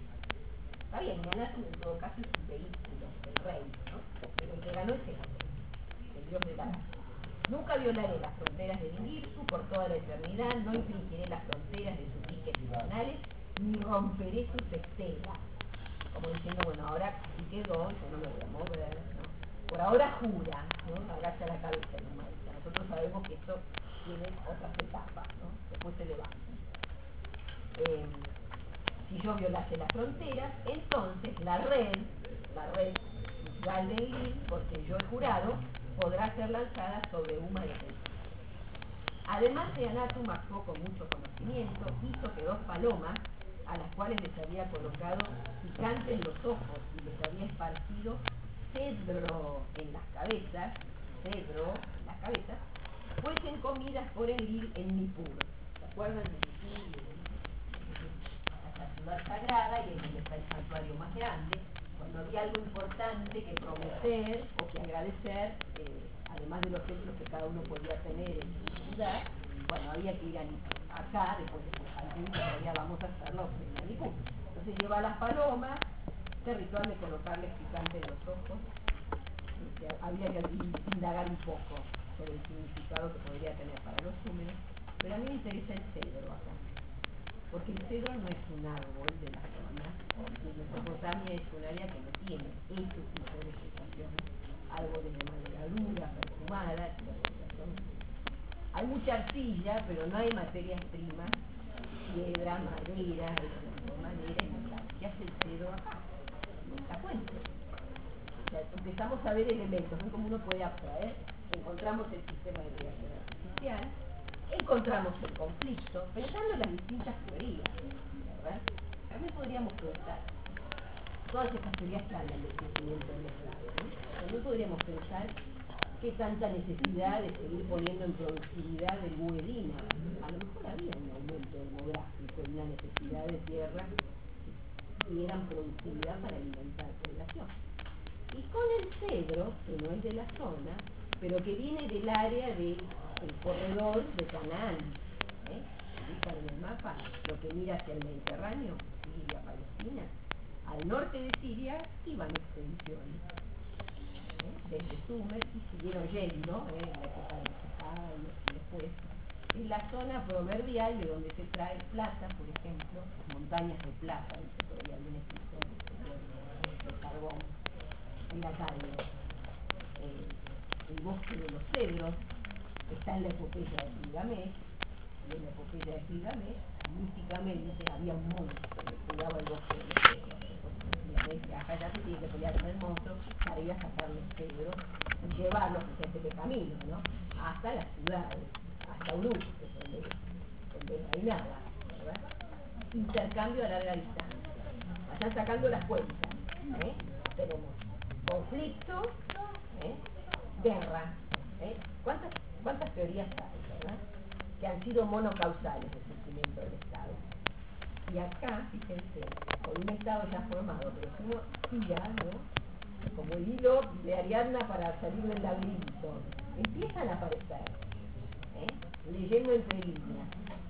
Está bien, y Anatum en todo caso es un vehículo del rey, ¿no? Pero el que ganó es este, el dios de la guerra. Nunca violaré las fronteras de Ningirsu por toda la eternidad, no infringiré las fronteras de sus diques nacionales, ni romperé sus estelas. Como diciendo, bueno, ahora sí quedó, yo no me voy a mover, ¿no? Por ahora jura, ¿no? Agacha la cabeza en un maestro. Nosotros sabemos que esto tiene otras etapas, ¿no? Después se levanta. Eh, si yo violase las fronteras, entonces la red, la red natural del Nil, porque yo he jurado, podrá ser lanzada sobre Uma de Tel. Además de Anatum actuó con mucho conocimiento, hizo que dos palomas, a las cuales les había colocado picante en los ojos y les había esparcido cedro en las cabezas, cedro en las cabezas, fuesen comidas por el Nil en Nippur. ¿Se acuerdan de Nippur? La ciudad sagrada, y es donde está el santuario más grande. Cuando había algo importante que prometer o que agradecer, eh, además de los templos que cada uno podía tener en su ciudad, bueno, había que ir a Nippur. Acá, después de semejante victoria, vamos a hacer la ofrenda a Nippur. Entonces lleva a las palomas, este ritual de colocarles picante en los ojos, que había que indagar un poco sobre el significado que podría tener para los números, pero a mí me interesa el cedro acá, porque el cedro no es un árbol de la zona, y Mesopotamia es un área que no tiene ese tipo de vegetación, árboles de madera dura, perfumada, la vegetación Hay mucha arcilla, pero no hay materias primas, piedra, madera, madera y metal. ¿Qué hace el cedro acá? En esta fuente. O sea, empezamos a ver elementos, ¿no? Cómo uno puede abstraer. Encontramos el sistema de creación artificial, encontramos el conflicto, pensando en las distintas teorías, ¿verdad? También podríamos pensar todas estas teorías que hablan del crecimiento del Estado, ¿no? También podríamos pensar qué tanta necesidad de seguir poniendo en productividad el buedina. A lo mejor había un aumento demográfico y una necesidad de tierra que dieran productividad para alimentar población. Y con el cedro, que no es de la zona, pero que viene del área del corredor de Canaán, ¿eh? Fijan en el mapa, lo que mira hacia el Mediterráneo, Siria, Palestina, al norte de Siria iban expediciones, ¿eh? Desde Sumer y siguieron yendo, ¿eh? En la época de Sahara y después. Es la zona proverbial de donde se trae plata, por ejemplo, las montañas de plata, dice por ahí algún escritor de carbón, en la calle. Eh, el bosque de los cedros está en la epopeya de Gilgamesh, y en la epopeya de Gilgamesh, místicamente, había un monstruo que cuidaba el bosque de los cedros. Gilgamesh acá ya se tiene que pelear con el monstruo para ir a sacar los cedros y llevarlos hacia este camino, ¿no? Hasta las ciudades, hasta Uruk, que es donde, donde reinaba, ¿verdad? Intercambio a larga distancia. Vayan sacando las cuentas, ¿eh? Tenemos conflicto, ¿eh? Guerra, ¿eh? ¿Cuántas, ¿Cuántas teorías hay, verdad? Que han sido monocausales del surgimiento del Estado. Y acá, fíjense, con un Estado ya formado, pero si uno tira, ¿no? Como el hilo de Ariadna para salir del laberinto, empiezan a aparecer, ¿eh? Leyendo entre líneas.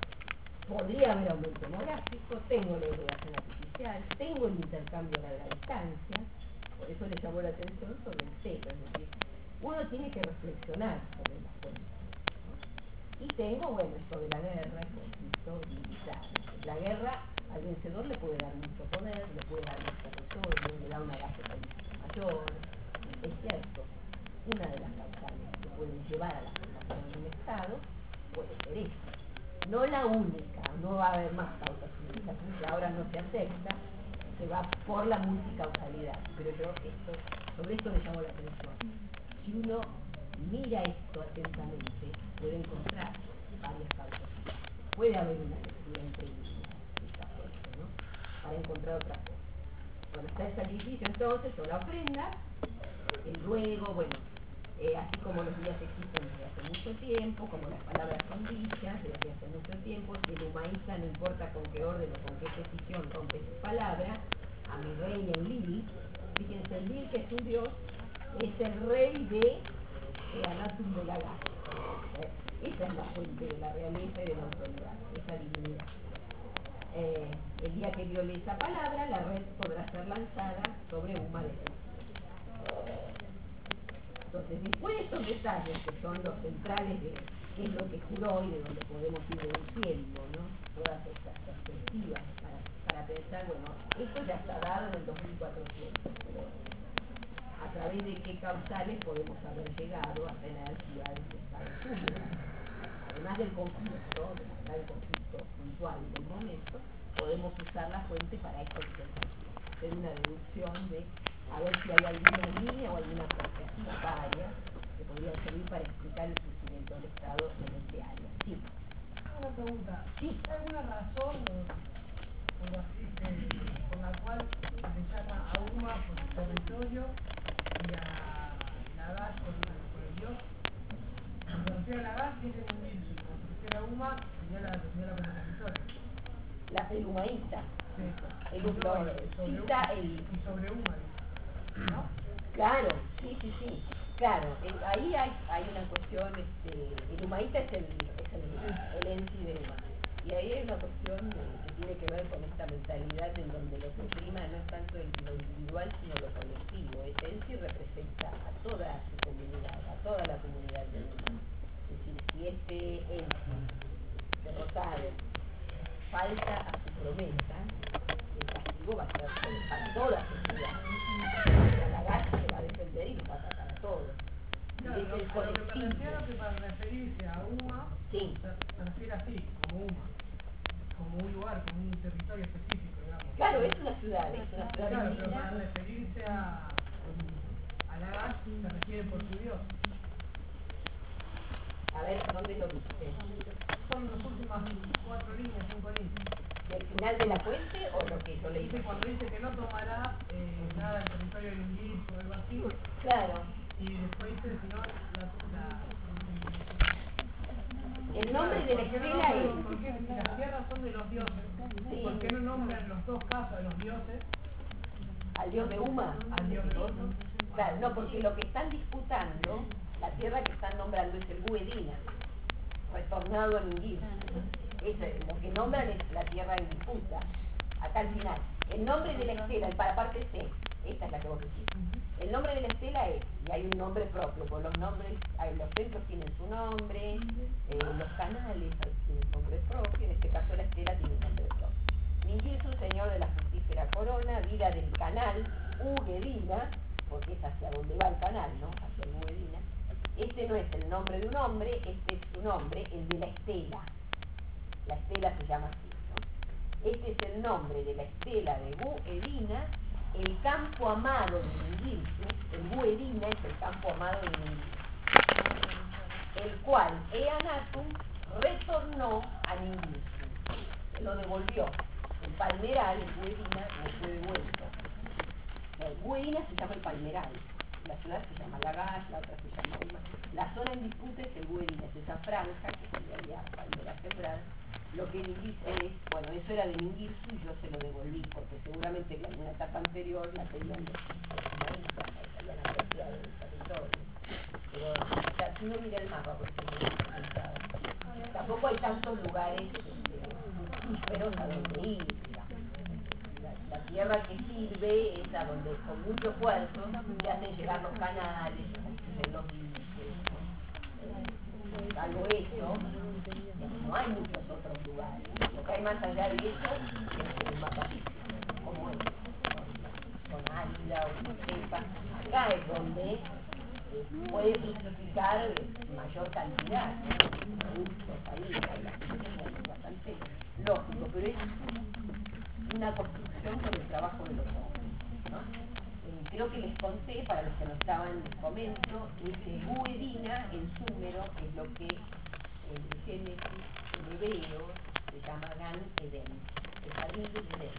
Podría haber aumento demográfico, tengo la irrigación artificial, tengo el intercambio a larga distancia, por eso le llamó la atención sobre el cedro, es decir, uno tiene que reflexionar sobre las fuentes, ¿no? Y tengo, bueno, esto de la guerra, el conflicto militar. La guerra al vencedor le puede dar mucho poder, le puede dar más territorio, le da una base política mayor. Es cierto, una de las causales que pueden llevar a la formación de un Estado puede ser esta. No la única, no va a haber más causas únicas, porque ahora no se acepta, se va por la multicausalidad, pero yo esto, sobre esto me llamó la atención. Si uno mira esto atentamente, puede encontrar varias causas. Puede haber una lectura entre esta fuente, ¿no? Para encontrar otra cosa. Bueno, está el sacrificio entonces, o la ofrenda, el ruego, bueno, eh, así como los días existen desde hace mucho tiempo, como las palabras son dichas desde hace mucho tiempo, si el humanista no importa con qué orden o con qué posición rompe su palabra, a mi rey en Lil, fíjense, el Lil, que es un dios, es el rey de eh, Anatum de la Gaza. ¿Eh? Esa es la fuente de la realeza y de la autoridad, esa divinidad. Eh, el día que viole esa palabra, la red podrá ser lanzada sobre un maleficio. Entonces, después de estos detalles, que son los centrales de qué es lo que juró y de donde podemos ir deduciendo, ¿no? Todas estas perspectivas para, para pensar, bueno, esto ya está dado en el dos mil cuatrocientos, pero a través de qué causales podemos haber llegado a tener ciudades de Estados Unidos. Además del conflicto, del conflicto puntual del momento, podemos usar la fuente para esto que hacer una deducción de a ver si hay alguna línea o alguna perspectiva varia que podría servir para explicar el surgimiento del Estado en este área. Sí. Una pregunta. Sí. ¿Hay alguna razón por la, este, por la cual se llama a Uma por su territorio y a Lagash por, por el dios? Cuando se refiere a Lagash tiene un índice, cuando se refiere a Uma sería la señora con la territorio. La el humanista. Sí. El sobre, cita el... Y sobre Uma, ¿no? Claro, sí, sí, sí. Claro, el, ahí hay, hay una cuestión, este, el humanista es el, es el, el ensi de Uma. Y ahí hay una cuestión de, que tiene que ver con esta mentalidad en donde lo que prima no es tanto lo individual sino lo colectivo. Ese ensi representa a toda su comunidad, a toda la comunidad del mundo. Es decir, si este ensi derrotado falta a su promesa, el castigo va a ser a toda sociedad. La Lagash se va a defender y los va a atacar a todos. Claro, desde el lo, lo que me colectivo. refiero que para referirse a UMA Sí. se, se refiere así, como UMA, como un lugar, como un territorio específico, digamos. Claro, es una ciudad, es una ciudad Claro, pero indígena. para referirse a, a Lagash se refiere por su dios. A ver, ¿dónde lo viste? Son las últimas cuatro líneas, cinco líneas. ¿El final de la fuente o lo que yo leí? Dice cuando dice que no tomará eh, nada del territorio de Lingis o algo así. Claro. Y después dice, si no, la, la, el nombre de la estela es... Porque si las tierras son de los dioses, Sí. ¿por qué no nombran los dos casos de los dioses? ¿Al dios de Uma? Al dios de Uma. Claro, no, porque lo que están disputando, la tierra que están nombrando es el Buedina, retornado a Ningir. Es, lo que nombran es la tierra en disputa. Acá al final. El nombre de la estela, el para parte C, esta es la que vos decís. El nombre de la estela es, y hay un nombre propio, con los nombres, hay, los templos tienen su nombre, eh, los canales tienen nombre propio, en este caso la estela tiene un nombre propio. Ningirsu, señor de la fructífera corona, vida del canal, Uguedina, porque es hacia donde va el canal, ¿no? Hacia el Uguedina. Este no es el nombre de un hombre, este es su nombre, el de la estela. La estela se llama así, ¿no? Este es el nombre de la estela de Uguedina, el campo amado de Ningirsu. El Uguedina es el campo amado de Ningirsu, el cual Eannatum retornó a Ningirsu, lo devolvió. El palmeral, el Uguedina, no fue devuelto. El Uguedina se llama el palmeral, la ciudad se llama Lagash, la otra se llama Uma. La zona en disputa es el Uguedina, es esa franja que es en realidad palmera sembrada. Lo que él dice es, bueno, eso era de Ningirsu y yo se lo devolví, porque seguramente que en una etapa anterior la tenían de una isla, la habían apropiado del territorio. Pero, o sea, si uno mira el mapa, por ejemplo, tampoco hay tantos lugares fructíferos a donde ir, digamos. La, la tierra que sirve es a donde con mucho esfuerzo se hacen llegar los canales, se los diques, ¿no? Salvo eso, no hay muchos otros lugares. Lo que hay más allá de eso es el mapa físico, como es, con Árida o con Cepa. Acá es donde eh, puede fructificar mayor cantidad, ¿no? Productos ahí, hay es bastante lógico, pero es una construcción con el trabajo de los hombres, ¿no? Eh, creo que les conté, para los que no estaban, les comento, que Uguedina en súmero es lo que en Génesis en hebreo se llama Gan Eden, el jardín de Edén.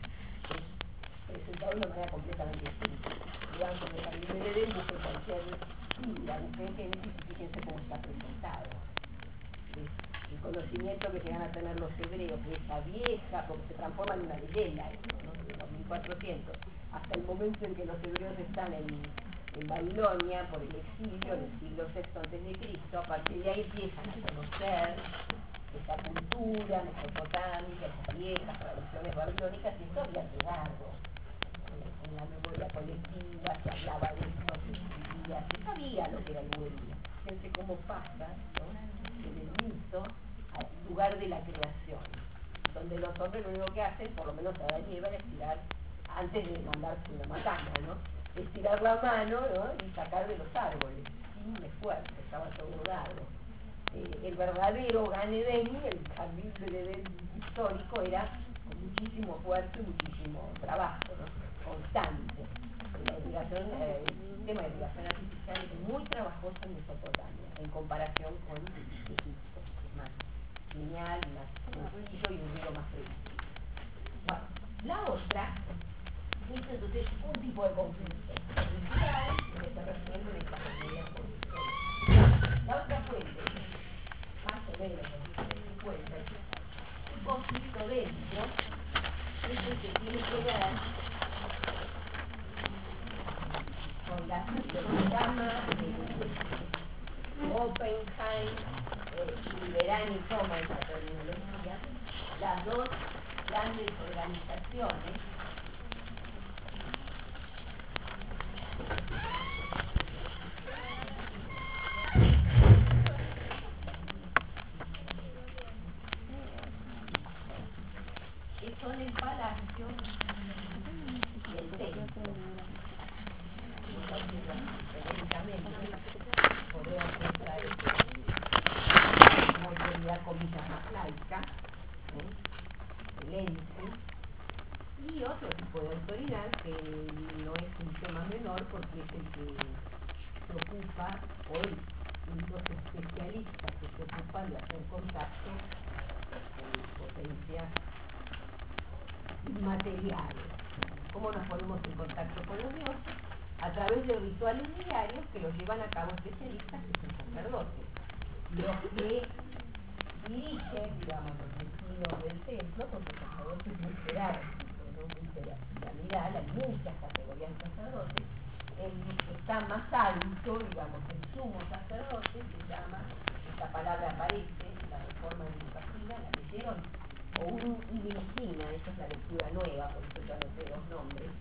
Es presentado de una manera completamente distinta. Digamos, con el jardín de Edén, busquen cualquier Biblia, busquen Génesis y fíjense cómo está presentado. Es el conocimiento que llegan a tener los hebreos de esa vieja, como se transforma en una leyenda, ¿no? De los mil cuatrocientos, hasta el momento en que los hebreos están en, en Babilonia por el exilio en el siglo sexto antes de Cristo. A partir de ahí empiezan a conocer esa cultura mesopotámica, esas viejas tradiciones babilónicas, y esto había quedado en la memoria colectiva, se hablaba de esto, se escribía, se sabía lo que era el Uguedina. Fíjense cómo pasa, ¿no? Del mito al lugar de la creación, donde los hombres lo único que hacen, por lo menos Adán y Eva, es tirar, antes de mandarse una macana, ¿no? Es tirar la mano, ¿no? Y sacar de los árboles, sin esfuerzo, estaba todo dado. Eh, el verdadero Gan Eden, el jardín del Edén histórico, era con muchísimo esfuerzo y muchísimo trabajo, ¿no? Constante. La irrigación, eh, el sistema de irrigación artificial es muy trabajoso en Mesopotamia, en comparación con Egipto, es más lineal, más sencillo y un río más previsible. Bueno, la otra es entonces un tipo de conflicto cultural que se resuelve en estas medidas conflictuales. La otra fuente, más o menos en los años cincuenta, es un conflicto dentro, es el que tiene que ver con la, lo que se llama eh, Oppenheim eh, y Liberani toma esa terminología, las dos grandes organizaciones que son el palacio y el templo. decirlo genéricamente, podemos pensar como autoridad comillas más laica, ¿eh? el ente, y otro tipo de autoridad que no es un tema menor porque es el que se ocupa, o el, los especialistas que se ocupan de hacer contacto con potencias inmateriales. ¿Cómo nos ponemos en contacto con los dioses? A través de rituales diarios que los llevan a cabo especialistas que son sacerdotes, los que dirigen, digamos, los destinos del templo, porque el sacerdote es muy jerárquico, ¿no? Muy piramidal, hay muchas categorías de sacerdotes. El que está más alto, digamos, el sumo sacerdote, se llama, esta palabra aparece en la reforma de Lucasina, la leyeron, o un Ibilcina, esa es la lectura nueva, por eso ya no sé los nombres.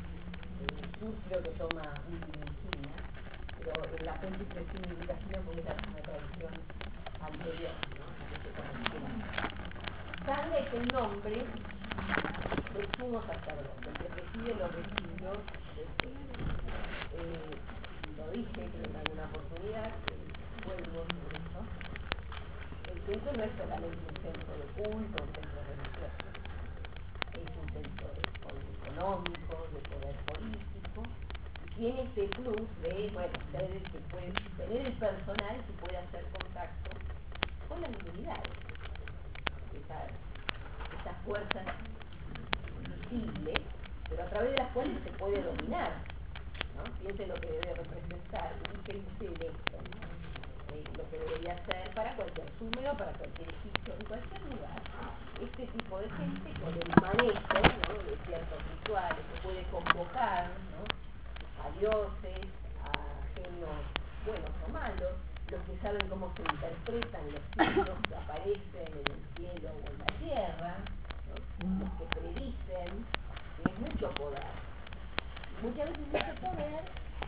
Eh, creo que toma un Ibilcina, pero en la fuente expresión de Lucasina puede ser una traducción anterior, ¿no? Que se conociera. Sangha es el nombre del sumo sacerdote, el que preside los vestidos del templo. Eh, lo dije creo en alguna oportunidad, eh, vuelvo sobre eso. El templo no es solamente un centro de culto, un centro religioso, es un centro de poder económico, de poder político, y tiene este plus de, bueno, ser el que puede, tener el personal que puede hacer contacto con las divinidades, esas, esas fuerzas visibles, pero a través de las cuales se puede dominar, ¿no? Piense lo que debe representar, dije dice esto, eh, lo que debería ser para cualquier súmero, para cualquier egipcio, en cualquier lugar. Este tipo de gente con el manejo, ¿no? de ciertos rituales que puede convocar, ¿no? a dioses, a genios buenos o malos, los que saben cómo se interpretan los signos que aparecen en el cielo o en la tierra, ¿no? los que predicen, tienen mucho poder. Muchas veces ese poder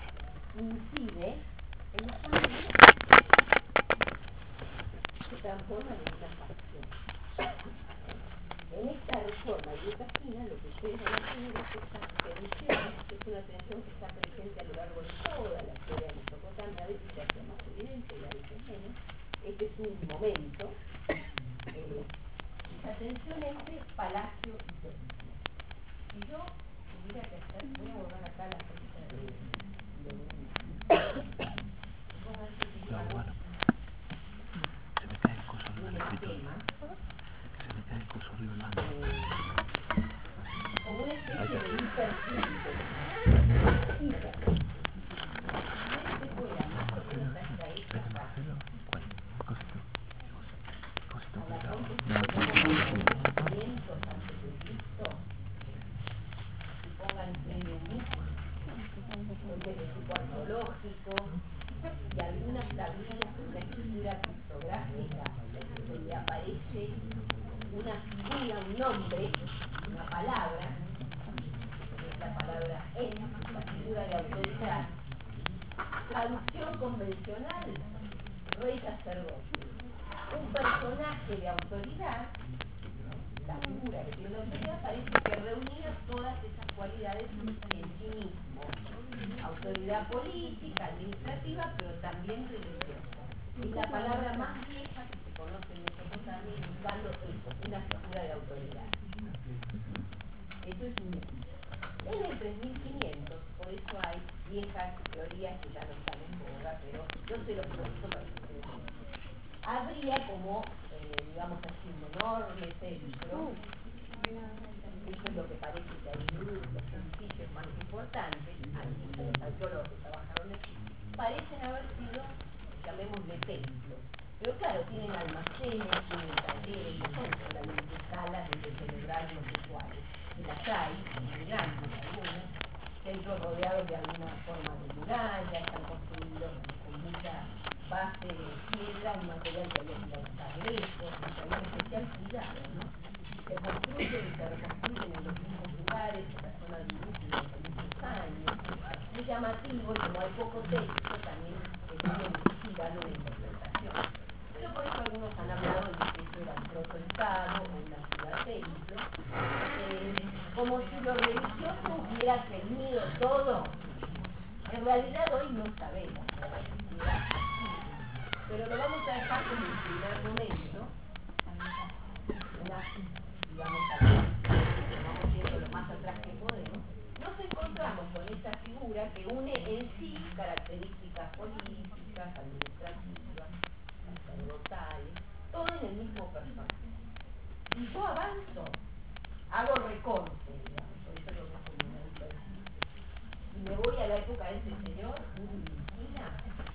incide en las familias, se transforman en una facción. En esta reforma yucatina lo que ustedes van a tener es esta tensión, que es una tensión que está presente a lo largo de toda la historia de Mesopotamia, a veces se hace más evidente y a veces menos. Este es un momento, eh, esa tensión entre palacio y templo. Si yo tuviera que hacer, voy a borrar acá la fecha de, de, de No, bueno. Se me cae el coso arriba del escritorio. Se me cae el coso arriba del mando. Como una especie de hipercílico. Hiper. Si se fuera más o menos hasta esta fase, a la conquista de quinientos antes de Cristo, y pongan en el mismo, donde es tipo arqueológico, y algunas tablillas con una escritura criptográfica, donde aparece una figura, un nombre, una palabra, esta palabra es la figura de autoridad, traducción convencional, rey sacerdote, un personaje de autoridad, la figura que tiene la autoridad parece que reunía todas esas cualidades en sí mismo, autoridad política, administrativa, pero también religiosa. Es la palabra más vieja que se conoce en Mesopotamia indicando eso, una figura de autoridad. Eso es un hecho. En el tres mil quinientos, por eso hay viejas teorías que ya no están en boga, pero yo sé lo que nosotros para que ustedes vean. Habría como, eh, digamos así, un enorme centro, eso es lo que parece que hay los edificios más importantes, aquí los arqueólogos que trabajaron aquí, parecen haber sido, llamémosle templos. Pero claro, tienen almacenes, tienen talleres, no son solamente salas donde celebrar los rituales. Las hay, muy grandes algunas, centros rodeados de alguna forma de muralla, están construidos con mucha base de piedra, un material que había que buscar lejos, que había especial cuidado, ¿no? Se construyen y se reconstruyen en los mismos lugares, en la zona de Urúzula hace muchos años. Muy llamativo, y como hay poco texto, también es muy difícil darle una interpretación. Pero por eso algunos han hablado de que eso era un protoestado o una ciudad-templo, eh, como si lo religioso hubiera tenido todo En realidad hoy no sabemos, pero lo vamos a dejar como un primer momento, una, digamos, vamos yendo lo más atrás que podemos. Nos encontramos con esta figura que une en sí características políticas, administrativas, sacerdotales, todo en el mismo personaje. Y yo avanzo, hago recorte, digamos, por eso lo dejo como un ejercicio. Y me voy a la época de este señor, un Lucina,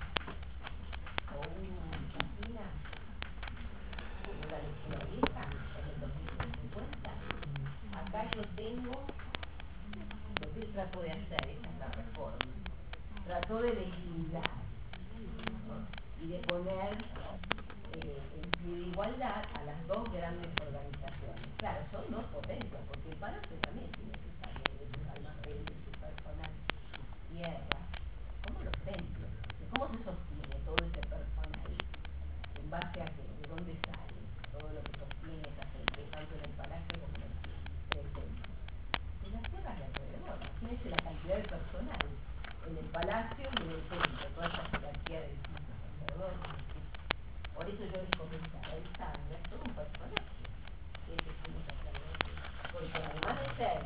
o un Lucina, como la lectura vieja, en el dos mil cincuenta. Acá yo tengo lo que él trató de hacer, esa es la reforma. Trató de legislar, ¿no? Y de poner eh, en pie de igualdad a las dos grandes organizaciones. Claro, son dos potencias, porque el Palacio también tiene que salir de sus almacenes, de su personal, su tierra, como los templos. ¿Cómo se sostiene todo ese personal? ¿En base a qué? ¿De dónde sale? Todo lo que sostiene esa gente, tanto en el Palacio como en el templo. De las tierras de alrededor, imagínense la cantidad de personal en el Palacio y en el templo, toda esa jerarquía de distintos sacerdotes. Por eso yo les comentaba, el sangre es todo un personaje que es el sacerdote, porque además de ser,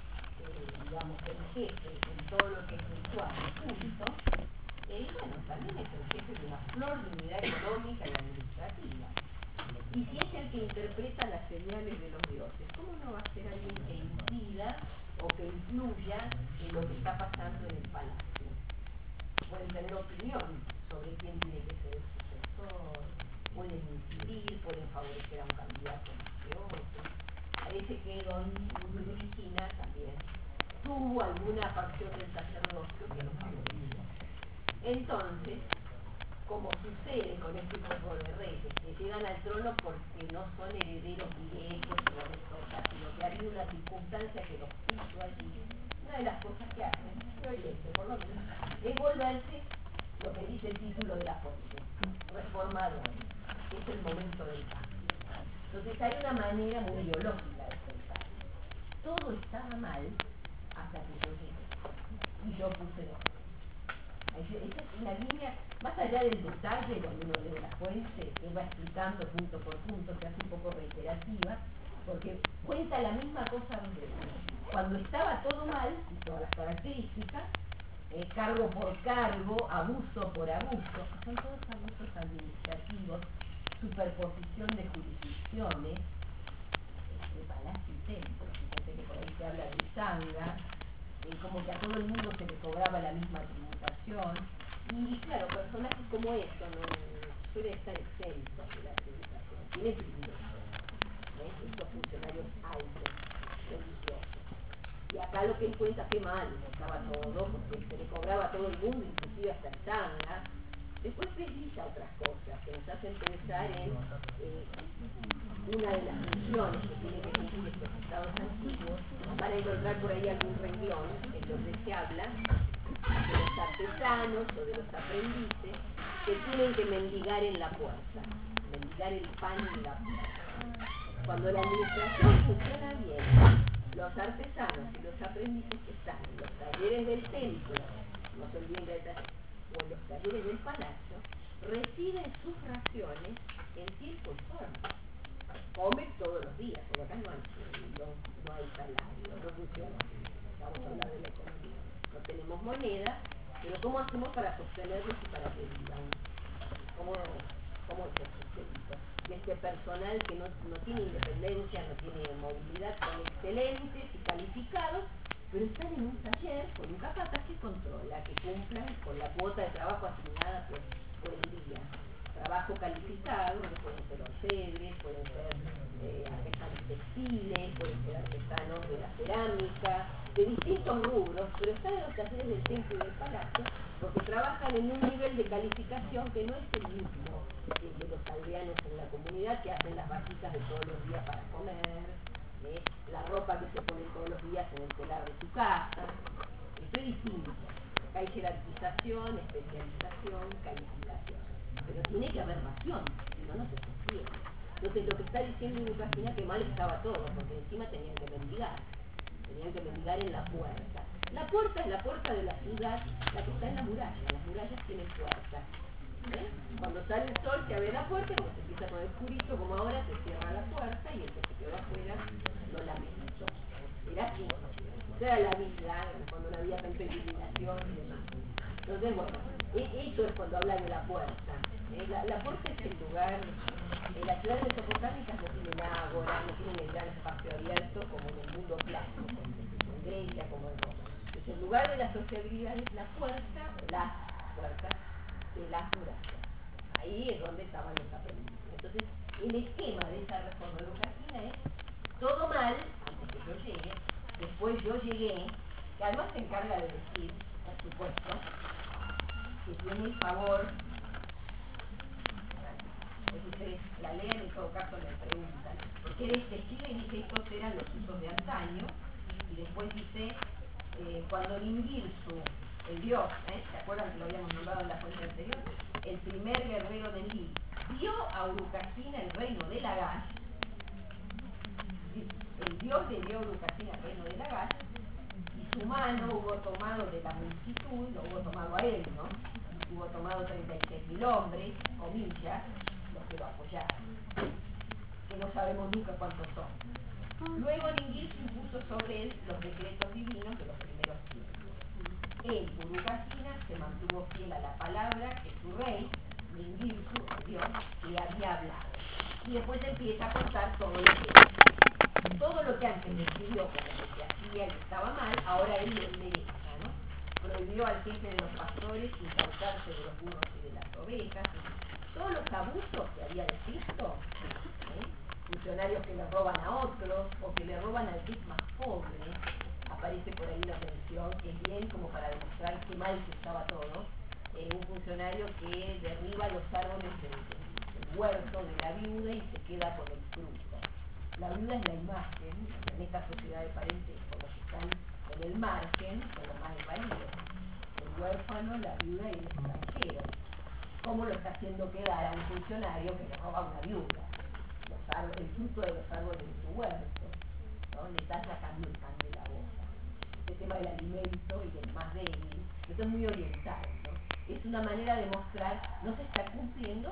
eh, digamos, el jefe en todo lo que es ritual y culto, eh, bueno, también es el jefe de una flor de unidad económica y administrativa. Y si es el que interpreta las señales de los dioses, ¿cómo no va a ser alguien que incida o que influya en lo que está pasando en el palacio? Pueden tener opinión sobre quién tiene que ser el sucesor, pueden incidir, pueden favorecer a un candidato más que otro. Parece que don Luis Regina también tuvo alguna facción del sacerdocio que lo favoreció. Entonces, como sucede con este grupo de reyes, que llegan al trono porque no son herederos directos o aristócratas, sino que ha habido una circunstancia que los puso allí. Una de las cosas que hacen, no es este, por lo menos, es volverse lo que dice el título de la fuente, reformador, que es el momento del cambio. Entonces hay una manera muy ideológica de pensar. Todo estaba mal hasta que yo llegué, y yo puse el orden. Esa es una línea, más allá del detalle, cuando uno lee la fuente, que va explicando punto por punto, se hace un poco reiterativa, porque cuenta la misma cosa dos veces. Cuando estaba todo mal, y todas las características, eh, cargo por cargo, abuso por abuso, son todos abusos administrativos, superposición de jurisdicciones, de palacio y templo. Fíjate que por ahí se habla de Sanga, eh, como que a todo el mundo se le cobraba la misma tributación, y claro, personajes como estos no suelen estar exentos de la tributación, tienen privilegios, ¿eh? Estos funcionarios altos, religiosos. Y acá lo que él cuenta, qué mal estaba todo, porque se le cobraba a todo el mundo, inclusive hasta el Sanga. Después precisa otras cosas que nos hacen pensar en eh, una de las funciones que tienen que cumplir estos estados antiguos. Van a encontrar por ahí algún renglón en donde se habla de los artesanos o de los aprendices que tienen que mendigar en la puerta, mendigar el pan en la puerta. Cuando la administración funciona bien, los artesanos y los aprendices que están en los talleres del templo, no se olviden de detalles, o en los talleres del palacio, reciben sus raciones en tiempo y forma. Comen todos los días, porque acá no hay sueldo, no hay salario, no funciona. Vamos a hablar de la economía. No tenemos moneda, pero ¿cómo hacemos para sostenerlos y para que vivan? ¿Cómo, cómo es el sustento de este personal que no, no tiene independencia, no tiene movilidad, son excelentes y calificados, pero están en un taller con un capataz que controla, que cumplan con la cuota de trabajo asignada por, por el día? Trabajo calificado, que pueden ser orfebres, pueden ser eh, artesanos textiles, pueden ser artesanos de la cerámica, de distintos rubros, pero están en los talleres del templo y del palacio porque trabajan en un nivel de calificación que no es el mismo que el de los aldeanos en la comunidad, que hacen las vasijas de todos los días para comer, ¿eh? La ropa que se pone todos los días en el telar de su casa. Esto es distinto. Acá hay jerarquización, especialización, calificación. Pero tiene que haber ración, si no, no se sostiene. Entonces lo que está diciendo Lucasina, que mal estaba todo, porque encima tenían que mendigar, tenían que mendigar en la puerta. La puerta es la puerta de la ciudad, la que está en la muralla. Las murallas tienen puertas. ¿Eh? Cuando sale el sol se abre la puerta y cuando se empieza a poner oscurito, como ahora, se cierra la puerta y el que se quedó afuera lo lamentó. Era así. Esa era la vida, cuando no había tanta iluminación y demás. Entonces, bueno, eso es cuando habla de la puerta. ¿Eh? La, la puerta es el lugar. En las ciudades mesopotámicas no tienen ágora, no tienen el gran espacio abierto como en el mundo clásico, en Grecia como en Roma. Entonces, el lugar de la sociabilidad es la puerta, las puertas de las murallas. Ahí es donde estaban los aprendices. Entonces, el esquema de esa reforma educativa es todo mal, antes que yo llegue, después yo llegué, que además se encarga de decir, por supuesto, que tiene el favor, si ustedes la leen en todo caso me preguntan, porque él decide y dice estos eran los usos de antaño, y después dice, eh, cuando Ningirsu, el dios, ¿eh? ¿Se acuerdan que lo habíamos nombrado en la fuente anterior? El primer guerrero de Nil, dio a Urukagina el reino de Lagash, el dios le dio a Urukagina el reino de Lagash, y su mano hubo tomado de la multitud, lo hubo tomado a él, ¿no? Hubo tomado treinta y seis mil hombres, comillas, los que lo apoyaron, que no sabemos nunca cuántos son. Luego Ningirsu impuso sobre él los decretos divinos de los primeros tiempos. Él, Urukagina, se mantuvo fiel a la palabra que su rey, Ningirsu, el dios, le había hablado. Y después empieza a contar todo lo que todo lo que antes describió como que se hacía y estaba mal, ahora él lo endereza, ¿no? Prohibió al jefe de los pastores incautarte de los burros y de las ovejas, todos los abusos que había de Cristo, ¿eh? Funcionarios que le roban a otros o que le roban al que es más pobre, aparece por ahí la mención, que es bien como para demostrar qué mal que estaba todo, eh, un funcionario que derriba los árboles del, del huerto de la viuda y se queda con el fruto. La viuda es la imagen, en esta sociedad de parentesco, los que están en el margen son los más desvalidos, el huérfano, la viuda y el extranjero. ¿Cómo lo está haciendo quedar a un funcionario que le roba a una viuda? Los árboles, el fruto de los árboles de su huerto, ¿no? Le está sacando el pan de la boca. Este tema del alimento y del más débil, esto es muy oriental, ¿no? Es una manera de mostrar, no se está cumpliendo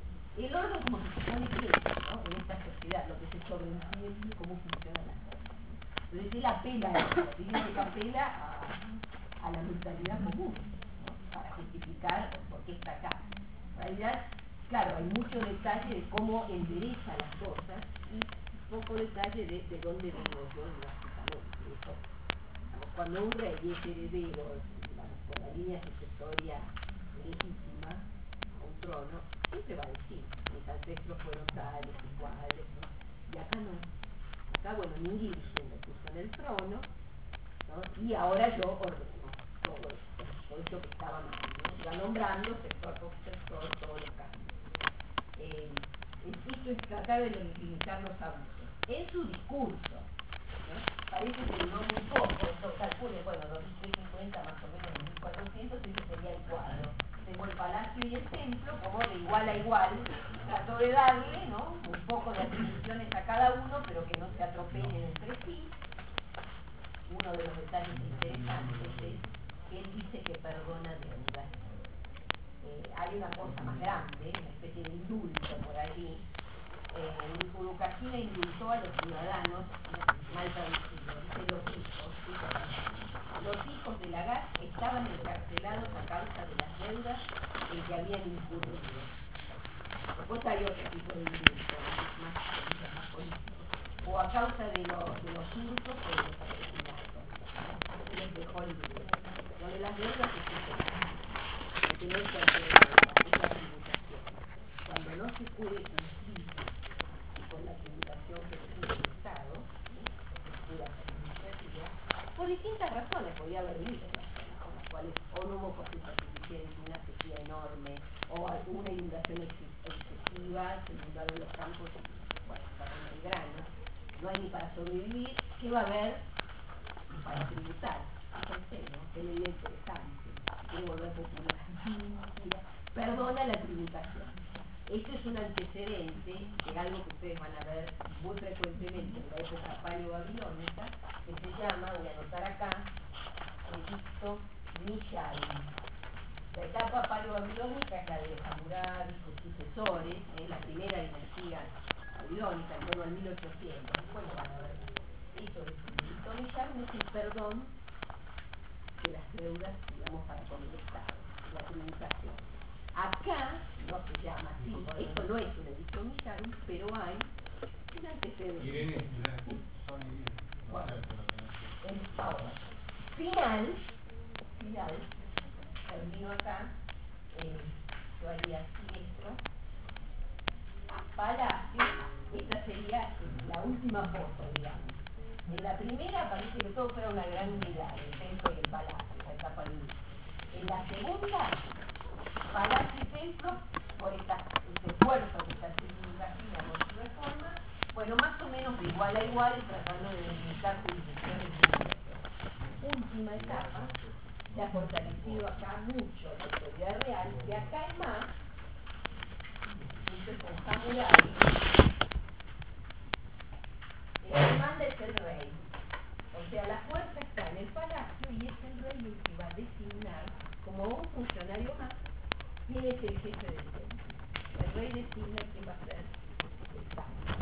el orden como se supone que es, ¿no? En esta sociedad, lo que se sobreentiende cómo funcionan las cosas. Entonces él apela a eso, dice que apela a, a la mentalidad común, ¿no? Para justificar por qué está acá. En realidad, claro, hay mucho detalle de cómo endereza las cosas y poco detalle de, de dónde vengo yo gráficamente. Eso, digamos, cuando un rey es heredero, digamos, por la línea sucesoria legítima a un trono, siempre va a decir, mis ancestros fueron tales y cuales, ¿no? Y acá no. Acá, bueno, Ningirsu me puso en el trono, ¿no? Y ahora yo ordeno todo esto, todo esto que estaba mal, ¿no? Va nombrando sector por sector todos los cambios. Eh, esto es tratar de legitimizar los abusos. En su discurso, ¿no? Parece que duró muy poco, esto calcule, bueno, dos mil cincuenta más o menos, dos mil cuatrocientos, ese sería el cuadro. Tengo el palacio y el templo, como de igual a igual, trató de darle, ¿no? Un poco de atribuciones a cada uno, pero que no se atropellen entre sí. Uno de los detalles interesantes es que él dice que perdona deudas. Eh, hay una cosa más grande, una especie de indulto por allí. Eh, Urukagina indultó a los ciudadanos, mal traducido, dice los hijos, hijos, los hijos de Lagash estaban encarcelados a causa de las deudas en que habían incurrido. Después hay otro tipo de indulto, más, más políticos, o a causa de, lo, de los hurtos o de los asesinatos. Se les dejó libre. Lo de las deudas es importante, que no es cualquier deuda, es la tributación. Cuando no se puede cumplir con la tributación que recibe el Estado, estructuras administrativas, por distintas razones, podía haber vivido razones con las cuales o no hubo cosecha suficiente, una sequía enorme, o alguna inundación excesiva, se inundaron los campos y bueno, sacaron el grano, no hay ni para sobrevivir, ¿qué va a haber para tributar? Fíjense, ¿no? Qué medida interesante, quiere volver popular, perdona la tributación. Esto es un antecedente de algo que ustedes van a ver muy frecuentemente en la época paleobabilónica, que se llama, voy a anotar acá, Egipto, Nishari. La etapa paleobabilónica es la de Hammurabi, sus sucesores, ¿eh? La primera dinastía babilónica, en torno al mil ochocientos. Después lo van a ver. Eso es el Tomisharum, es el perdón de las deudas, digamos, para con el Estado, la tributación. Acá no se llama así, esto no es un edicto Misharum, pero hay un antecedente. Irene, Bueno, el, ahora, final, final, termino acá, eh, yo haría así esto, palacio, esta sería la última foto, digamos. En la primera parece que todo fuera una gran unidad, el templo y el palacio, la etapa luz. En la segunda, palacio y templo, por esta, este esfuerzo que está haciendo Brasil con su reforma, bueno, más o menos de igual a igual, tratando de delimitar jurisdicciones distintas. Última etapa, se ha fortalecido acá mucho la autoridad real, y acá es más, entonces con Hammurabi, el que manda es el rey. O sea, la fuerza está en el palacio y es el rey el que va a designar como un funcionario más quién es el jefe del templo. El rey designa quién va a ser el santo.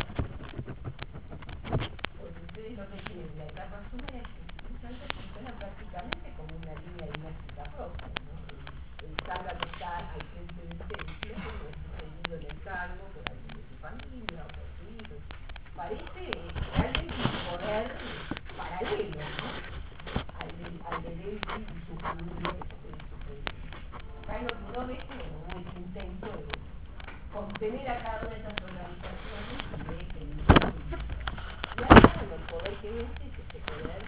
Porque ustedes lo que tienen en la etapa sumeria es que el santo funciona prácticamente como una línea dinástica propia, ¿no? El santo que está al frente del templo no es sucedido en el cargo por alguien de su familia o por su hijo. Parece realmente un poder paralelo, ¿no? al de, al de Delphi y su familia que se sucedió. Acá lo que uno ve es que hubo ese intento de contener a cada una de esas organizaciones y de equilibrar. Y ahora bueno, el poder que vence es este poder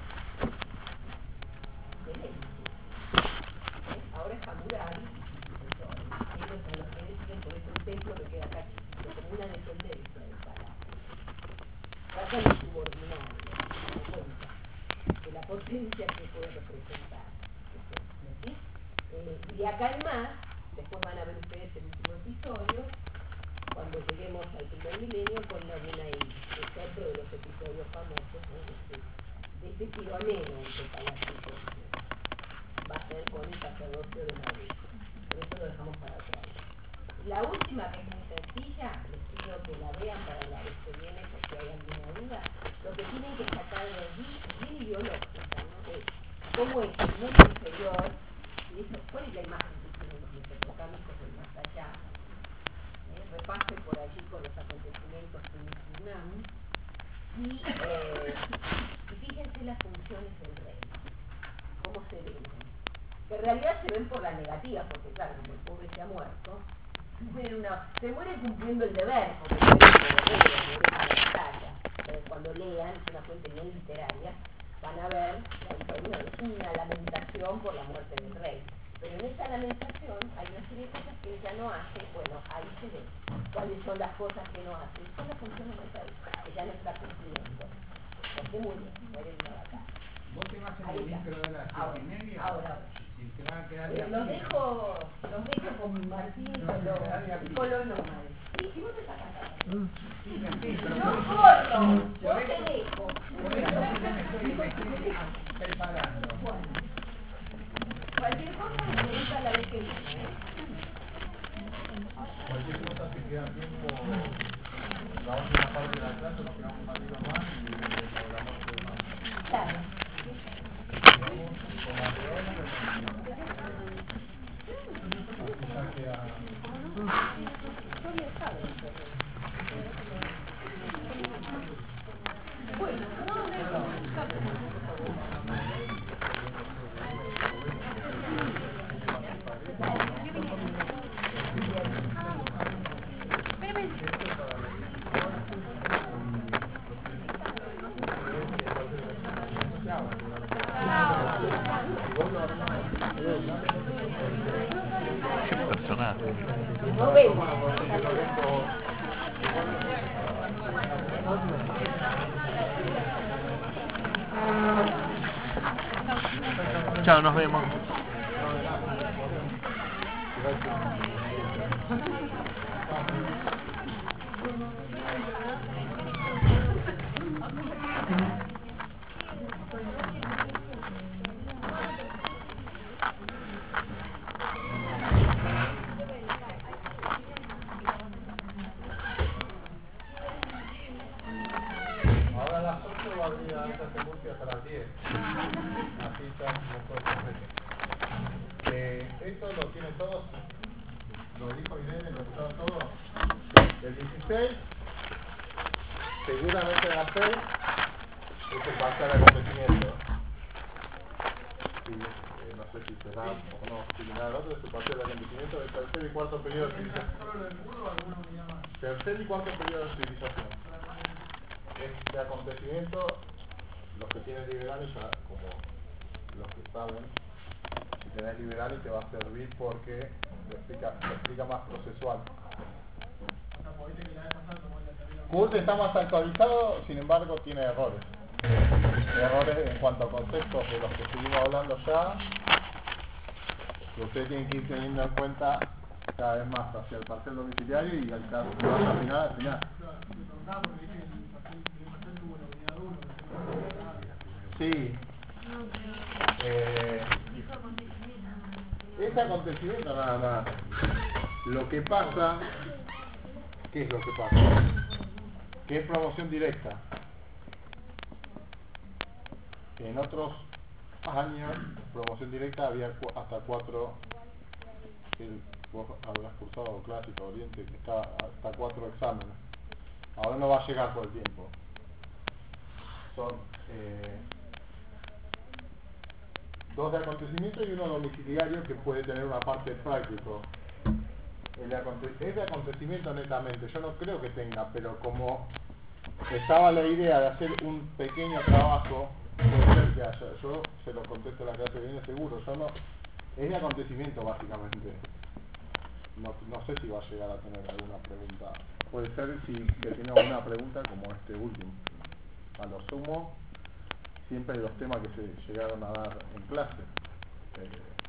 de Delphi. ¿Eh? Ahora es Hammurabi y sus sucesores. Ellos son los que deciden, por eso el templo que queda acá chiquito, como una dependencia del palacio. Tratan de subordinarlo, de cuenta de la potencia que puede representar. ¿Sí? Eh, y acá en más, después van a ver ustedes el último episodio, cuando lleguemos al primer milenio, con una ejemplo de los episodios famosos, ¿no? de, este, de este tironeo entre palacio y templo. Va a ser con el sacerdocio de María. Por eso lo dejamos para otra vez. La última, que es muy sencilla, les pido que la vean para la vez que viene, por si hay alguna duda. Lo que tienen que sacar de allí es bien ideológica, ¿no? Es cómo es el mundo inferior, y eso, ¿cuál es la imagen que tienen los mesopotámicos del más allá? ¿Eh? Repasen por allí con los acontecimientos que mencionan y, eh, y fíjense las funciones del rey, cómo se ven. Que en realidad se ven por la negativa, porque claro, como el pobre se ha muerto, una, se muere cumpliendo el deber, porque se muere para la batalla. Pero cuando lean, es una fuente no literaria, van a ver que hay una, una lamentación por la muerte del rey. Pero en esa lamentación hay una serie de cosas que ella no hace. Bueno, ahí se ve cuáles son las cosas que no hace. Son las funciones del rey, que ya no está cumpliendo. Porque muere, muere en una batalla. ¿Vos te vas en el micro de las siete y media? Ahora, ahora. Si te van a quedar Eh, los dejo, los dejo con Martín y con los, con los nómades. Sí, si vos te sacas acá. No corro, yo te dejo. Por eso yo me estoy, me estoy preparando. Bueno, cualquier cosa me pregunta la vez que viene, ¿eh? Cualquier cosa que queda tiempo, la última parte de la clase nos quedamos un ratito más y hablamos de más. Claro. Personal. Nos vemos. Chao, nos vemos. diez. Así está un poco completo. Eh, esto lo tienen todos, lo dijo Irene, lo usaron todos. El dieciséis, seguramente en la seis, es el parcial de acontecimiento. Sí, eh, no sé si será o no similar al otro, es el parcial de acontecimiento del tercer y cuarto periodo de civilización. Tercer y cuarto periodo de civilización. Este acontecimiento, los que tienen liberal ya como los que saben, si tenés liberal te va a servir porque lo explica, lo explica más procesual. Qt está más actualizado, sin embargo tiene errores. Errores en cuanto a conceptos de los que estuvimos hablando ya, que ustedes tienen que ir teniendo en cuenta cada vez más hacia el parcial domiciliario y al caso que van a final al final. Sí. Eh, ese acontecimiento nada más. Lo que pasa, ¿qué es lo que pasa? Que es promoción directa. En otros años, promoción directa había cu hasta cuatro, que vos habrás cursado clásico, oriente, que está hasta cuatro exámenes. Ahora no va a llegar por el tiempo. Son eh, dos de acontecimiento y uno domiciliario que puede tener una parte práctico. El aconte es de acontecimiento netamente, yo no creo que tenga, pero como estaba la idea de hacer un pequeño trabajo, puede ser que haya, yo se lo contesto la clase que viene seguro, yo no, es de acontecimiento básicamente. No, no sé si va a llegar a tener alguna pregunta. Puede ser si que tiene alguna pregunta como este último. A lo sumo, siempre los temas que se llegaron a dar en clase. Eh,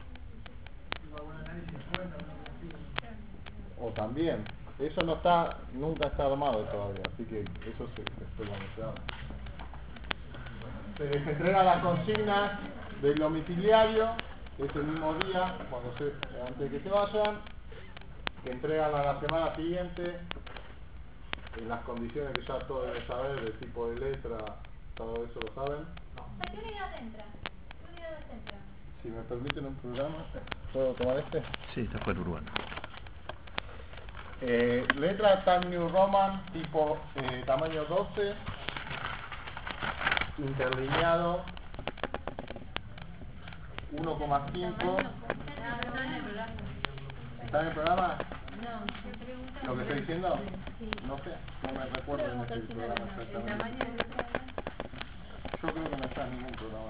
o también, eso no está, nunca está armado todavía, así que eso se, después cuando se haga. Se, se entrega las consignas del domiciliario, ese mismo día, cuando se, antes de que se vayan, que entregan a la semana siguiente, en las condiciones que ya todos deben saber, del tipo de letra, todo eso lo saben. ¿A qué unidad entra? ¿Qué unidad entra? Si me permiten un programa, ¿puedo tomar este? Sí, está fuera urbano. Eh, letra Time New Roman, tipo eh, tamaño doce, interlineado, uno coma cinco. ¿Está en el programa? No. ¿Lo que estoy diciendo? No sé, no me recuerdo en este programa exactamente. Yo creo que no está en ningún programa.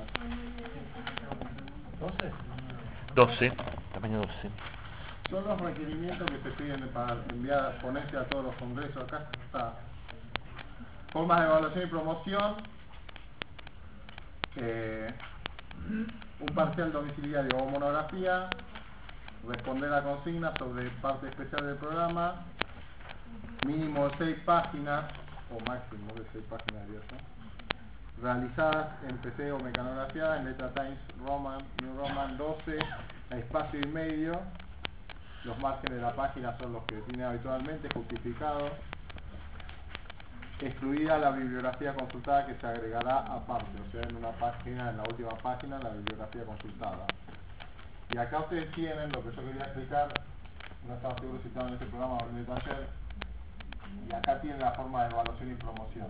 ¿doce? doce, tamaño doce. Son los requerimientos que se piden para enviar ponencia a todos los congresos. Acá está. Formas de evaluación y promoción. Eh, un parcial domiciliario o monografía. Responder a consignas sobre parte especial del programa. Mínimo de seis páginas, o máximo de seis páginas, ¿no? Realizadas en P C o mecanografiadas en letra Times Roman, New Roman doce, a espacio y medio. Los márgenes de la página son los que tiene habitualmente, justificados. Excluida la bibliografía consultada que se agregará aparte, o sea, en una página, en la última página, la bibliografía consultada. Y acá ustedes tienen lo que yo quería explicar, no estaba seguro si estaba en este programa o en el taller, y acá tienen la forma de evaluación y promoción.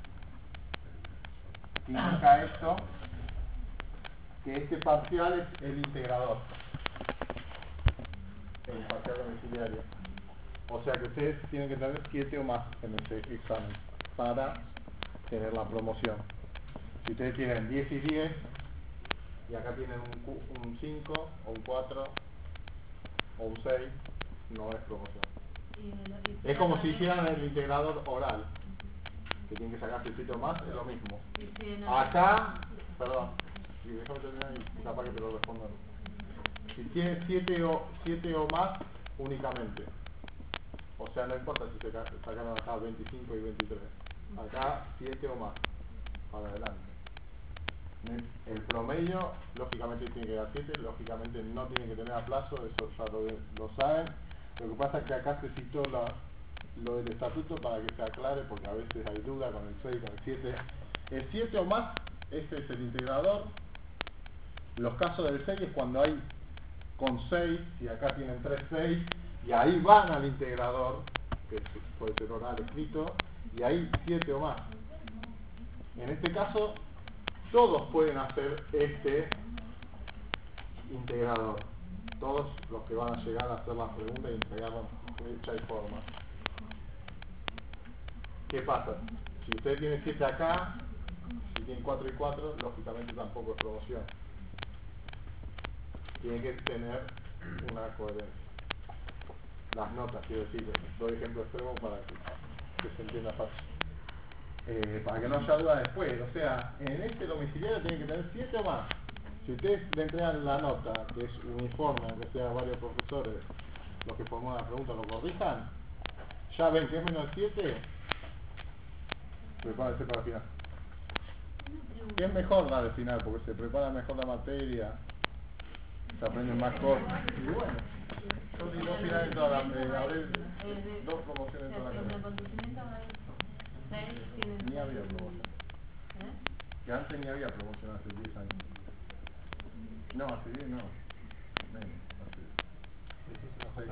¿Qué indica esto? Que este parcial es el integrador. El parcial domiciliario. O sea que ustedes tienen que tener siete o más en este examen para tener la promoción. Si ustedes tienen diez y diez y acá tienen un, un cinco o un cuatro o un seis, no es promoción. Es como si hicieran el integrador oral, que tienen que sacar siete o más, es lo mismo. Acá, perdón, y déjame terminar y capaz que te lo respondo. Si tienes siete o, siete o más, únicamente. O sea, no importa si se sacaron acá veinticinco y veintitrés. Acá siete o más. Para adelante. El promedio, lógicamente tiene que dar siete, lógicamente no tiene que tener aplazo, eso ya lo, lo saben. Lo que pasa es que acá se citó la, lo del estatuto para que se aclare, porque a veces hay duda con el seis y con el siete. El siete o más Ese es el integrador. Los casos del seis es cuando hay con seis, y acá tienen tres seis, y ahí van al integrador, que puede ser oral escrito, y ahí siete o más. En este caso, todos pueden hacer este integrador. Todos los que van a llegar a hacer las preguntas y entregarlas en fecha y forma. ¿Qué pasa? Si usted tiene siete acá, si tiene cuatro y cuatro, lógicamente tampoco es promoción. Tiene que tener una coherencia. Las notas, quiero decir, doy ejemplo extremo para que, que se entienda fácil. Eh, para que no haya duda después, o sea, en este domiciliario tiene que tener siete o más. Si ustedes le entregan la nota, que es uniforme, aunque sea varios profesores, los que formulan la pregunta lo corrijan, ya ven que es menos siete, prepárese para el final. Y es mejor dar el final, porque se prepara mejor la materia, se aprenden más cosas. Y bueno, yo di dos finales en toda la eh, habré dos promociones en toda la carrera. Ni había promoción. Que antes ni había promoción hace diez años. No, hace diez no. Menos, hace seis.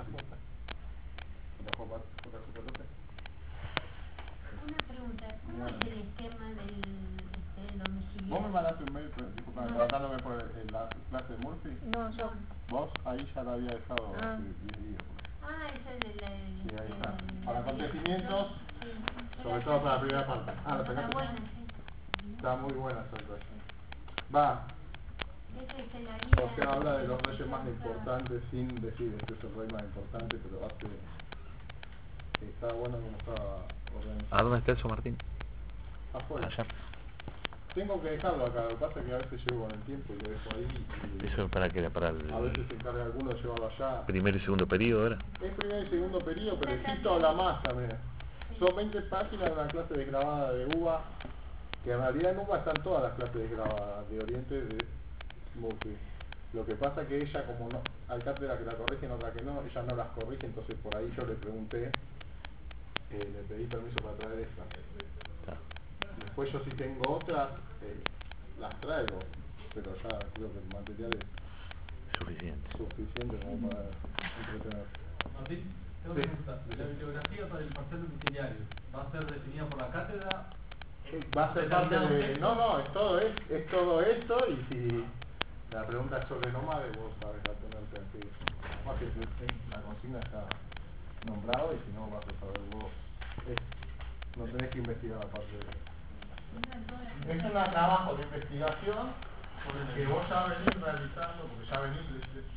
Una pregunta, ¿cómo es el esquema del este, domicilio? ¿Vos me mandaste un mail, disculpa, tratándome por el, la clase de Murphy? No, yo. Vos ahí ya la había dejado Ah. hace diez días. Ah, ese es de la... Sí, ahí el- está. el- Para acontecimientos, sí. sobre todo para la primera parte. Ah, ¿la Está sacaste? buena, sí. Está muy buena esa clase. Va, Ese es el guía. o sea, habla de los reyes más importantes sin decir este es el rey más importante, pero hace... Está bueno como está organizado. ¿A dónde está eso, Martín? Afuera. Allá. Tengo que dejarlo acá, lo que pasa es que a veces llego con el tiempo y lo dejo ahí. Y ¿Eso para qué era? ¿Para a veces el se encarga alguno de llevarlo allá. primer y segundo periodo era? Es primer y segundo periodo, pero necesito la masa, mira. Son veinte páginas de una clase desgrabada de U B A, que en realidad en U B A están todas las clases desgrabadas, de Oriente, de Murphy. Lo que pasa es que ella, como no, hay cátedra que la corrigen, otra que no, ella no las corrige, entonces por ahí yo le pregunté, eh, le pedí permiso para traer estas. Después yo si tengo otras, eh, las traigo, pero ya creo que el material es Suficiente. suficiente como para entretener. Martín, tengo Sí. una pregunta. La bibliografía para el parcial domiciliario, ¿va a ser definida por la cátedra? Va a ser parte de... No, no, es todo, es, es todo esto, y si la pregunta es sobre nómade, vos sabés la tenerte así. Más que la consigna está nombrado, y si no vas a saber vos. Es, no tenés que investigar aparte de eso. Es un trabajo de investigación que vos ya venís realizando, porque ya venís,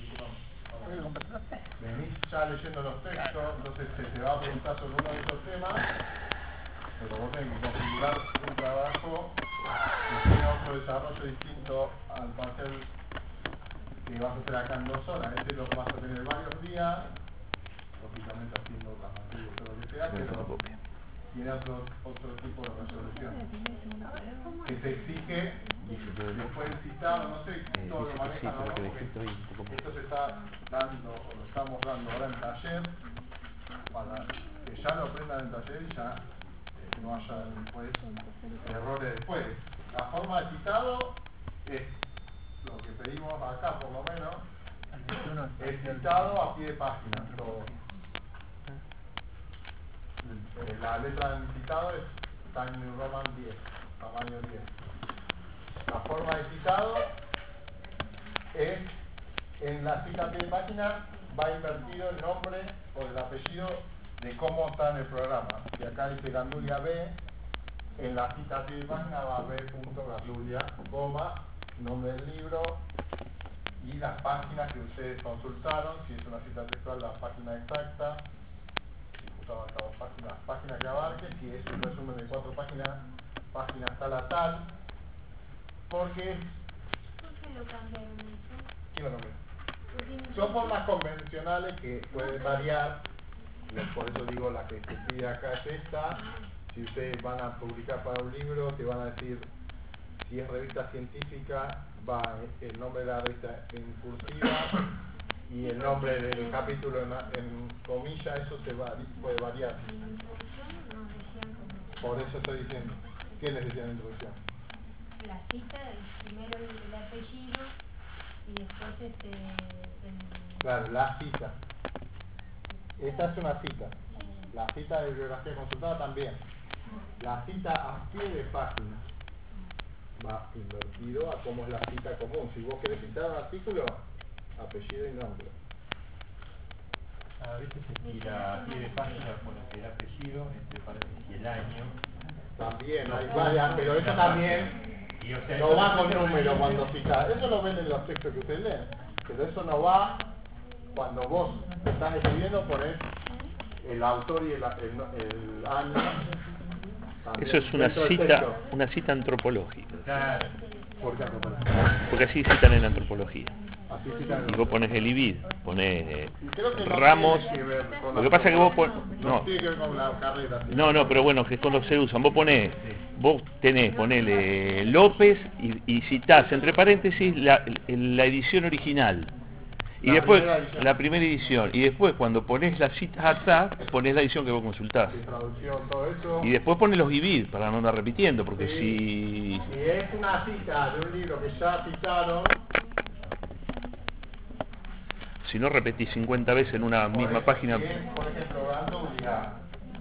venís ya leyendo los textos, entonces se te va a preguntar sobre uno de esos temas, pero vos tenés que configurar un trabajo que tiene otro desarrollo distinto al parcial que vas a hacer acá en dos horas. Este lo vas a tener varios días, lógicamente haciendo otras materias, todo lo que sea, pero tiene otro, otro tipo de resolución que te exige después del citado, no sé todo lo manejan o no, porque esto se está dando o lo estamos dando ahora en taller para que ya lo aprendan en taller y ya eh, no haya después errores después. La forma de citado es lo que pedimos acá por lo menos, es citado a pie de página todo. La letra del citado es Time New Roman diez, tamaño diez. La forma de citado es, en la cita a pie de página va invertido el nombre o el apellido de cómo está en el programa. Si acá dice Gandulia B, en la cita a pie de página va a B. Gandulia, coma, nombre del libro y las páginas que ustedes consultaron, si es una cita textual, la página exacta. Abarcamos páginas, página que abarque, si es un resumen de cuatro páginas, páginas tal a tal, porque... ¿Por qué lo cambiaron eso? ¿Quién lo cambió? Son formas convencionales que pueden variar, por eso digo la que se pide acá es esta. Si ustedes van a publicar para un libro, te van a decir, si es revista científica, va el nombre de la revista en cursiva, y el nombre del capítulo en, en comillas, eso se va, puede variar. Por eso estoy diciendo. ¿Qué les decía en la introducción? la cita, el- primero el, el apellido y después este el... Claro, la cita. Esta es una cita. La cita de bibliografía consultada también. La cita a pie de página va invertido a cómo es la cita común. Si vos querés citar un artículo, apellido y nombre. A veces se tira a pie de página con el apellido, entre paréntesis, y el año. También, hay varias, pero eso también Y, o sea, no va con eso- número cuando citas. Eso lo ven en los textos que ustedes leen. Pero eso no va cuando vos estás escribiendo, ponés el autor y el, el, el año. También Eso es una dentro del cita, texto. una cita antropológica. Claro. ¿Por qué antropología? Porque así citan en antropología. Así citan Y vos ponés el I B I D, ponés eh, Creo que no Ramos. tiene que ver con Lo la- que pasa es que vos ponés... No No, tiene que ver con la carrera. sí. no, no, pero bueno, que cuando se usan, vos ponés, vos tenés, ponele López y, y citás entre paréntesis la, la edición original. Y La después, primera edición. la primera edición. Y después, cuando ponés la cita atrás, ponés la edición que vos consultás. Sí, traducción, todo eso. Y después ponés los I B I D para no andar repitiendo, porque Sí. si... Si es una cita de un libro que ya citaron, Si no repetís cincuenta veces en una por misma eso, página... si es, por ejemplo, Gandulia.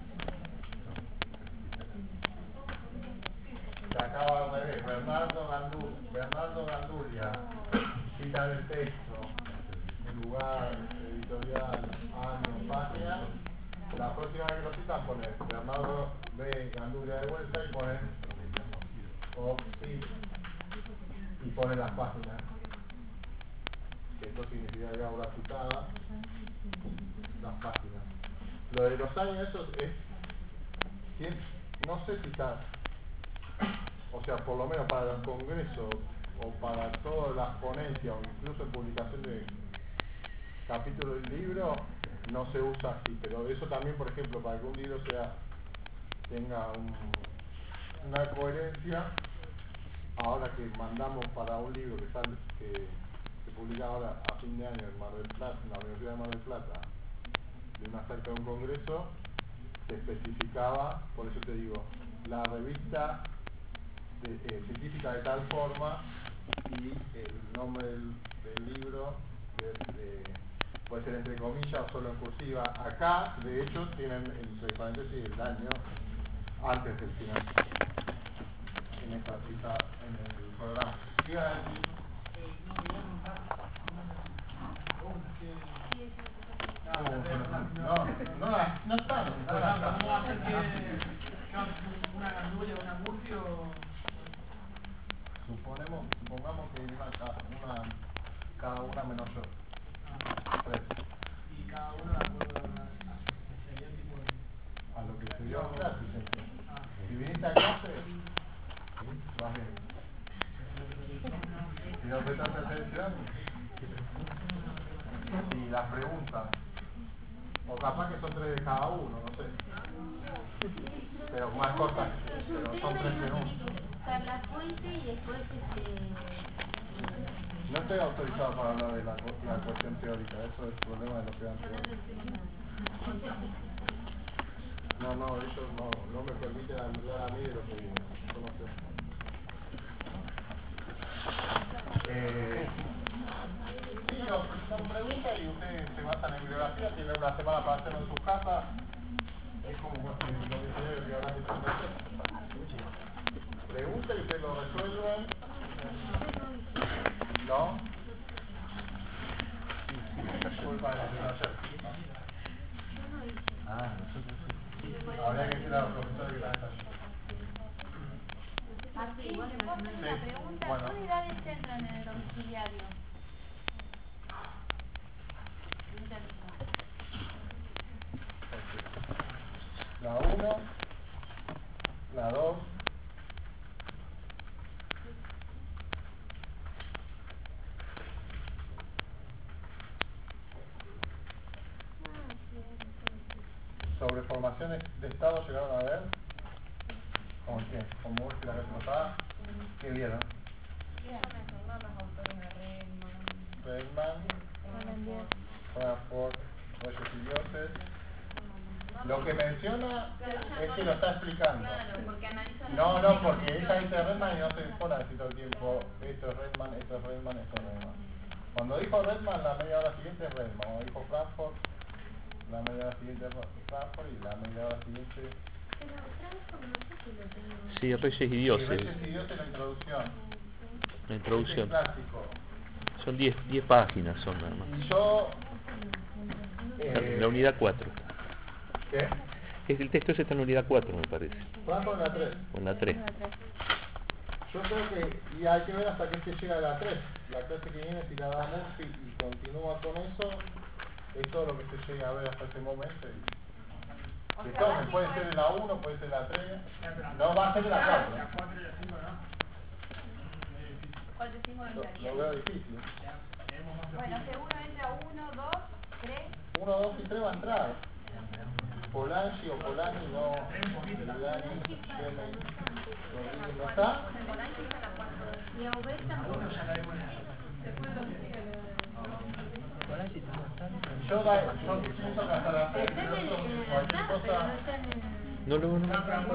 Se acaba de ver, Bernardo Gandulia, Bernardo Gandulia, cita del texto, lugar, editorial, año, página. La próxima vez que lo citan pones Bernardo B. Gandulia de vuelta y pones o sí y pones las páginas. Que esto significaría obra citada, las páginas. Lo de los años, eso es, siempre, no sé citar, o sea, por lo menos para el congreso o para todas las ponencias o incluso en publicación de capítulos del libro, no se usa así, pero eso también, por ejemplo, para que un libro sea tenga un, una coherencia, ahora que mandamos para un libro que sale, que se publica ahora a fin de año en Mar del Plata, en la Universidad de Mar del Plata, de una cerca de un congreso, se especificaba, por eso te digo, la revista de, eh, científica de tal forma y el nombre del, del libro de, de, puede ser entre comillas o solo en cursiva. Acá, de hecho, tienen entre paréntesis el año antes del final, en esta cita, en el programa. ¿Qué iba a decir? No, no, no, no está. ¿Cómo hacen que, que una Gandulia o una Murphy? Suponemos, supongamos que hay una, ca- una, cada una menos yo. Tres. Y cada uno de acuerdo a su especialidad, tipo de... A lo que se dio en clase. Si viniste a clase, ¿sí? Vas bien. Si no prestaste atención, y las preguntas, o capaz que son tres de cada uno, no sé. Pero más cortas, pero son tres preguntas. Buscar la fuente y después este... No estoy autorizado para hablar de la, la cuestión teórica, eso es el problema de los que dan teórica. No, no, ellos no, no me permiten hablar a mí de lo que viene, yo no sé. Eh, sí, os son preguntas y ustedes se basan en bibliografía, tienen una semana para hacerlo en sus casas, es como lo que se debe hablar de pregunta y ustedes lo resuelven. ¿No? Sí, sí, culpa de la ayer. Ah, nosotros sí. Habría que decir a los profesores que están allí. Ah, sí, igual que una Sí, pregunta. bueno. ¿Qué unidades entran en el domiciliario? La uno, la dos, sobre formaciones de Estado llegaron a ver, ¿con qué? ¿Con Murphy la vez pasada? ¿Qué vieron? Redman, Frankfurt, Reyes y Dioses, Lo que menciona es que lo está explicando. Claro, porque analiza No, no, porque ella dice Redman y no se pone así todo el tiempo, esto es Redman, esto es Redman, esto es Redman. Cuando dijo Redman, la media hora siguiente es Redman. Cuando dijo Frankfurt, la media hora siguiente es Frankfurt y la media hora siguiente... Pero Frankfurt no sé si lo tengo. Sí, Reyes y Sí, Dioses. Reyes y Dioses en la introducción. La introducción. Es clásico. Son diez páginas, son nada más. Y yo... Está Eh, en la unidad cuatro. ¿Qué? Es, el texto ese está en la unidad cuatro, me parece. Frankfurt en la tres. O en la tres. Yo creo que, y hay que ver hasta que se llega a la tres. La clase que viene, si la da Murphy y continúa con eso, es todo lo que se llega a ver hasta ese momento. Y, que tomen, puede ser de la uno, puede ser de la tres, no va a ser de la cuatro. ¿Cuál de cinco Lo, entraría? lo veo difícil. Bueno, si uno entra uno, dos, tres. uno, dos y tres va a entrar. Polanyi o Polanyi no. Polanyi, Clemen, Rodríguez, ¿no está? Y a Obed tampoco. Yo, da, yo pienso que hasta la tres, Están en, en el cualquier altar, pero cosa... no están en... No, no, no.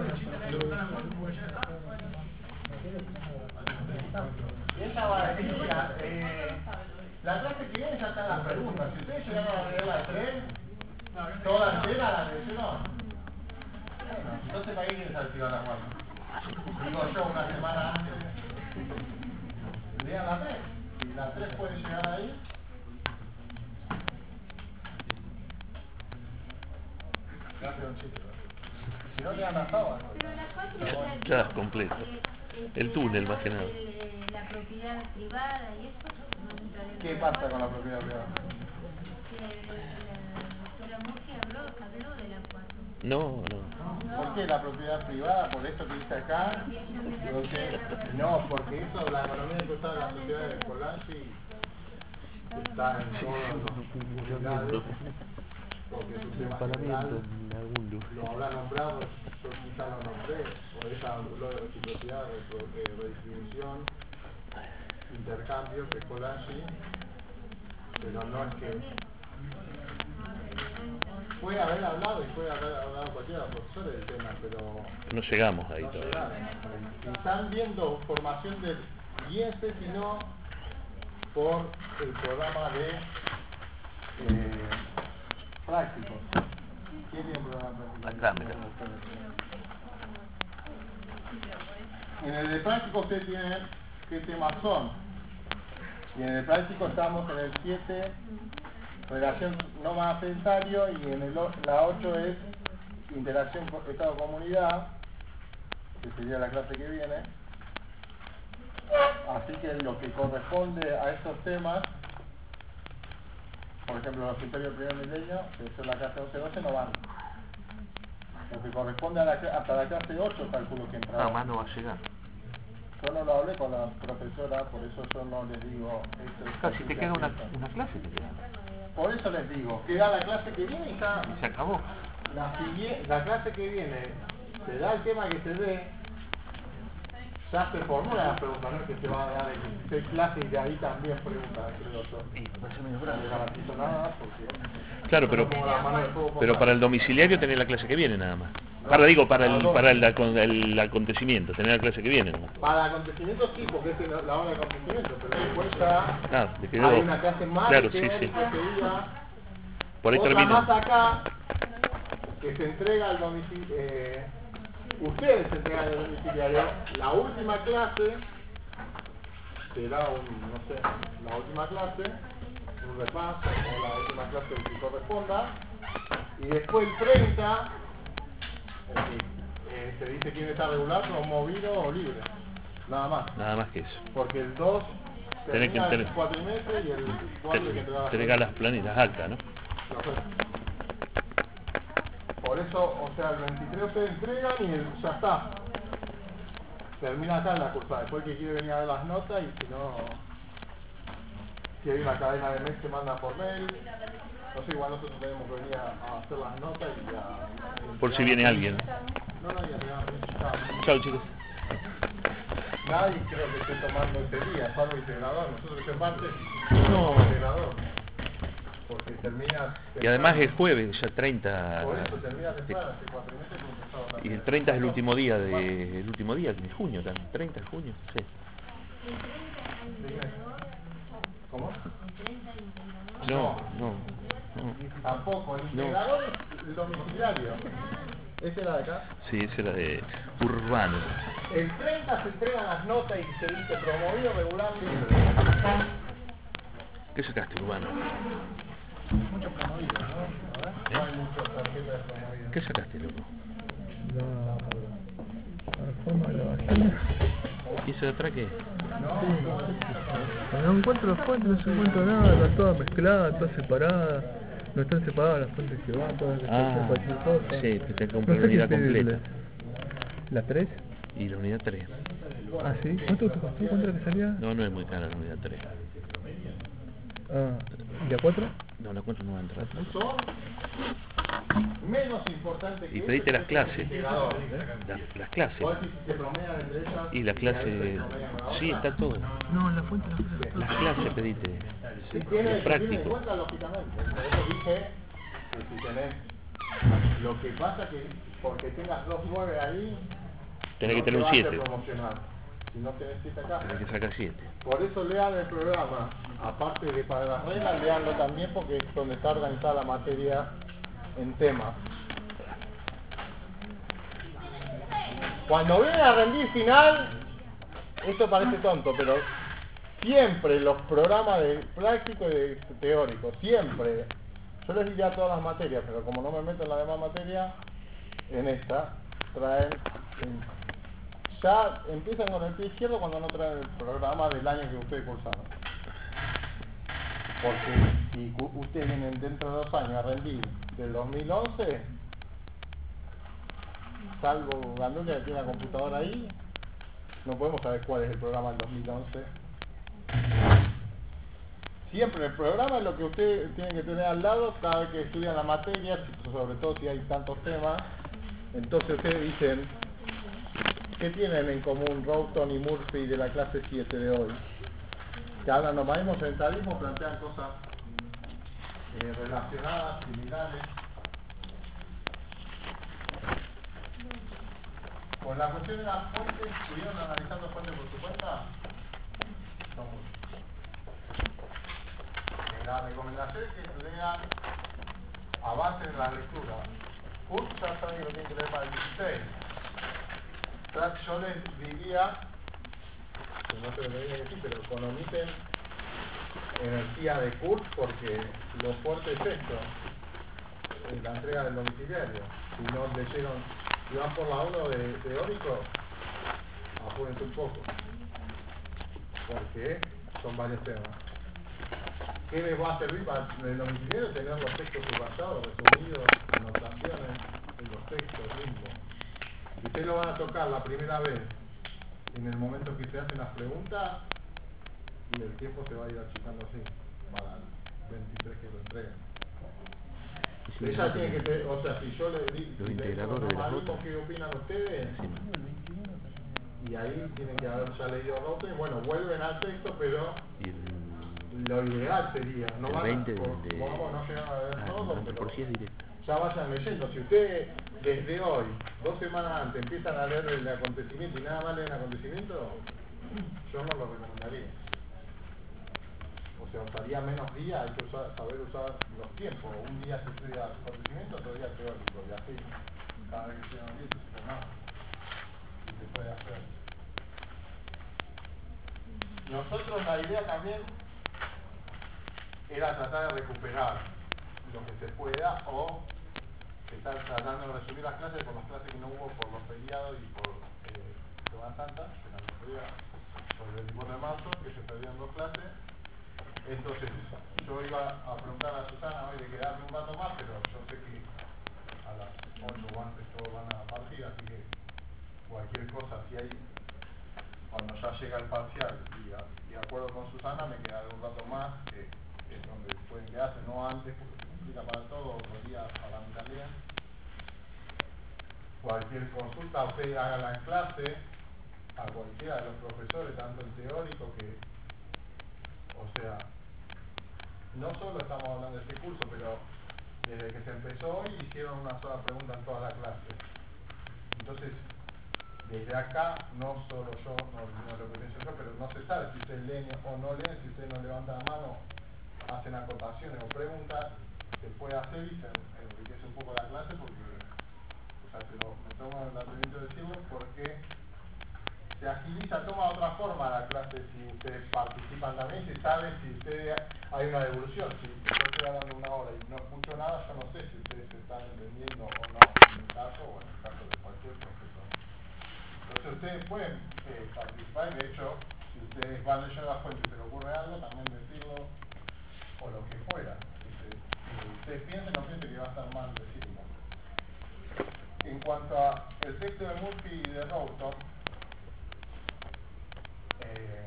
Y ella va a decir, mira, eh, la clase que viene ya está en las preguntas. Si ustedes llegaron a leer la tres, toda entera la leyó. Bueno, entonces para ahí les activa la cuatro. Digo yo una semana antes. Lean la tres. Si la tres puede llegar ahí. Gracias, un chiste. Si no lean la sábana. Pero la cuatro es Ya es completo. El túnel, más que nada. el- la propiedad privada y eso no entra dentro ¿Qué de la pasa cuatro. con la propiedad privada? Que la doctora Murphy habló, habló de la cuatro. No, no. ¿Por qué la propiedad privada? Por esto que dice acá. Porque, no, porque eso, la economía que está en la sociedad de Polanyi está en todos los lugares. Porque es un tema general, lo habrá nombrado, yo quizá lo nombré, o ella habló de reciprocidad, de redistribución, intercambio, que es Polanyi, pero no es que... Puede haber hablado y puede haber hablado cualquiera profesor del tema, pero... No llegamos ahí no todavía. llegaron. Y están viendo formación del I E S E, sino por el programa de eh, prácticos. ¿Quién tiene un programa práctico? Acá, mira. En el de práctico ustedes tienen qué temas son. Y en el práctico estamos en el siete, relación nómada sedentario, y en el, o- la ocho es interacción con Estado-comunidad, que sería la clase que viene. Así que lo que corresponde a estos temas, por ejemplo los criterios del primer milenio, que es la clase once doce, no van. Lo que corresponde a la, cla- hasta la clase ocho calculo que entrará. Nada más no va a llegar. Yo no lo hablé con la profesora, por eso yo no les digo esto es Casi así te que queda una, así está. una clase. Te queda. Por eso les digo, queda la clase que viene y ya Y se acabó. la, sigue- la clase que viene se da el tema que se dé, ya se formula la pregunta, no es que se va a dar en dieciséis clases y de ahí también preguntas, creo yo. No le garantizo nada porque... Claro, pero, no pongo la mano en el fuego por pero nada. para el domiciliario tenés la clase que viene nada más. Para, digo, para el, para el, acon- el acontecimiento, tener la clase que viene nomás. Para acontecimientos sí, porque es la la hora de acontecimiento, pero después ya Claro, te quedó. hay una clase más Claro, que sí, ver sí. que se diga, Por ahí otra termina. más acá, que se entrega al domicilio, eh, ustedes se entregan al domiciliario, la última clase será un, no sé, la última clase, un repaso, o la última clase que corresponda, y después el treinta, es decir, eh, se dice quién está regular, promovido o libre, nada más, Nada más que eso. porque el dos Tenés que termina el tener- cuatrimestre y el cuatro hay que entregar Te entrega las planillas altas, ¿no? Por eso, o sea, el veintitrés ustedes entregan y el- ya está. Termina acá la cursa. Después que quiere venir a ver las notas y si no, si hay una cadena de mail se manda por mail. No sé, igual nosotros tenemos que venir a, a hacer las notas y a... Por si viene alguien. No, no, ya tenemos. Chao, chicos. Nadie creo que esté tomando este día, salvo el integrador. Nosotros que parte, No. el integrador. porque termina... Y además el jueves, ya treinta... Por eso termina temprano, hace cuatro meses que empezaba Y también. el treinta es el último día de... el último día de junio también, treinta de junio, sí. ¿Cómo? No, no, no. Tampoco, el No. integrador es el domiciliario. ¿Ese era de acá? Sí, ese era de Urbano. El treinta se entregan las notas y se dice promovido regular libre. ¿Qué sacaste, Urbano? Muchos promovidos, ¿no? A ver, no hay muchos tarjetas de promovidos. ¿Qué sacaste, loco? La, la forma de la vagina. ¿Y ese de atrás qué? No encuentro las fuentes, no se encuentra nada, está toda mezclada, toda separada. No están separadas las fuentes que van, todas las que Ah, están cualquier cosa. sí, te tengo que No comprar sé la qué unidad pedirle. completa. ¿La tres? Y la unidad tres. Ah, ¿sí? ¿Cuánto te costó? ¿Cuánto era que salía? No, no es muy cara la unidad tres. Ah, ¿y la cuatro? No, la cuatro no va a entrar. son menos importantes que Y pediste ese, las clases. integrador. Las, las clases. ¿Vos decís si se promedian entre ellas? Y la clase... ahí se promedian la Sí, otra? está todo. No, en la fuente la fuente. Las clases pediste. Si tiene, Lo si tiene en práctico. cuenta, lógicamente. Por eso dije que si tenés... Lo que pasa que porque tengas dos nueve ahí... Tenés que no tener te un va a hacer siete. promocional. Si no tenés siete acá. Tenés que sacar siete. Por eso lean el programa. Aparte de para las reglas, leanlo también porque es donde está organizada la materia en temas. Cuando viene a rendir final, esto parece tonto, pero siempre los programas de práctico y de teórico, siempre, yo les diría todas las materias, pero como no me meto en la demás materia, en esta, traen, en- ya empiezan con el pie izquierdo cuando no traen el programa del año que ustedes cursaron. Porque si cu- ustedes vienen dentro de dos años a rendir del dos mil once, salvo Gandulia que tiene la computadora ahí, no podemos saber cuál es el programa del dos mil once. Siempre el programa es lo que ustedes tienen que tener al lado cada vez que estudian la materia, sobre todo si hay tantos temas. Entonces ustedes dicen, ¿qué tienen en común Roughton y Murphy de la clase siete de hoy? Que hablan nomadismo, sedentarismo, plantean cosas eh, relacionadas, similares. Con la cuestión de las fuentes, ¿estuvieron analizando fuentes por su cuenta? No mucho. Eh, La recomendación es que lean, avancen en la lectura. Kurt ya saben que lo tienen que leer para el dieciséis. Tra- Yo les diría, que no se lo diría que sí, pero economicen energía de Kurt porque lo fuerte es esto, eh, la entrega del domiciliario. Si no leyeron, si van por la uno de teórico, apúrense un poco, porque son varios temas. ¿Qué les va a servir para el domiciliario? Tener los textos subrayados, resumidos, anotaciones en los textos mismos. Si ustedes lo van a tocar la primera vez, en el momento que se hacen las preguntas, y el tiempo se va a ir achicando así, para el veintitrés que lo entreguen. Sí, Ella sí, tiene sí. que tener, o sea, si yo le digo, Los si le digo integradores de las normalismo, notas. ¿qué opinan ustedes? Encima. Y ahí tienen que haber ya leído Route, y bueno, vuelven al texto, pero Y el, lo ideal sería, no el van a, veinte por- de... vamos, no llegan a ver Ah, todo, no, pero por si es directo. ya vayan leyendo. Si ustedes desde hoy, dos semanas antes, empiezan a leer el acontecimiento y nada más leen el acontecimiento, yo no lo recomendaría. O sea, usaría menos días, hay que usar, saber usar los tiempos. Un día se estudia acontecimiento, otro día teórico, y así, cada vez que estudian un día se estudia más. Y se puede hacer. Nosotros la idea también era tratar de recuperar lo que se pueda o estar tratando de resumir las clases por las clases que no hubo por los feriados y por eh, Semana Santa, que no se podía, por el veinticuatro de marzo, que se perdieron dos clases. Entonces, yo iba a preguntar a Susana hoy de quedarme un rato más, pero yo sé que a las ocho o antes todos van a partir, así que cualquier cosa, si hay, cuando ya llega el parcial y, a, y de acuerdo con Susana, me quedaré un rato más, que es donde pueden quedarse, no antes, porque se complica para todos, otros días para mí también. Cualquier consulta, ustedes háganla en clase, a cualquiera de los profesores, tanto el teórico que, o sea, no solo estamos hablando de este curso, pero desde que se empezó hoy hicieron una sola pregunta en toda la clase. Entonces, desde acá, no solo yo, no, no lo que pienso yo, pero no se sabe si ustedes leen o no leen, si ustedes no levantan la mano, hacen acotaciones o preguntas, se puede hacer y se enriquece un poco la clase porque, o sea, te lo, me tomo el atrevimiento de decirlo porque se agiliza, toma otra forma la clase si ustedes participan también, se sabe si ustedes hay una devolución. Si yo estoy hablando una hora y no escucho nada, yo no sé si ustedes se están entendiendo o no, en mi caso o en el caso de cualquier profesor. Entonces ustedes pueden eh, participar y de hecho, si ustedes van leyendo la fuente y se les ocurre algo, también decirlo o lo que fuera. Si ustedes piensen, no piensen que va a estar mal decirlo. En cuanto al texto de Murphy y de Rawson, Eh,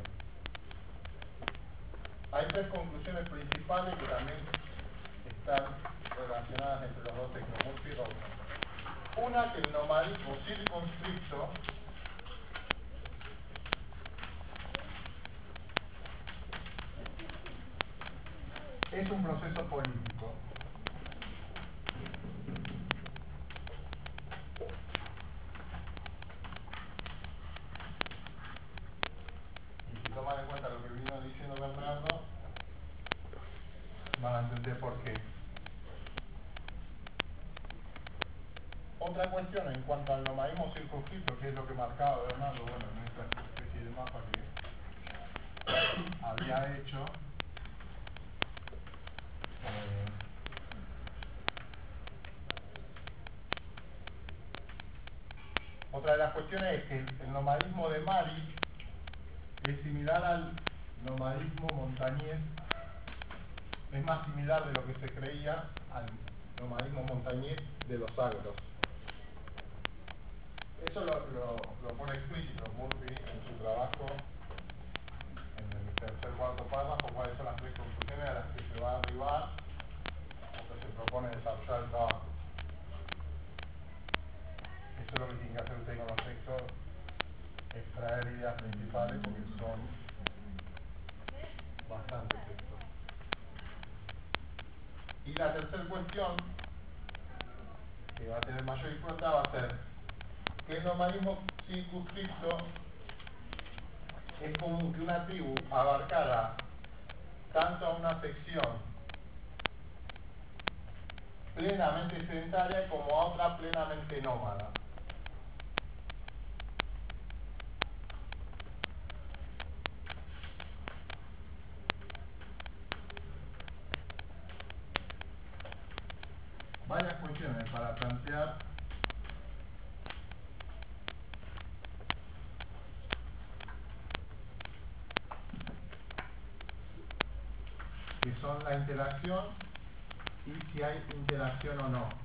hay tres conclusiones principales que también están relacionadas entre los dos textos, Murphy y Rawson. Una, que el nomadismo circunscripto es un proceso político. Toman en cuenta lo que vino diciendo Bernardo, van a entender por qué. Otra cuestión en cuanto al nomadismo circunscripto, que es lo que marcaba Bernardo, bueno, en esta especie de mapa que había hecho, eh, otra de las cuestiones es que el nomadismo de Mari es similar al nomadismo montañés, es más similar de lo que se creía al nomadismo montañés de los agros. Eso lo, lo, lo pone explícito Murphy en su trabajo, en el tercer cuarto párrafo, cuáles son las tres conclusiones a las que se va a arribar o que se propone desarrollar el trabajo. Eso es lo que tienen que hacer ustedes con los textos, extraer ideas principales porque son bastantes textos. Y la tercera cuestión, que va a tener mayor dificultad, va a ser que el nomadismo circunscripto es común que una tribu abarcara tanto a una sección plenamente sedentaria como a otra plenamente nómada. Varias cuestiones para plantear que son la interacción y si hay interacción o no.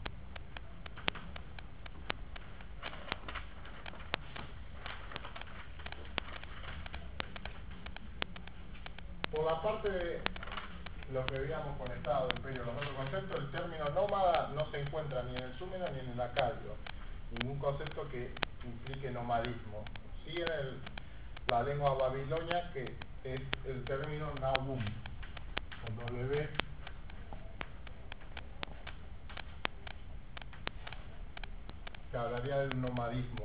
Por la parte de lo que habíamos conectado, Imperio, los otros conceptos, el término nómada no se encuentra ni en el Súmero ni en el Acadio. Ningún concepto que implique nomadismo. Sí en el, la lengua babilonia, que es el término Nahum, con W, que hablaría del nomadismo.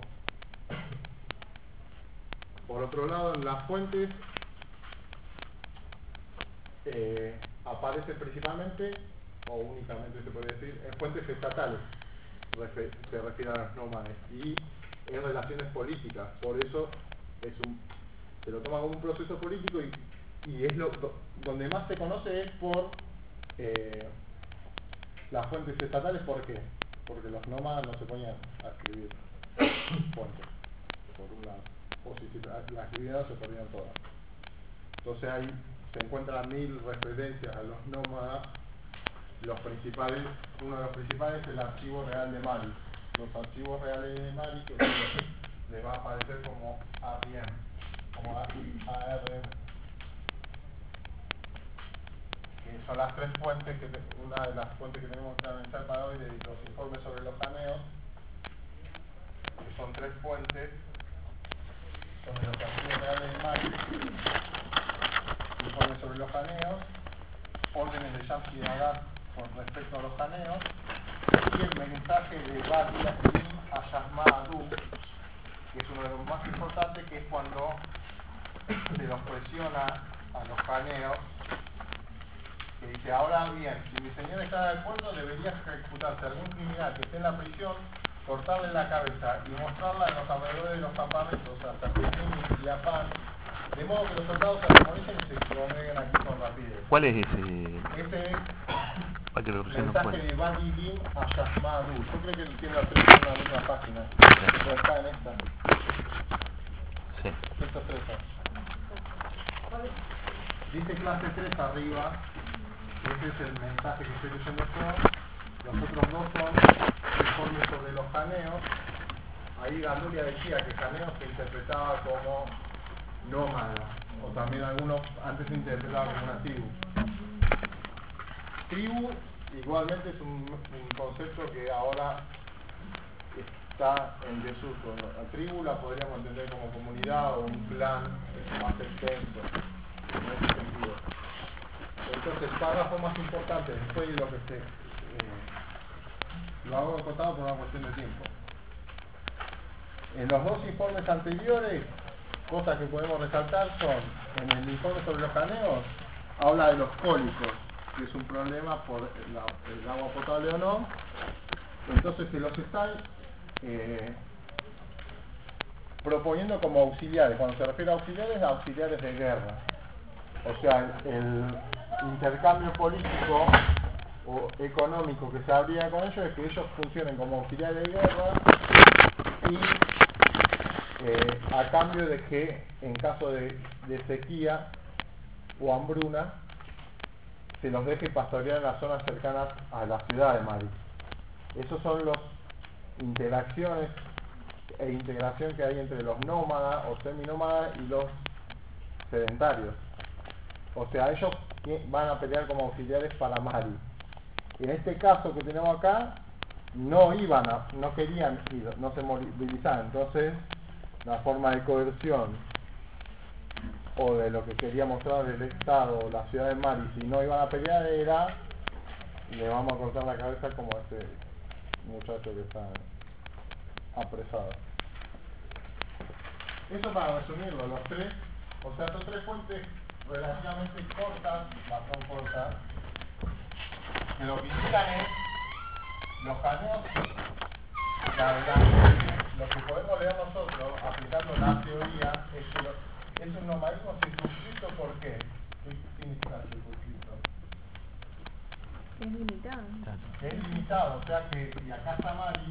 Por otro lado, en las fuentes eh, aparece principalmente, o únicamente se puede decir, en fuentes estatales, refer, se refiere a los nómades, y en relaciones políticas. Por eso es un, se lo toma como un proceso político y, y es lo donde más se conoce es por eh, las fuentes estatales. ¿Por qué? Porque los nómadas no se ponían a escribir fuentes, por un lado, o si se las escribieron se perdían todas. Entonces ahí se encuentran mil referencias a los nómadas. Los principales, uno de los principales es el Archivo Real de Mali. Los archivos reales de Mali, que les va a aparecer como A R M, como A R M, que son las tres fuentes, que una de las fuentes que tenemos que analizar para hoy de los informes sobre los caneos, que son tres fuentes, son de los archivos reales de Mali, informes sobre los caneos, órdenes de Shamsi y Agar con respecto a los caneos, y el mensaje de Badia a Yasma Adu, que es uno de los más importantes, que es cuando se los presiona a los caneos, que dice: ahora bien, si mi señor está de acuerdo, debería ejecutarse algún criminal que esté en la prisión, cortarle la cabeza y mostrarla en los alrededores de los campamentos hasta Pequín y Afán, de modo que los soldados se atemorizan y se congreguen aquí con rapidez. ¿Cuál es ese? Este es Para que lo el recién no mensaje puede. de Badi Bin a Yasma Adu. Yo creo que tiene los tres en la misma página, pero está en esta. Sí. Estos tres. Dice clase tres arriba. Este es el mensaje que estoy leyendo yo. Los otros dos son informes sobre los caneos. Ahí Gandulia decía que caneo se interpretaba como nómada, o también algunos antes se interpretaba como una tribu. Tribu igualmente es un, un concepto que ahora está en desuso. La tribu la podríamos entender como comunidad o un clan más extenso, en ese sentido. Entonces, el párrafo más importante, después de lo que se... Eh, lo hago acotado por una cuestión de tiempo. En los dos informes anteriores, cosas que podemos resaltar son, en el informe sobre los caneos, habla de los cólicos, que es un problema por la, el agua potable o no. Entonces se los están eh, proponiendo como auxiliares. Cuando se refiere a auxiliares, a auxiliares de guerra. O sea, el, el intercambio político o económico que se habría con ellos es que ellos funcionen como auxiliares de guerra y eh, a cambio de que en caso de, de sequía o hambruna se los deje pastorear en las zonas cercanas a la ciudad de Mari. Esos son los interacciones e integración que hay entre los nómadas o seminómadas y los sedentarios. O sea, ellos van a pelear como auxiliares para Mari. En este caso que tenemos acá, no iban a, no querían ir, no se movilizaban. Entonces, la forma de coerción o de lo que quería mostrar el Estado o la ciudad de Mari, si no iban a pelear, era: le vamos a cortar la cabeza como a este muchacho que está apresado. Eso para resumirlo, los tres, o sea, son tres fuentes relativamente cortas, bastante cortas, que lo que indican es los caneos, la verdad, lo que podemos leer nosotros aplicando la teoría es que lo, es un nomadismo circunscrito. ¿Por qué? ¿Qué significa circunscrito? Es limitado. Es limitado, o sea que, y acá está Mari,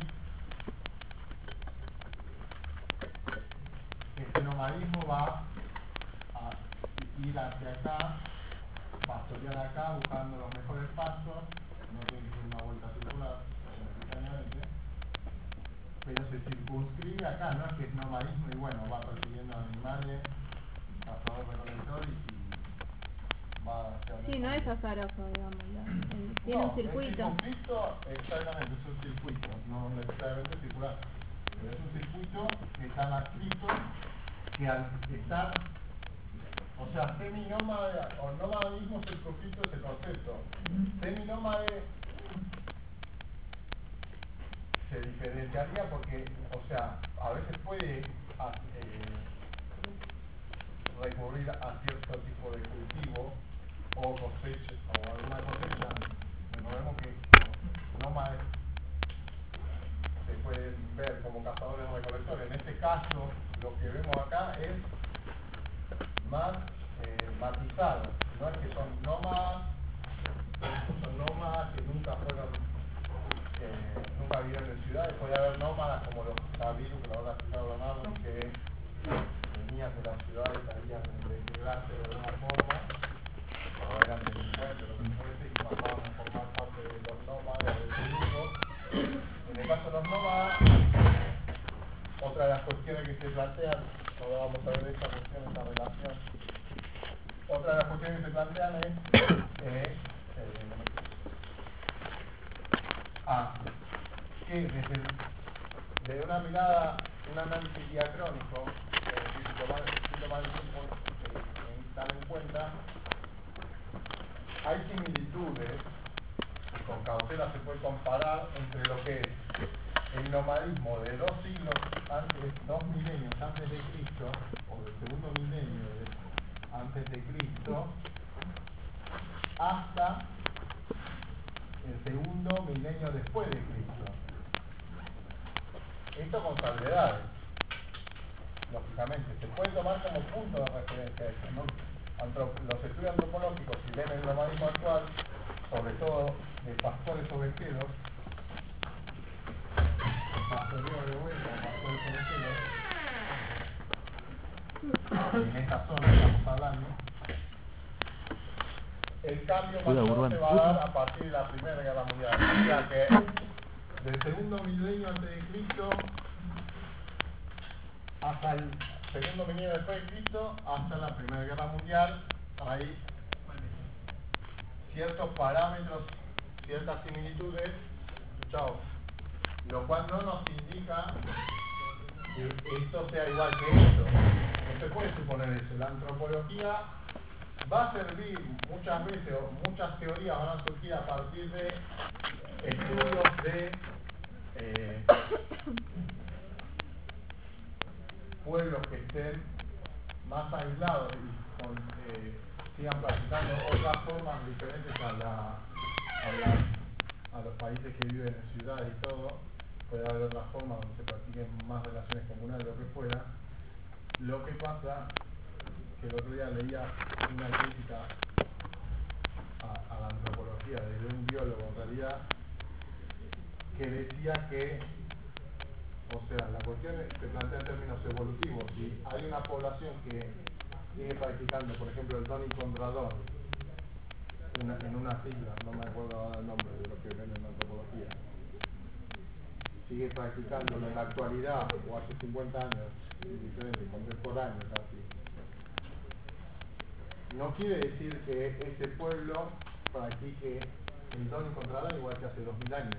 este nomadismo va a ir hacia acá, pastorear acá, buscando los mejores pastos, no tiene que ser una vuelta circular, simultáneamente, pero se circunscribe acá, no es que es nomadismo y bueno, va persiguiendo animales, cazador recolector y, y va hacia... Sí, no es azaroso, digamos, ya. El- tiene no, un circuito. Es circuito, exactamente, es un circuito, no necesariamente circular, pero es un circuito que está adscrito, que al estar, o sea, seminómade o nomadismo circunscrito es el concepto. Seminómade se diferenciaría porque, o sea, a veces puede a, eh, recurrir a cierto tipo de cultivo o cosecha, o alguna cosecha. Recordemos que los nómades se pueden ver como cazadores o recolectores. En este caso, lo que vemos acá es más eh, matizado. No es que son nómadas, son nómadas que nunca fueron, eh, nunca vivieron en ciudades. Puede haber nómadas como los Tabiru, que lo habrá explicado Leonardo, que venían de las ciudades, sabían de integrarse de alguna forma, o eran delincuentes, lo que fuese, y pasaban a formar parte de los nómadas del grupo. En el caso de los nómadas, otra de las cuestiones que se plantean, ahora vamos a ver esta cuestión, esta relación, otra de las cuestiones que se plantean es eh, eh, ah, que desde, desde una mirada, un análisis diacrónico, es decir, tomar, tomar el tiempo eh, en dar en cuenta hay similitudes, y con cautela se puede comparar entre lo que es el nomadismo de dos siglos antes, dos milenios antes de Cristo, o del segundo milenio de, antes de Cristo, hasta el segundo milenio después de Cristo. Esto con salvedades, lógicamente. Se puede tomar como punto de referencia esto, ¿no? Antrop- los estudios antropológicos, si ven el nomadismo actual, sobre todo de pastores ovejeros, pastoreo de ovejas, pastores ovejeros, en esta zona estamos hablando, el cambio mayor se va a dar a partir de la Primera Guerra Mundial. O sea que del segundo milenio antes de Cristo hasta el segundo milenio después de Cristo, hasta la Primera Guerra Mundial, hay ciertos parámetros, ciertas similitudes, chao, lo cual no nos indica que esto sea igual que esto. No se puede suponer eso. La antropología va a servir muchas veces, o muchas teorías van a surgir a partir de estudios de eh, pueblos que estén más aislados y con, eh, sigan practicando otras formas diferentes a, la, a, la, a los países que viven en ciudades y todo. Puede haber otras formas donde se practiquen más relaciones comunales, lo que fuera. Lo que pasa que el otro día leía una crítica a, a la antropología desde un biólogo en realidad, que decía que, o sea, la cuestión se plantea en términos evolutivos. Si hay una población que sigue practicando, por ejemplo, el don y contradón una, en unas islas, no me acuerdo ahora el nombre de lo que ven en la antropología, sigue practicándolo en la actualidad o hace cincuenta años, diferente, contemporáneo casi. No quiere decir que ese pueblo practique el don y contradón igual que hace dos mil años.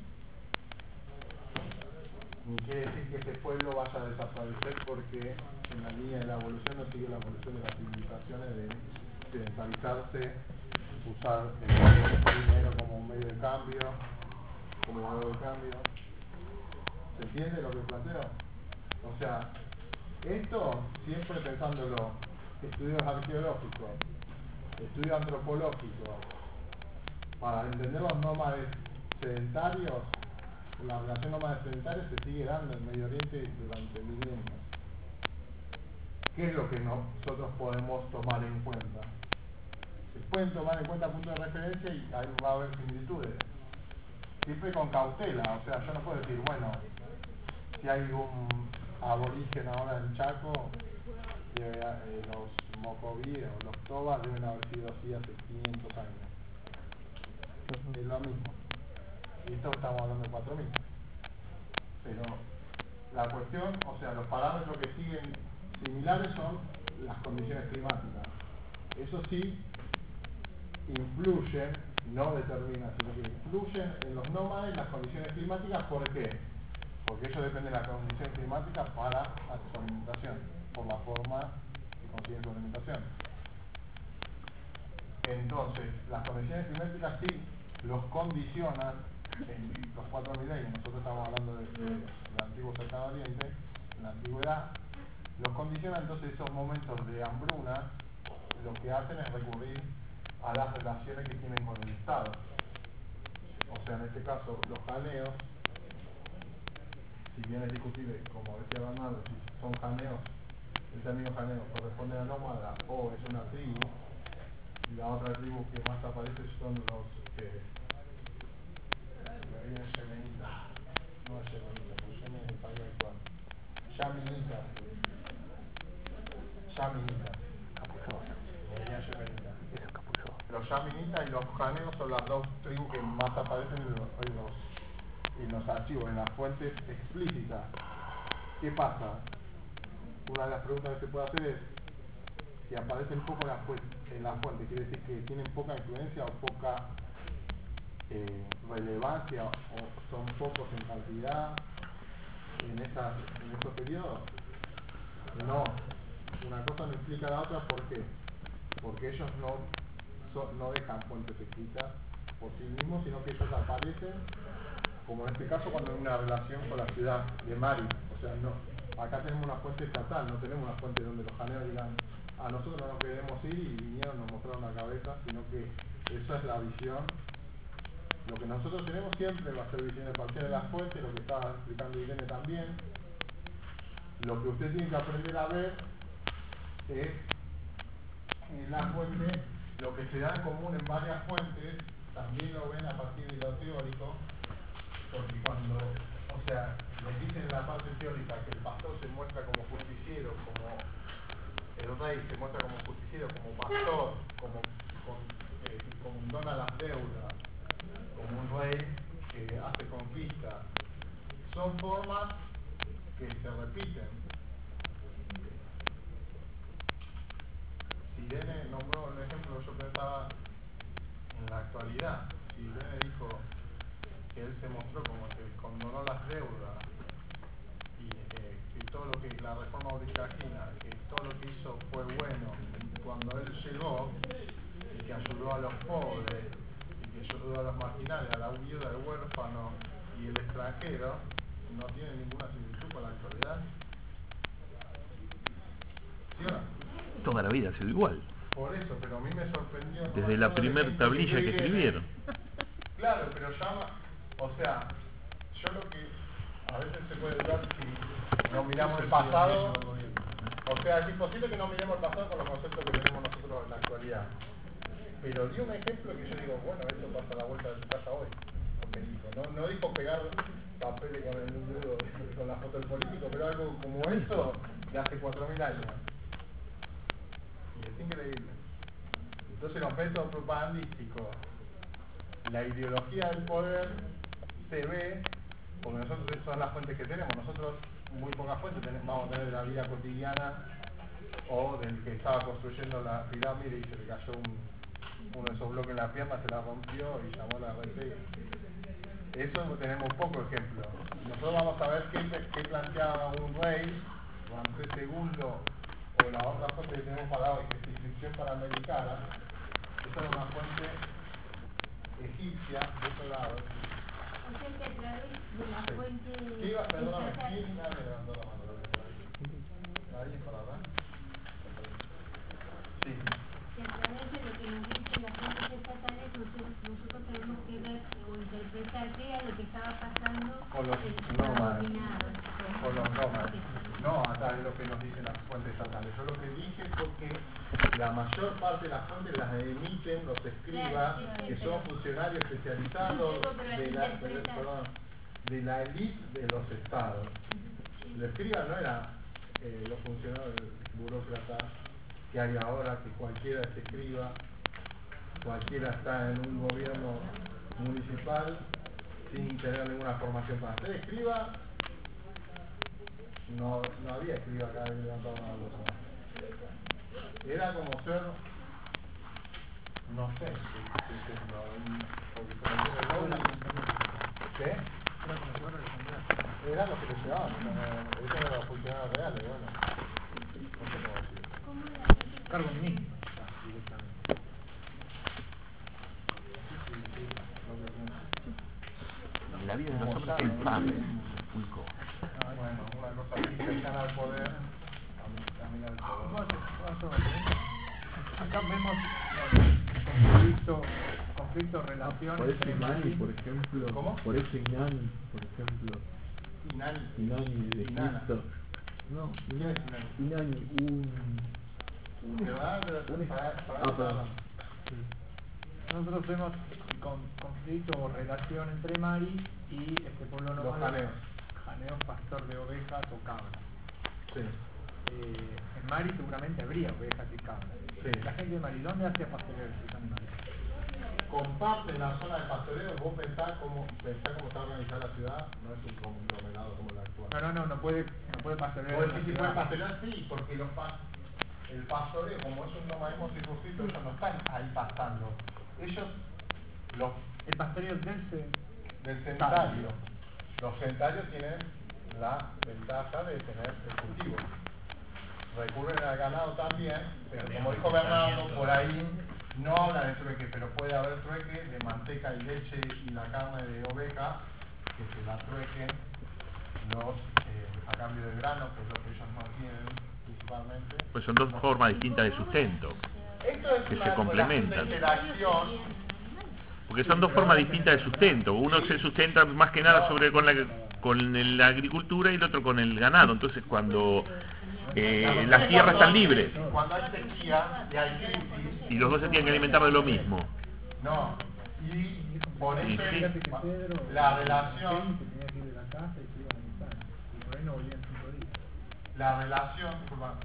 Ni quiere decir que ese pueblo vaya a desaparecer porque en la línea de la evolución no sigue la evolución de las civilizaciones de occidentalizarse, usar el dinero como un medio de cambio, como valor de cambio. ¿Se entiende lo que planteo? O sea, esto siempre pensándolo, estudios arqueológicos, estudios antropológicos, para entender los nómades sedentarios. La relación nómada sedentaria se sigue dando en Medio Oriente durante milenios. ¿Qué es lo que nosotros podemos tomar en cuenta? Se pueden tomar en cuenta puntos de referencia y ahí va a haber similitudes. Siempre con cautela, o sea, yo no puedo decir, bueno, si hay un aborigen ahora en Chaco, debe, eh, los mocoví o los tobas deben haber sido así hace quinientos años. Es lo mismo. Y esto estamos hablando de cuatro mil. Pero la cuestión, o sea, los parámetros que siguen similares son las condiciones climáticas. Eso sí, influyen, no determinan, sino que influyen en los nómades las condiciones climáticas. ¿Por qué? Porque eso depende de la condición climática para su alimentación, por la forma que consiguen su alimentación. Entonces, las condiciones climáticas sí los condicionan en los cuatro milenios. Nosotros estamos hablando de, de, del antiguo cercano oriente, en la antigüedad, los condicionan. Entonces esos momentos de hambruna lo que hacen es recurrir a las relaciones que tienen con el Estado. O sea, en este caso los janeos, si bien es discutible, como decía Bernardo, si son janeos, el término janeo corresponde a nómada o es una tribu, y la otra tribu que más aparece son los que me viene yemenita, no es yemenita, pero yemen es el país actual, yaminita, yaminita, me venía yemenita. Los yaminitas y los janeos son las dos tribus que más aparecen en los, en los, en los archivos, en las fuentes explícitas. ¿Qué pasa? Una de las preguntas que se puede hacer es si aparecen poco en la fuente, en la fuente quiere decir que tienen poca influencia o poca eh, relevancia, o son pocos en cantidad en, esas, en estos periodos. No, una cosa no implica la otra. ¿Por qué? Porque ellos no so- no dejan fuentes escritas por sí mismos, sino que ellos aparecen, como en este caso cuando hay una relación con la ciudad de Mari. O sea, no, acá tenemos una fuente estatal, no tenemos una fuente donde los janeos digan, a nosotros no nos queremos ir y vinieron, nos mostraron la cabeza, sino que esa es la visión. Lo que nosotros tenemos siempre va a ser visiones parciales de las fuentes, lo que estaba explicando Irene también. Lo que usted tiene que aprender a ver es en la fuente, lo que se da en común en varias fuentes, también lo ven a partir de lo teórico, porque cuando, o sea, les dicen en la parte teórica que el pastor se muestra como justiciero, como el rey se muestra como justiciero, como pastor, como con, eh, condona las deudas, como un rey que hace conquistas, son formas que se repiten. Si Irene nombró un ejemplo, yo pensaba en la actualidad. Si Irene dijo que él se mostró como que condonó las deudas y eh, que todo lo que la reforma auricagina, que todo lo que hizo fue bueno cuando él llegó y que ayudó a los pobres y que ayudó a los marginales, a la viuda, al huérfano y el extranjero, no tiene ninguna similitud con la actualidad. ¿Sí o no? Toda la vida ha sido igual. Por eso, pero a mí me sorprendió. Desde la primer tablilla que escribieron. Claro, pero llama, o sea, yo lo que a veces se puede dudar si no miramos el pasado, o sea, es imposible que no miremos el pasado con los conceptos que tenemos nosotros en la actualidad. Pero dio un ejemplo que yo digo, bueno, esto pasa a la vuelta de tu casa hoy. Porque dijo, no, no dijo pegar papeles con el dedo, con la foto del político, pero algo como esto de hace cuatro mil años. Y es increíble. Entonces los métodos propagandísticos, la ideología del poder se ve, porque nosotros esas son las fuentes que tenemos, nosotros muy pocas fuentes tenemos, vamos a tener de la vida cotidiana o del que estaba construyendo la pirámide y se le cayó un, uno de esos bloques en la pierna, se la rompió y llamó a la R T. Eso tenemos pocos ejemplos. Nosotros vamos a ver qué, qué planteaba un rey, Ramsés segundo, o la otra fuente que tenemos para hoy, que es inscripción panamericana. Esta es una fuente egipcia de otro lado. O sea que a través de la Sí. fuente... ¿Qué iba? Perdóname, estatal- ¿quién me levantó la mano? ¿Nadie para hablar? Sí. que a través de lo que nos dicen las fuentes estatales nosotros, nosotros tenemos que ver o interpretar qué era lo que estaba pasando Con los en nómadas. dominados. Con los nómadas. No, a través de lo que nos dicen las fuentes estatales. Yo lo que dije fue que la mayor parte de las fuentes las emiten los escribas, Claro, sí, sí, que pero- son funcionarios especializados Sí, pero de la, de, interpretar. perdón, de la élite de los estados. Los escribas no eran eh, los funcionarios burócratas que hay ahora, que cualquiera se escriba, cualquiera está en un gobierno municipal sin tener ninguna formación para ser escriba. No, no había escriba acá que levantaba una cosa. Era como ser, no sé, qué sé yo, un- porque se me entiende el ¿qué? Era lo que le llevaban, no, eso era los funcionarios reales, bueno. No sé cómo decir. Cargo mínimo. La vida de nosotros es infame, Ulco. Bueno, una cosa así cercana al poder, a mí, a mí al ¿Puedo poder. hacer- puedo hacer una pregunta? Acá vemos eh, conflicto, conflicto, relación Por eso entre Inani, Mari- por ejemplo. ¿Cómo? Por eso Inani, por ejemplo. Inani. Inani de Inanna. Egipto. No, ¿Quién es Inani? Inani, un... un ¿Verdad? Pero un- para- para- ah, perdón. Nosotros vemos con, conflicto o relación entre Mari y este pueblo Los nómada. janeos. Janeos, pastor de ovejas o cabras. Sí. Eh, en Mari seguramente habría ovejas y cabras. Sí. La gente de Mari, ¿dónde hacía pastorear sus animales? Comparten la zona de pastoreo, vos pensás cómo, pensás cómo está organizada la ciudad, no es un conglomerado como la actual. No, no, no, no puede, no puede pastorear. Vos en la decís si ciudad. puede pastorear, sí, porque los pas el pastoreo, como es un nomadismo circunscrito, ellos no están ahí pastando. Ellos, los El pastoreo del ce- del centario, los centarios tienen la ventaja de tener el cultivo. Recurren al ganado también, pero como dijo Bernardo, por ahí no habla de trueque, pero puede haber trueque de manteca y leche y la carne de oveja, que se la truequen los, eh, a cambio de grano, que es lo que ellos no tienen principalmente. Pues son dos formas distintas de sustento, Esto es que una se relación de complementan. interacción. Porque son dos formas distintas de sustento. Uno se sustenta más que nada sobre con la, con la agricultura y el otro con el ganado. Entonces cuando eh, las tierras están libres Cuando hay sequía y hay crisis, y los dos se tienen que alimentar de lo mismo. no, y por Y eso sí. es la relación, que tenía que ir de la casa y se iba a la montaña. Y por ahí no volvían cinco días. la relación, disculpa,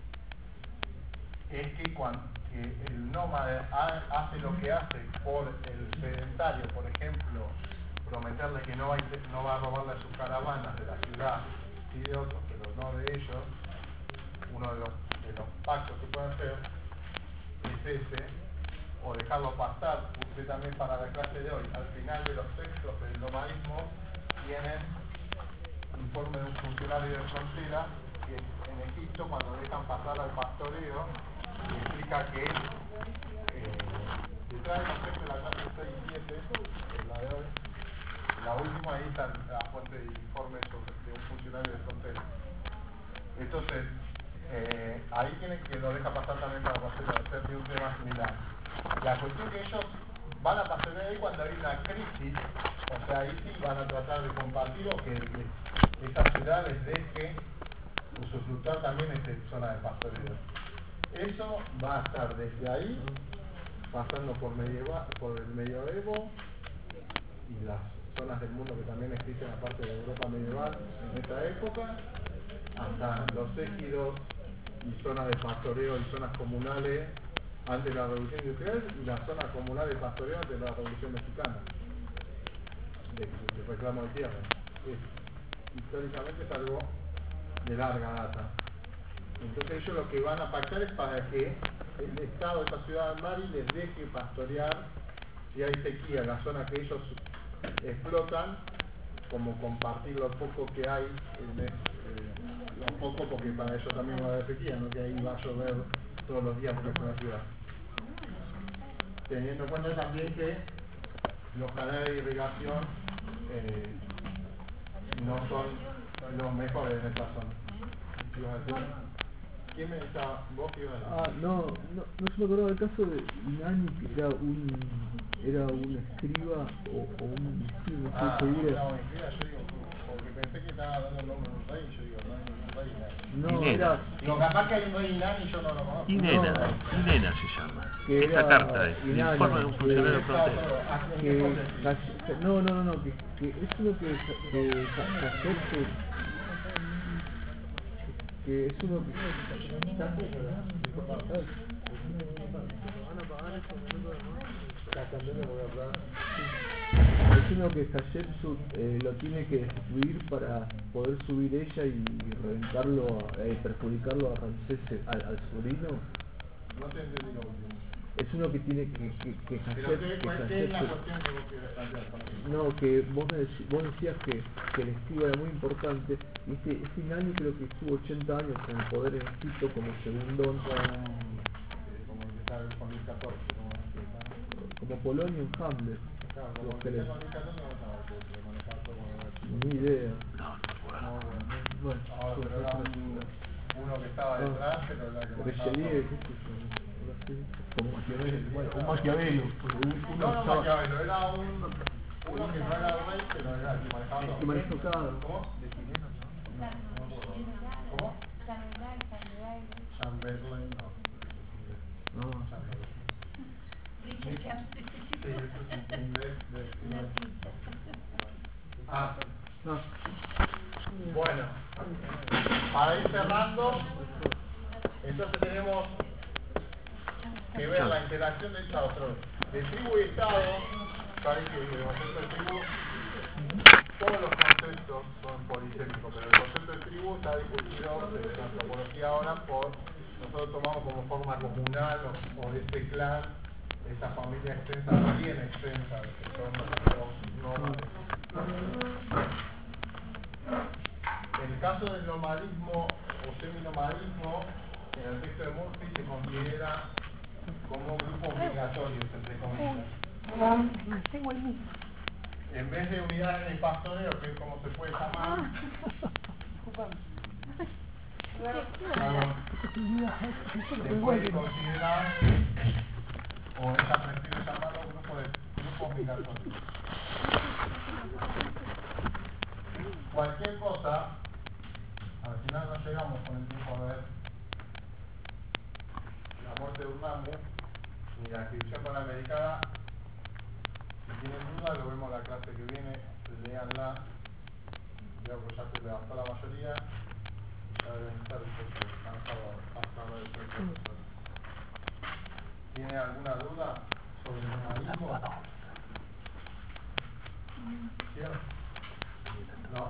es que cuando que el nómada ha- hace lo que hace por el sedentario, por ejemplo, prometerle que no va, a, inte- no va a robarle sus caravanas de la ciudad y de otros, pero no de ellos, uno de los, de los pactos que puede hacer es ese, o dejarlo pasar. Usted también, para la clase de hoy, al final de los textos del nomadismo tienen informe de un funcionario de frontera que en Egipto, cuando dejan pasar al pastoreo, explica que eh, detrás de los textos de la clase seis y siete, que es la de hoy, la última, ahí está la fuente de informe sobre, de un funcionario de frontera. Entonces, eh, ahí tienen que lo deja pasar también para hacer de un tema similar. La cuestión que ellos van a pasar ahí cuando hay una crisis, o sea, ahí sí van a tratar de compartir o que, que esa ciudad les deje usufructuar también esa zona de pastoreo. Eso va a estar desde ahí, pasando por, medieva, por el medioevo y las zonas del mundo que también existen aparte de Europa medieval en esta época, hasta los égidos y zonas de pastoreo y zonas comunales antes de la Revolución Industrial y las zonas comunales de pastoreo antes de la Revolución Mexicana, de, de reclamo de tierra. Es, históricamente es algo de larga data. Entonces ellos lo que van a pactar es para que el Estado de esta ciudad de Mari les deje pastorear si hay sequía en la zona que ellos explotan, como compartir lo poco que hay, en el, eh, lo poco porque para ellos también va a haber sequía, no que ahí va a llover todos los días porque es una ciudad. Teniendo en cuenta también que los canales de irrigación eh, no son los mejores en esta zona. ¿Sí vas a decir? ¿Quién me está? ¿Vos qué ibas a decir? Ah, no, no, no se me acordaba del caso de Inani, que era un era un escriba o, o un sí, no estoy Ah, seguro. no, escriba, yo digo, porque pensé que estaba dando el nombre de un rey, yo digo, no hay ningún rey Inani. No, Inena. era Digo, capaz que hay un rey Inani y yo no lo conozco. Inena, No. Inena se llama. que Esta era carta es el Inanna, informe de un que- funcionario de frontera. que, Cash- no, no, no, no, que, que es uno que, que Ca- Castello, que es uno que es uno que Hatshepsut eh, lo tiene que destruir para poder subir ella y reventarlo, eh, perjudicarlo a Ramsés, al, al sobrino. No te entendí lo último. Es uno que tiene que, que, que Pero Hatshep- ¿qué, que cuál- qué es la Hatshepsut- cuestión que vos querés plantear con eso? no, que vos, me deci- vos decías que, que el escriba era muy importante, y este, este Inani creo que estuvo ochenta años con el poder en Egipto como segundón, Eh, como el que está con Luis catorce, como el que está- como Polonio en Hamlet. claro, como Los el que tres. está con Luis catorce no sabe que se manejar todo como Ni idea. No, no me acuerdo. No, bueno. Bueno, Ahora, pero era un, uno que estaba detrás, pero era el que manejaba Richelieu, todo. qué sé yo, algo así. Como Maquiavelo, bueno, un Maquiavelo, porque un- uno No, no, estaba- Maquiavelo, era un, uno que no era el rey, pero era el que manejaba todo. que manejó cada. ¿Cómo? No, no me acuerdo. ¿Cómo? Chamberlain, no. No. Chamberlain. Sí, eso es inglés de... Ah, No. bueno, para ir cerrando, entonces tenemos que ver la interacción de Estado. De tribu y Estado, sabéis que el concepto de tribu, todos los conceptos son polisémicos, pero el concepto de tribu está discutido desde la antropología ahora por, nosotros tomamos como forma comunal o, o de este clan, esa familia extensa, bien extensa, que son los nómades. En el caso del nomadismo o seminomadismo, en el texto de Murphy se considera como grupos obligatorios, entre comillas. Tengo el mismo. En vez de unidades de pastoreo, que es como se puede llamar, se puede considerar, o ella prefiere llamarlo grupo de grupos migratorios. Cualquier cosa, al final no llegamos con el tiempo a ver la muerte de Urnamu ni la inscripción panamericana. Si tienen dudas, lo vemos la clase que viene, leanla. Creo que ya se levantó la mayoría y ya deben estar descansados hasta ahora del profesor. ¿Tiene alguna duda sobre el nomadismo? ¿Cierto? ¿No?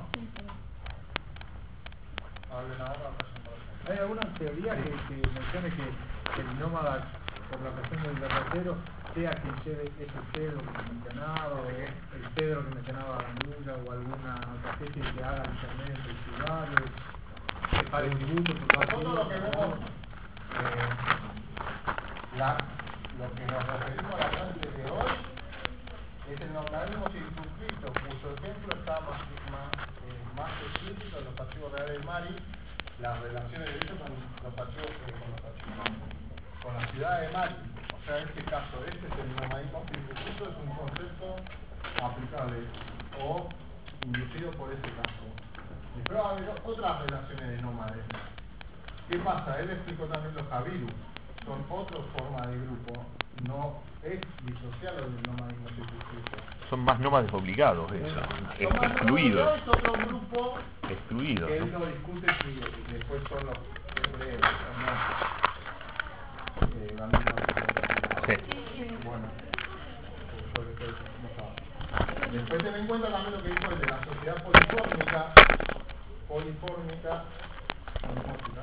Hablen ahora, vayan por acá. ¿Hay alguna teoría que, que mencione que el nómada, por la cuestión del derrotero, sea quien lleve ese cedro que mencionaba, o el cedro que mencionaba Gandulla, o alguna otra especie que haga el intermedio entre ciudades, que pare un tributo por cada Nosotros lo que vemos, eh, la, lo que nos referimos a la clase de hoy, es el nomadismo circunscrito, cuyo ejemplo está más, más, eh, más explícito en los archivos reales de Mari. Las relaciones de ellos con los archivos, eh, con los archivos, con la ciudad de Mari. O sea, en este caso, este es el nomadismo circunscrito, es un concepto aplicable o inducido por ese caso. Después va a haber otras relaciones de nómades. ¿Qué pasa? Él explicó también los javirus. Son otra forma de grupo, no es disociado del nomadismo circunscrito. Son más nómades obligados, eso. Son más Excluidos. es otro grupo Excluidos. que él no discute si después son los hebreos o no. Eh, Sí. bueno, yo después, ¿cómo estaba? Después ten en cuenta también lo que dijo el de la sociedad polifórmica, polifórmica, polifórmica,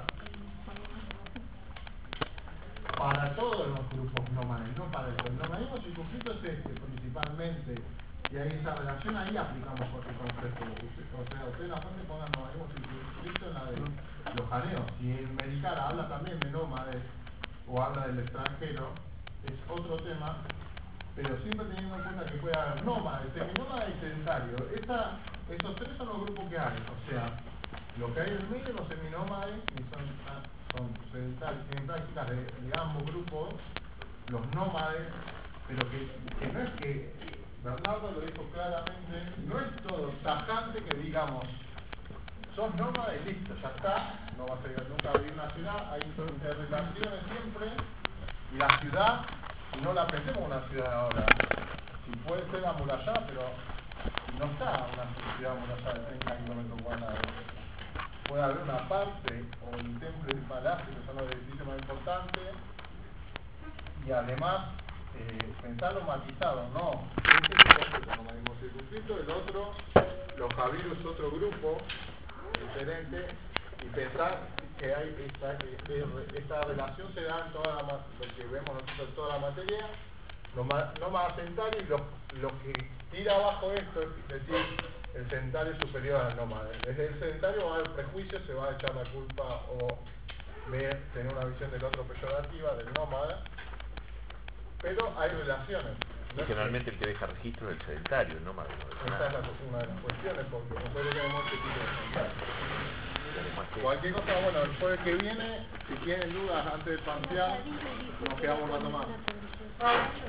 para todos los grupos nómades, no para el el nomadismo circunscrito es este principalmente, y ahí esa relación ahí aplicamos por el concepto. O sea, ustedes en la fuente pongan nomadismo circunscrito en la de los janeos. Si el Mericara habla también de nómades o habla del extranjero, es otro tema, pero siempre teniendo en cuenta que puede haber nómades, seminómades y sedentarios. Esa, esos tres son los grupos que hay, o sea, lo que hay en el medio, los seminómades, y son, son sedentarios, tienen prácticas de, de ambos grupos, los nómades, pero que, que no es que, Bernardo lo dijo claramente, no es todo tajante que digamos, sos nómades, listo, ya está, no vas a ir nunca a vivir una ciudad, hay interrelaciones siempre, y la ciudad, no la pensemos una ciudad ahora, si puede ser amurallada, pero no está una ciudad amurallada de treinta kilómetros cuadrados. Puede haber una parte, o el templo y el palacio, que son los edificios más importantes, y además, eh, pensarlo matizado, no, este es un concepto, no mismo circunscrito, el otro, los javirus es otro grupo, diferente, y pensar que hay esta, esta, esta relación se da en toda la, lo que vemos nosotros en toda la materia, no más, no más sedentario, y lo, lo que tira abajo esto es decir, el sedentario es superior al nómade. Desde el sedentario va a haber prejuicio, se va a echar la culpa o ver, tener una visión del otro peyorativa, del nómada, pero hay relaciones. Y generalmente el que deja registro es el sedentario, el nómade. Esa es la, una de las cuestiones, porque nosotros tenemos este tipo de sedentario. Cualquier cosa, bueno, el jueves que viene, si tienen dudas antes de parcial, nos quedamos un rato más.